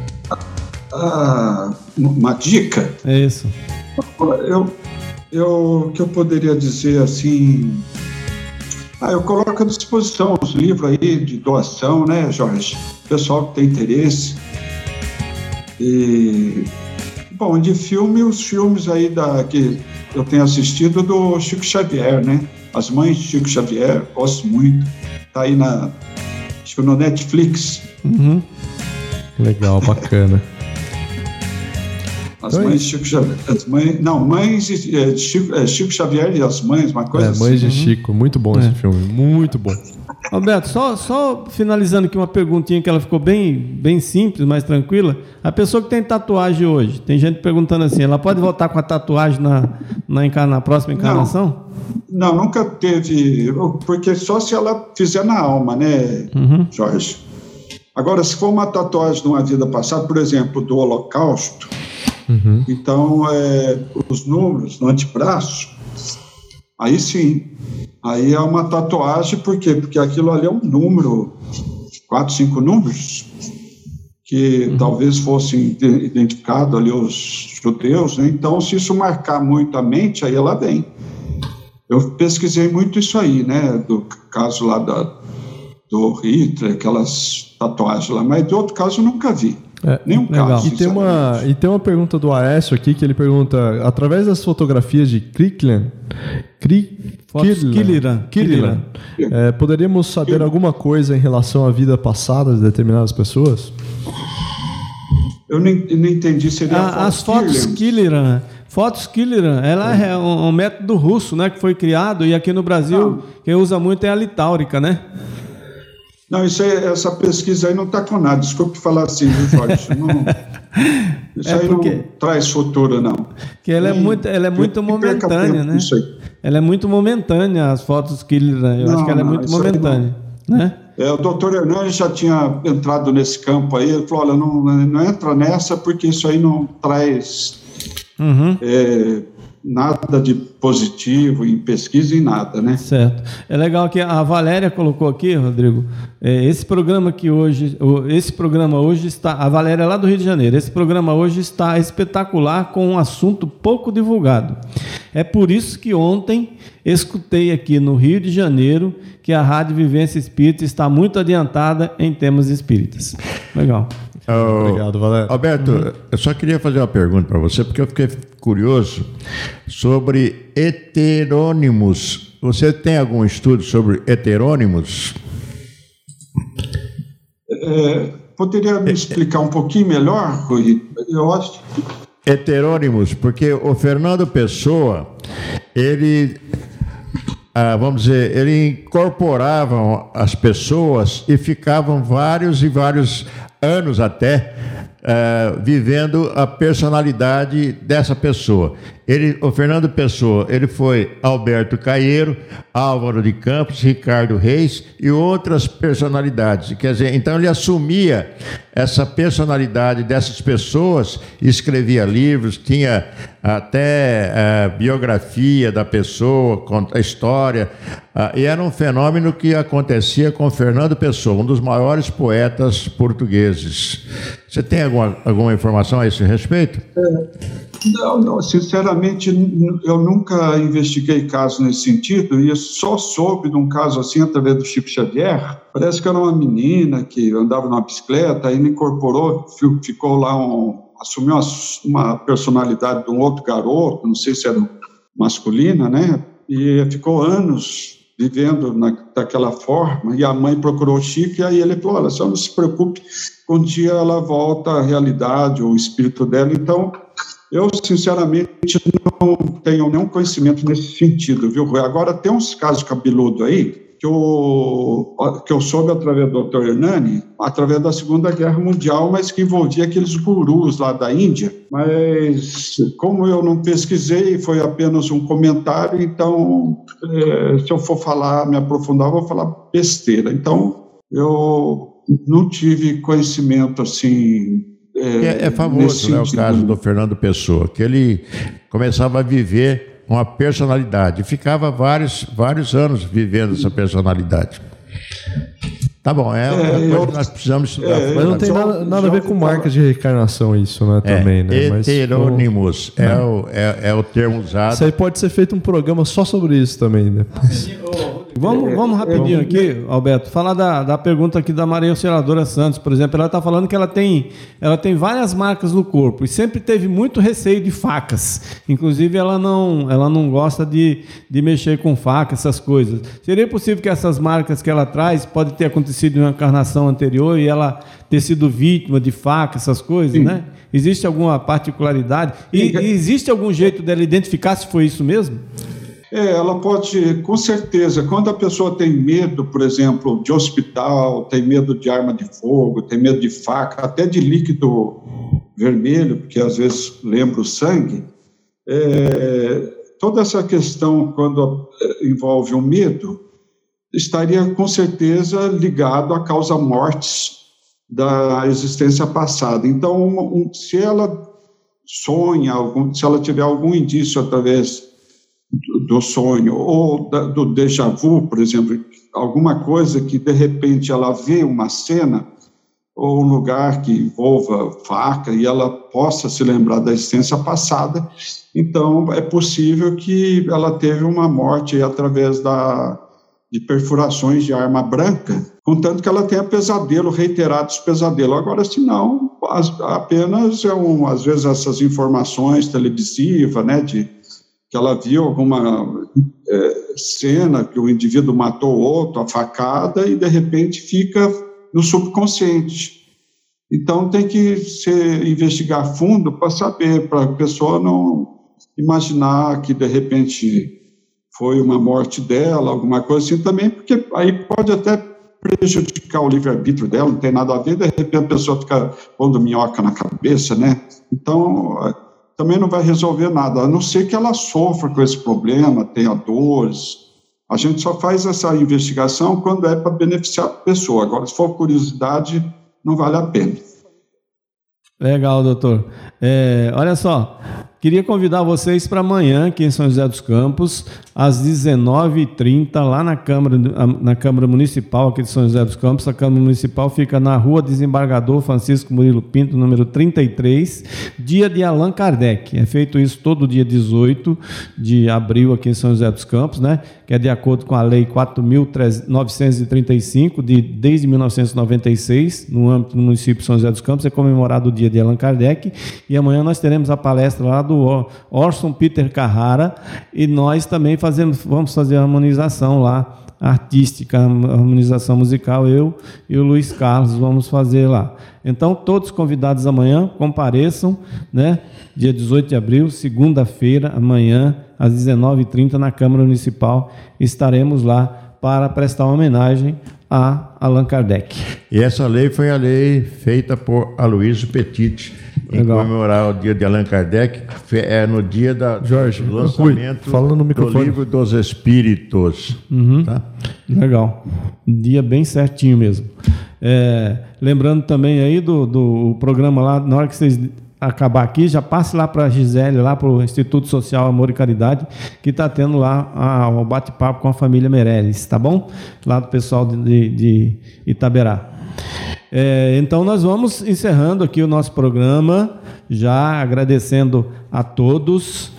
Ah, uma dica? É isso. Eu, eu, o que eu poderia dizer assim... Ah, eu coloco à disposição os livros aí de doação, né, Jorge? Pessoal que tem interesse. E, bom, de filme, os filmes aí da, que eu tenho assistido do Chico Xavier, né? As Mães de Chico Xavier, gosto muito. Tá aí na, acho que no Netflix. Uhum. Legal, bacana. As mães de Chico Xavier. As mães, não, mães de é, Chico, é, Chico Xavier e as mães, uma coisa é, assim. Mães de Chico, muito bom é. esse filme, muito bom. Alberto, só, só finalizando aqui uma perguntinha que ela ficou bem, bem simples, mais tranquila. A pessoa que tem tatuagem hoje, tem gente perguntando assim, ela pode voltar com a tatuagem na, na, encarna, na próxima encarnação? Não, não, nunca teve, porque só se ela fizer na alma, né, uhum. Jorge? Agora, se for uma tatuagem de uma vida passada, por exemplo, do Holocausto, uhum. então, é, os números no antebraço, aí sim, aí é uma tatuagem, por quê? Porque aquilo ali é um número, quatro, cinco números, que uhum. talvez fossem identificados ali os judeus, né? Então, se isso marcar muito a mente, aí ela vem. Eu pesquisei muito isso aí, né, do caso lá da, do Hitler, aquelas tatuagens lá, mas de outro caso eu nunca vi. É, nenhum legal. caso. E tem, uma, e tem uma pergunta do Aécio aqui, que ele pergunta, através das fotografias de Kirkland, Kirkland, Kirkland, é, poderíamos saber Kirkland. alguma coisa em relação à vida passada de determinadas pessoas? Eu não, eu não entendi, seria ah, as fotos Kirkland. Fotos Kirkland, ela é um, um método russo, né, que foi criado, e aqui no Brasil não. quem usa muito é a litáurica, né? Não, isso aí, essa pesquisa aí não está com nada. Desculpe falar assim, viu, Jorge? Não, isso é aí porque... não traz futuro, não. Que ela é Nem, muito, ela é muito momentânea, né? Isso aí. Ela é muito momentânea, as fotos Kirkland. Eu não, acho que ela é muito momentânea, né? É, o doutor Hernani já tinha entrado nesse campo aí. Ele falou: olha, não, não entra nessa porque isso aí não traz uhum. é, nada de positivo em pesquisa e nada, né? Certo. É legal que a Valéria colocou aqui, Rodrigo, é, esse programa que hoje, esse programa hoje está, a Valéria é lá do Rio de Janeiro, esse programa hoje está espetacular com um assunto pouco divulgado. É por isso que ontem escutei aqui no Rio de Janeiro que a Rádio Vivência Espírita está muito adiantada em temas espíritas. Legal. Oh, Obrigado, Valério. Alberto, uhum. eu só queria fazer uma pergunta para você, porque eu fiquei curioso sobre heterônimos. Você tem algum estudo sobre heterônimos? É, poderia me explicar um pouquinho melhor, Rui? Eu acho. Heterônimos, porque o Fernando Pessoa, ele, ah, vamos dizer, ele incorporava as pessoas e ficavam vários e vários anos até uh, vivendo a personalidade dessa pessoa. Ele, o Fernando Pessoa, ele foi Alberto Caeiro, Álvaro de Campos, Ricardo Reis e outras personalidades. Quer dizer, então ele assumia essa personalidade dessas pessoas, escrevia livros, tinha até a biografia da pessoa, a história, e era um fenômeno que acontecia com Fernando Pessoa, um dos maiores poetas portugueses. Você tem alguma, alguma informação a esse respeito? É. Não, não, sinceramente, eu nunca investiguei casos nesse sentido, e eu só soube de um caso assim através do Chico Xavier. Parece que era uma menina que andava numa bicicleta, aí me incorporou, ficou lá, um, assumiu uma, uma personalidade de um outro garoto, não sei se era masculina, né? E ficou anos vivendo na, daquela forma, e a mãe procurou o Chico, e aí ele falou: olha, só não se preocupe, um dia ela volta à realidade, o espírito dela. Então, eu, sinceramente, não tenho nenhum conhecimento nesse sentido, viu? Agora, tem uns casos cabeludos aí que eu, que eu soube através do doutor Hernani, através da Segunda Guerra Mundial, mas que envolvia aqueles gurus lá da Índia. Mas, como eu não pesquisei, foi apenas um comentário, então, é, se eu for falar, me aprofundar, eu vou falar besteira. Então, eu não tive conhecimento, assim... É, é famoso, né, o caso do Fernando Pessoa, que ele começava a viver uma personalidade, ficava vários, vários anos vivendo essa personalidade. Tá bom, é, é uma coisa eu, que nós precisamos estudar. É, mas não tem nada, nada a ver com marcas de reencarnação isso, né, também, é, né? Heterônimos, mas, é, é, o, é, é o termo usado. Isso aí pode ser feito um programa só sobre isso também, né? Vamos, vamos rapidinho aqui, Alberto, falar da, da pergunta aqui da Maria Auxiliadora Santos, por exemplo. Ela está falando que ela tem, ela tem várias marcas no corpo e sempre teve muito receio de facas. Inclusive, ela não, ela não gosta de, de mexer com faca, essas coisas. Seria possível que essas marcas que ela traz pode ter acontecido sido uma encarnação anterior e ela ter sido vítima de faca, essas coisas, Sim. né? Existe alguma particularidade? E, e existe algum jeito dela identificar se foi isso mesmo? É, ela pode, com certeza, quando a pessoa tem medo, por exemplo, de hospital, tem medo de arma de fogo, tem medo de faca, até de líquido vermelho, porque às vezes lembra o sangue, é, toda essa questão, quando envolve o medo, estaria com certeza ligado à causa-mortes da existência passada. Então, um, se ela sonha, algum, se ela tiver algum indício através do sonho ou da, do déjà vu, por exemplo, alguma coisa que de repente ela vê uma cena ou um lugar que envolva faca e ela possa se lembrar da existência passada, então é possível que ela teve uma morte através da, de perfurações de arma branca, contanto que ela tenha pesadelo, reiterados pesadelos. Agora, se não, apenas é um, às vezes essas informações televisivas, né, de que ela viu alguma é, cena que o indivíduo matou o outro, a facada, e de repente fica no subconsciente. Então tem que se investigar a fundo para saber, para a pessoa não imaginar que de repente foi uma morte dela, alguma coisa assim também, porque aí pode até prejudicar o livre-arbítrio dela, não tem nada a ver, de repente a pessoa fica pondo minhoca na cabeça, né? Então também não vai resolver nada, a não ser que ela sofra com esse problema, tenha dores. A gente só faz essa investigação quando é para beneficiar a pessoa. Agora, se for curiosidade, não vale a pena. Legal, doutor. É, olha só, queria convidar vocês para amanhã, aqui em São José dos Campos, às dezenove e trinta, lá na Câmara, na Câmara Municipal aqui de São José dos Campos. A Câmara Municipal fica na Rua Desembargador Francisco Murilo Pinto, número trinta e três, dia de Allan Kardec. É feito isso todo dia dezoito de abril aqui em São José dos Campos, né? Que é de acordo com a Lei quatro mil novecentos e trinta e cinco, de, desde mil novecentos e noventa e seis, no âmbito do município de São José dos Campos, é comemorado o dia de Allan Kardec. E amanhã nós teremos a palestra lá do Orson Peter Carrara, e nós também fazemos, vamos fazer a harmonização lá, artística, a harmonização musical, eu e o Luiz Carlos vamos fazer lá. Então, todos convidados amanhã, compareçam, né? Dia dezoito de abril, segunda-feira, amanhã, às dezenove e trinta, na Câmara Municipal, estaremos lá para prestar uma homenagem a Allan Kardec. E essa lei foi a lei feita por Aloysio Petit, em Legal. comemorar o dia de Allan Kardec, é no dia da, Jorge, do lançamento Rui, no do Livro dos Espíritos. Uhum. Tá? Legal. Um dia bem certinho mesmo. É, lembrando também aí do, do programa lá, na hora que vocês acabar aqui, já passe lá para a Gisele, lá para o Instituto Social Amor e Caridade, que está tendo lá o um bate-papo com a família Meirelles, tá bom? Lá do pessoal de, de Itaberá. É, então nós vamos encerrando aqui o nosso programa, já agradecendo a todos.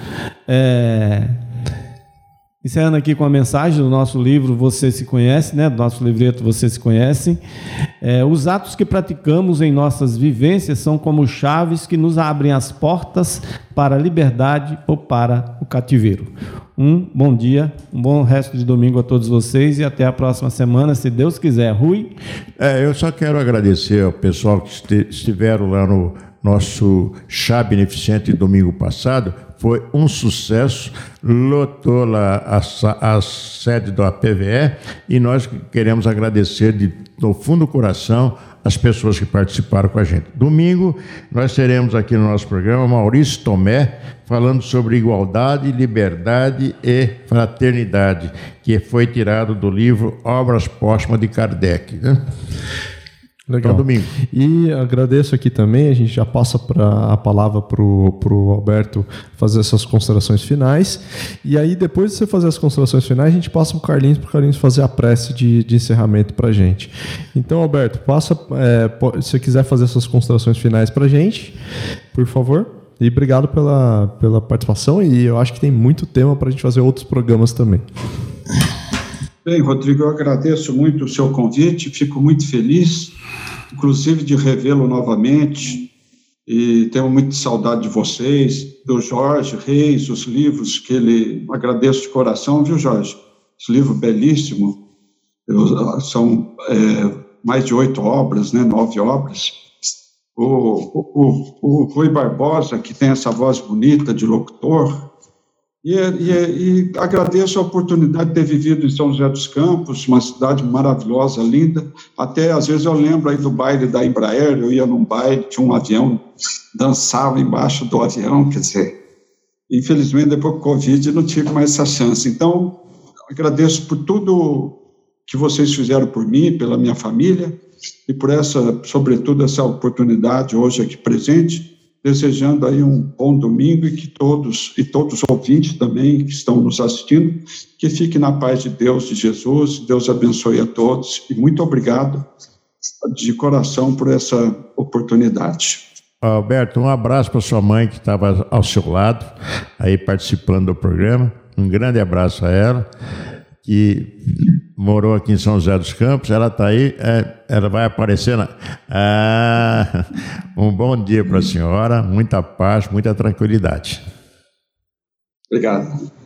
É, encerrando aqui com a mensagem do nosso livro Você Se Conhece, né? Do nosso livreto Você Se Conhece. É, os atos que praticamos em nossas vivências são como chaves que nos abrem as portas para a liberdade ou para o cativeiro. Um bom dia, um bom resto de domingo a todos vocês e até a próxima semana, se Deus quiser. Rui? É, eu só quero agradecer ao pessoal que este, estiveram lá no nosso chá beneficente domingo passado. Foi um sucesso, lotou lá a, a sede da P V E e nós queremos agradecer de, do fundo do coração as pessoas que participaram com a gente. Domingo nós teremos aqui no nosso programa Maurício Tomé falando sobre igualdade, liberdade e fraternidade, que foi tirado do livro Obras Póstumas de Kardec, né? Legal. Então, domingo. E agradeço aqui também, a gente já passa pra, a palavra para o Alberto fazer essas considerações finais. E aí, depois de você fazer as considerações finais, a gente passa para o Carlinhos, para o Carlinhos fazer a prece de, de encerramento para a gente. Então, Alberto, passa, é, se você quiser fazer essas considerações finais para a gente, por favor. E obrigado pela, pela participação, e eu acho que tem muito tema para a gente fazer outros programas também. Bem, Rodrigo, eu agradeço muito o seu convite, fico muito feliz, inclusive de revê-lo novamente, e tenho muita saudade de vocês, do Jorge Reis, os livros que ele... Agradeço de coração, viu, Jorge? Esse livro belíssimo, eu, são é, mais de oito obras, né, nove obras. O, o, o, o Rui Barbosa, que tem essa voz bonita de locutor, e, e, e agradeço a oportunidade de ter vivido em São José dos Campos, uma cidade maravilhosa, linda. Até, às vezes, eu lembro aí do baile da Embraer, eu ia num baile, tinha um avião, dançava embaixo do avião, quer dizer, infelizmente, depois do Covid, não tive mais essa chance. Então, agradeço por tudo que vocês fizeram por mim, pela minha família, e por essa, sobretudo, essa oportunidade hoje aqui presente, desejando aí um bom domingo e que todos, e todos os ouvintes também que estão nos assistindo, que fiquem na paz de Deus, de Jesus, Deus abençoe a todos, e muito obrigado de coração por essa oportunidade. Alberto, um abraço para sua mãe que estava ao seu lado, aí participando do programa, um grande abraço a ela, que morou aqui em São José dos Campos, ela está aí, é, ela vai aparecer na... Ah, um bom dia para a senhora, muita paz, muita tranquilidade. Obrigado.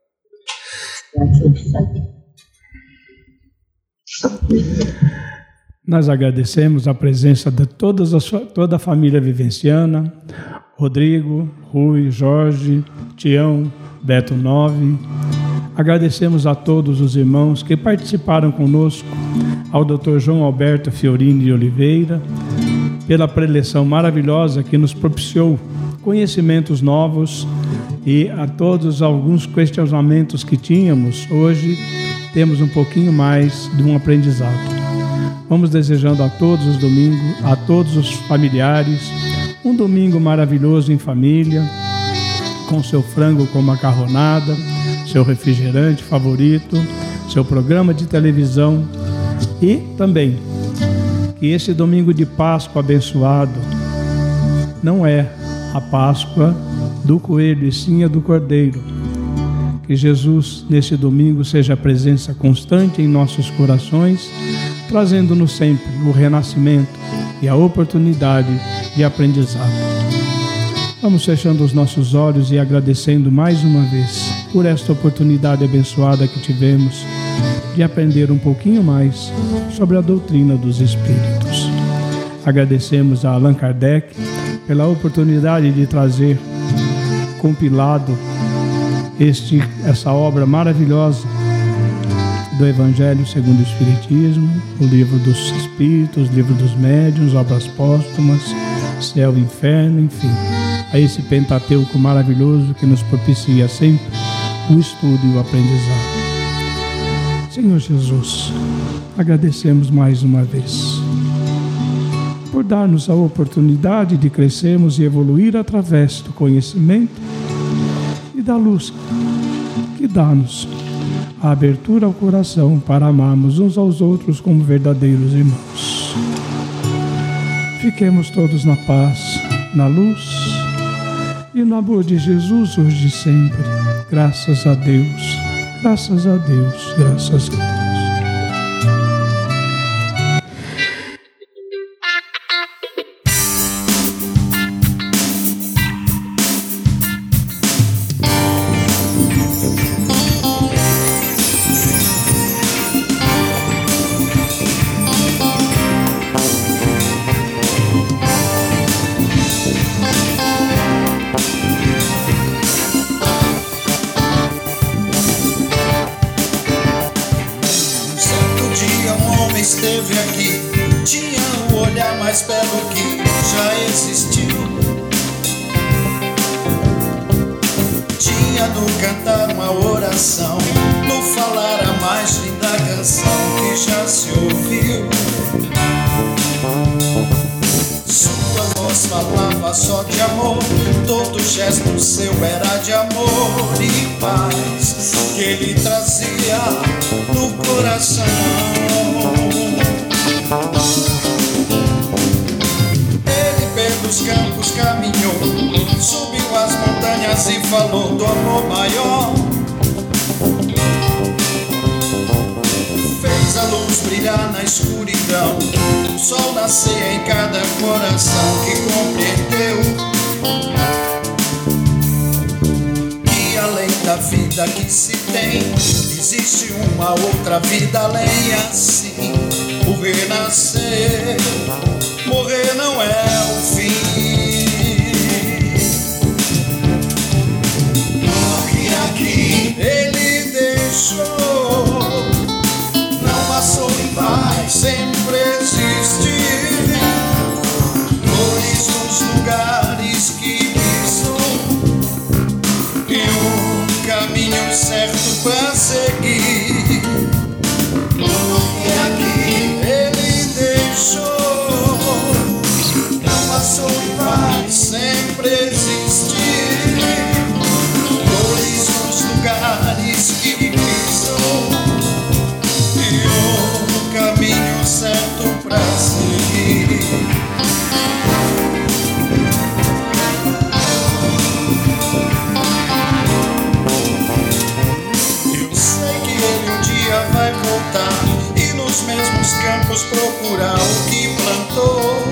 Nós agradecemos a presença de todas as, toda a família vivenciana, Rodrigo, Rui, Jorge, Tião, Beto Nove. Agradecemos a todos os irmãos que participaram conosco, ao doutor João Alberto Fiorini de Oliveira, pela preleção maravilhosa que nos propiciou conhecimentos novos, e a todos alguns questionamentos que tínhamos, hoje temos um pouquinho mais de um aprendizado. Vamos desejando a todos os domingos, a todos os familiares, um domingo maravilhoso em família, com seu frango com macarronada, seu refrigerante favorito, seu programa de televisão, e também que esse domingo de Páscoa abençoado não é a Páscoa do coelho e sim a do cordeiro. Que Jesus nesse domingo seja a presença constante em nossos corações, trazendo-nos sempre o renascimento e a oportunidade de aprendizado. Vamos fechando os nossos olhos e agradecendo mais uma vez por esta oportunidade abençoada que tivemos de aprender um pouquinho mais sobre a doutrina dos Espíritos. Agradecemos a Allan Kardec pela oportunidade de trazer compilado este, essa obra maravilhosa do Evangelho segundo o Espiritismo, o Livro dos Espíritos, Livro dos Médiuns, Obras Póstumas, Céu e Inferno, enfim, a esse Pentateuco maravilhoso que nos propicia sempre o estudo e o aprendizado. Senhor Jesus, agradecemos mais uma vez por dar-nos a oportunidade de crescermos e evoluir através do conhecimento e da luz que dá-nos a abertura ao coração para amarmos uns aos outros como verdadeiros irmãos. Fiquemos todos na paz, na luz e no amor de Jesus hoje e sempre. Graças a Deus, graças a Deus, graças a Deus. Esteve aqui, tinha o olhar mais belo que já existiu. Tinha no cantar uma oração, no falar a mais linda canção que já se ouviu. Sua voz falava só de amor, todo gesto seu era de amor e paz que ele trazia no coração. Ele pelos campos caminhou, subiu as montanhas e falou do amor maior. Fez a luz brilhar na escuridão, o sol nascer em cada coração que compreendeu que além da vida que se tem, existe uma outra vida além assim. O renascer. Morrer não é o fim. Morre aqui, ele deixou. Não passou em paz, sempre existe. Flores nos lugares que pisou e um caminho certo pra seguir. E aqui ele deixou. Não passou em paz, sempre existe. Flores nos lugares que pisou e um caminho certo pra seguir. Vai voltar e nos mesmos campos procurar o que plantou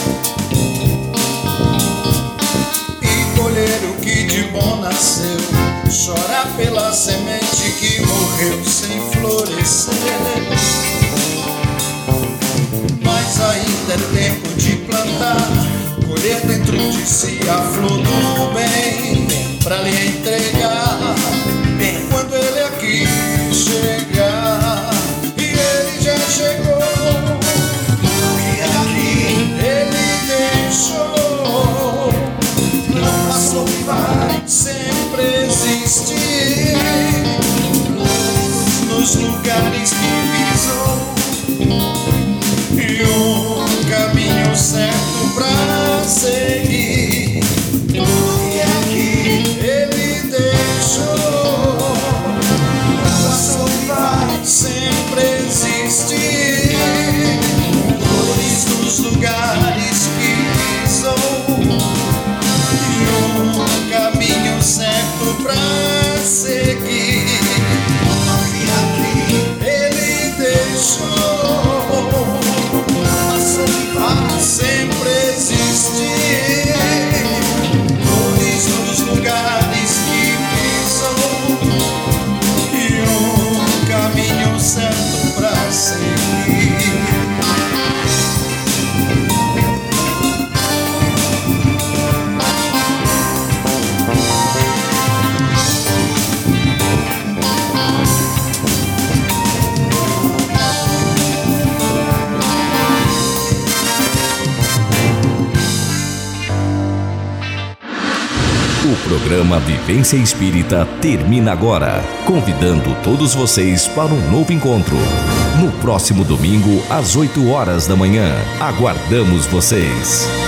e colher o que de bom nasceu. Chorar pela semente que morreu sem florescer. Mas ainda é tempo de plantar, colher dentro de si a flor do bem, pra lhe entregar quando ele aqui chegar. E ele já chegou. E aqui ele deixou. Não passou e vai sempre existir. Nos lugares que pisou e um caminho certo pra seguir. E aqui ele deixou. Sempre existir flores nos lugares que pisou e um caminho certo pra seguir. E aqui ele deixou. Passou e vai sempre existir flores nos lugares que pisou e um caminho certo pra seguir. O programa Vivência Espírita termina agora, convidando todos vocês para um novo encontro. No próximo domingo, às oito horas da manhã. Aguardamos vocês.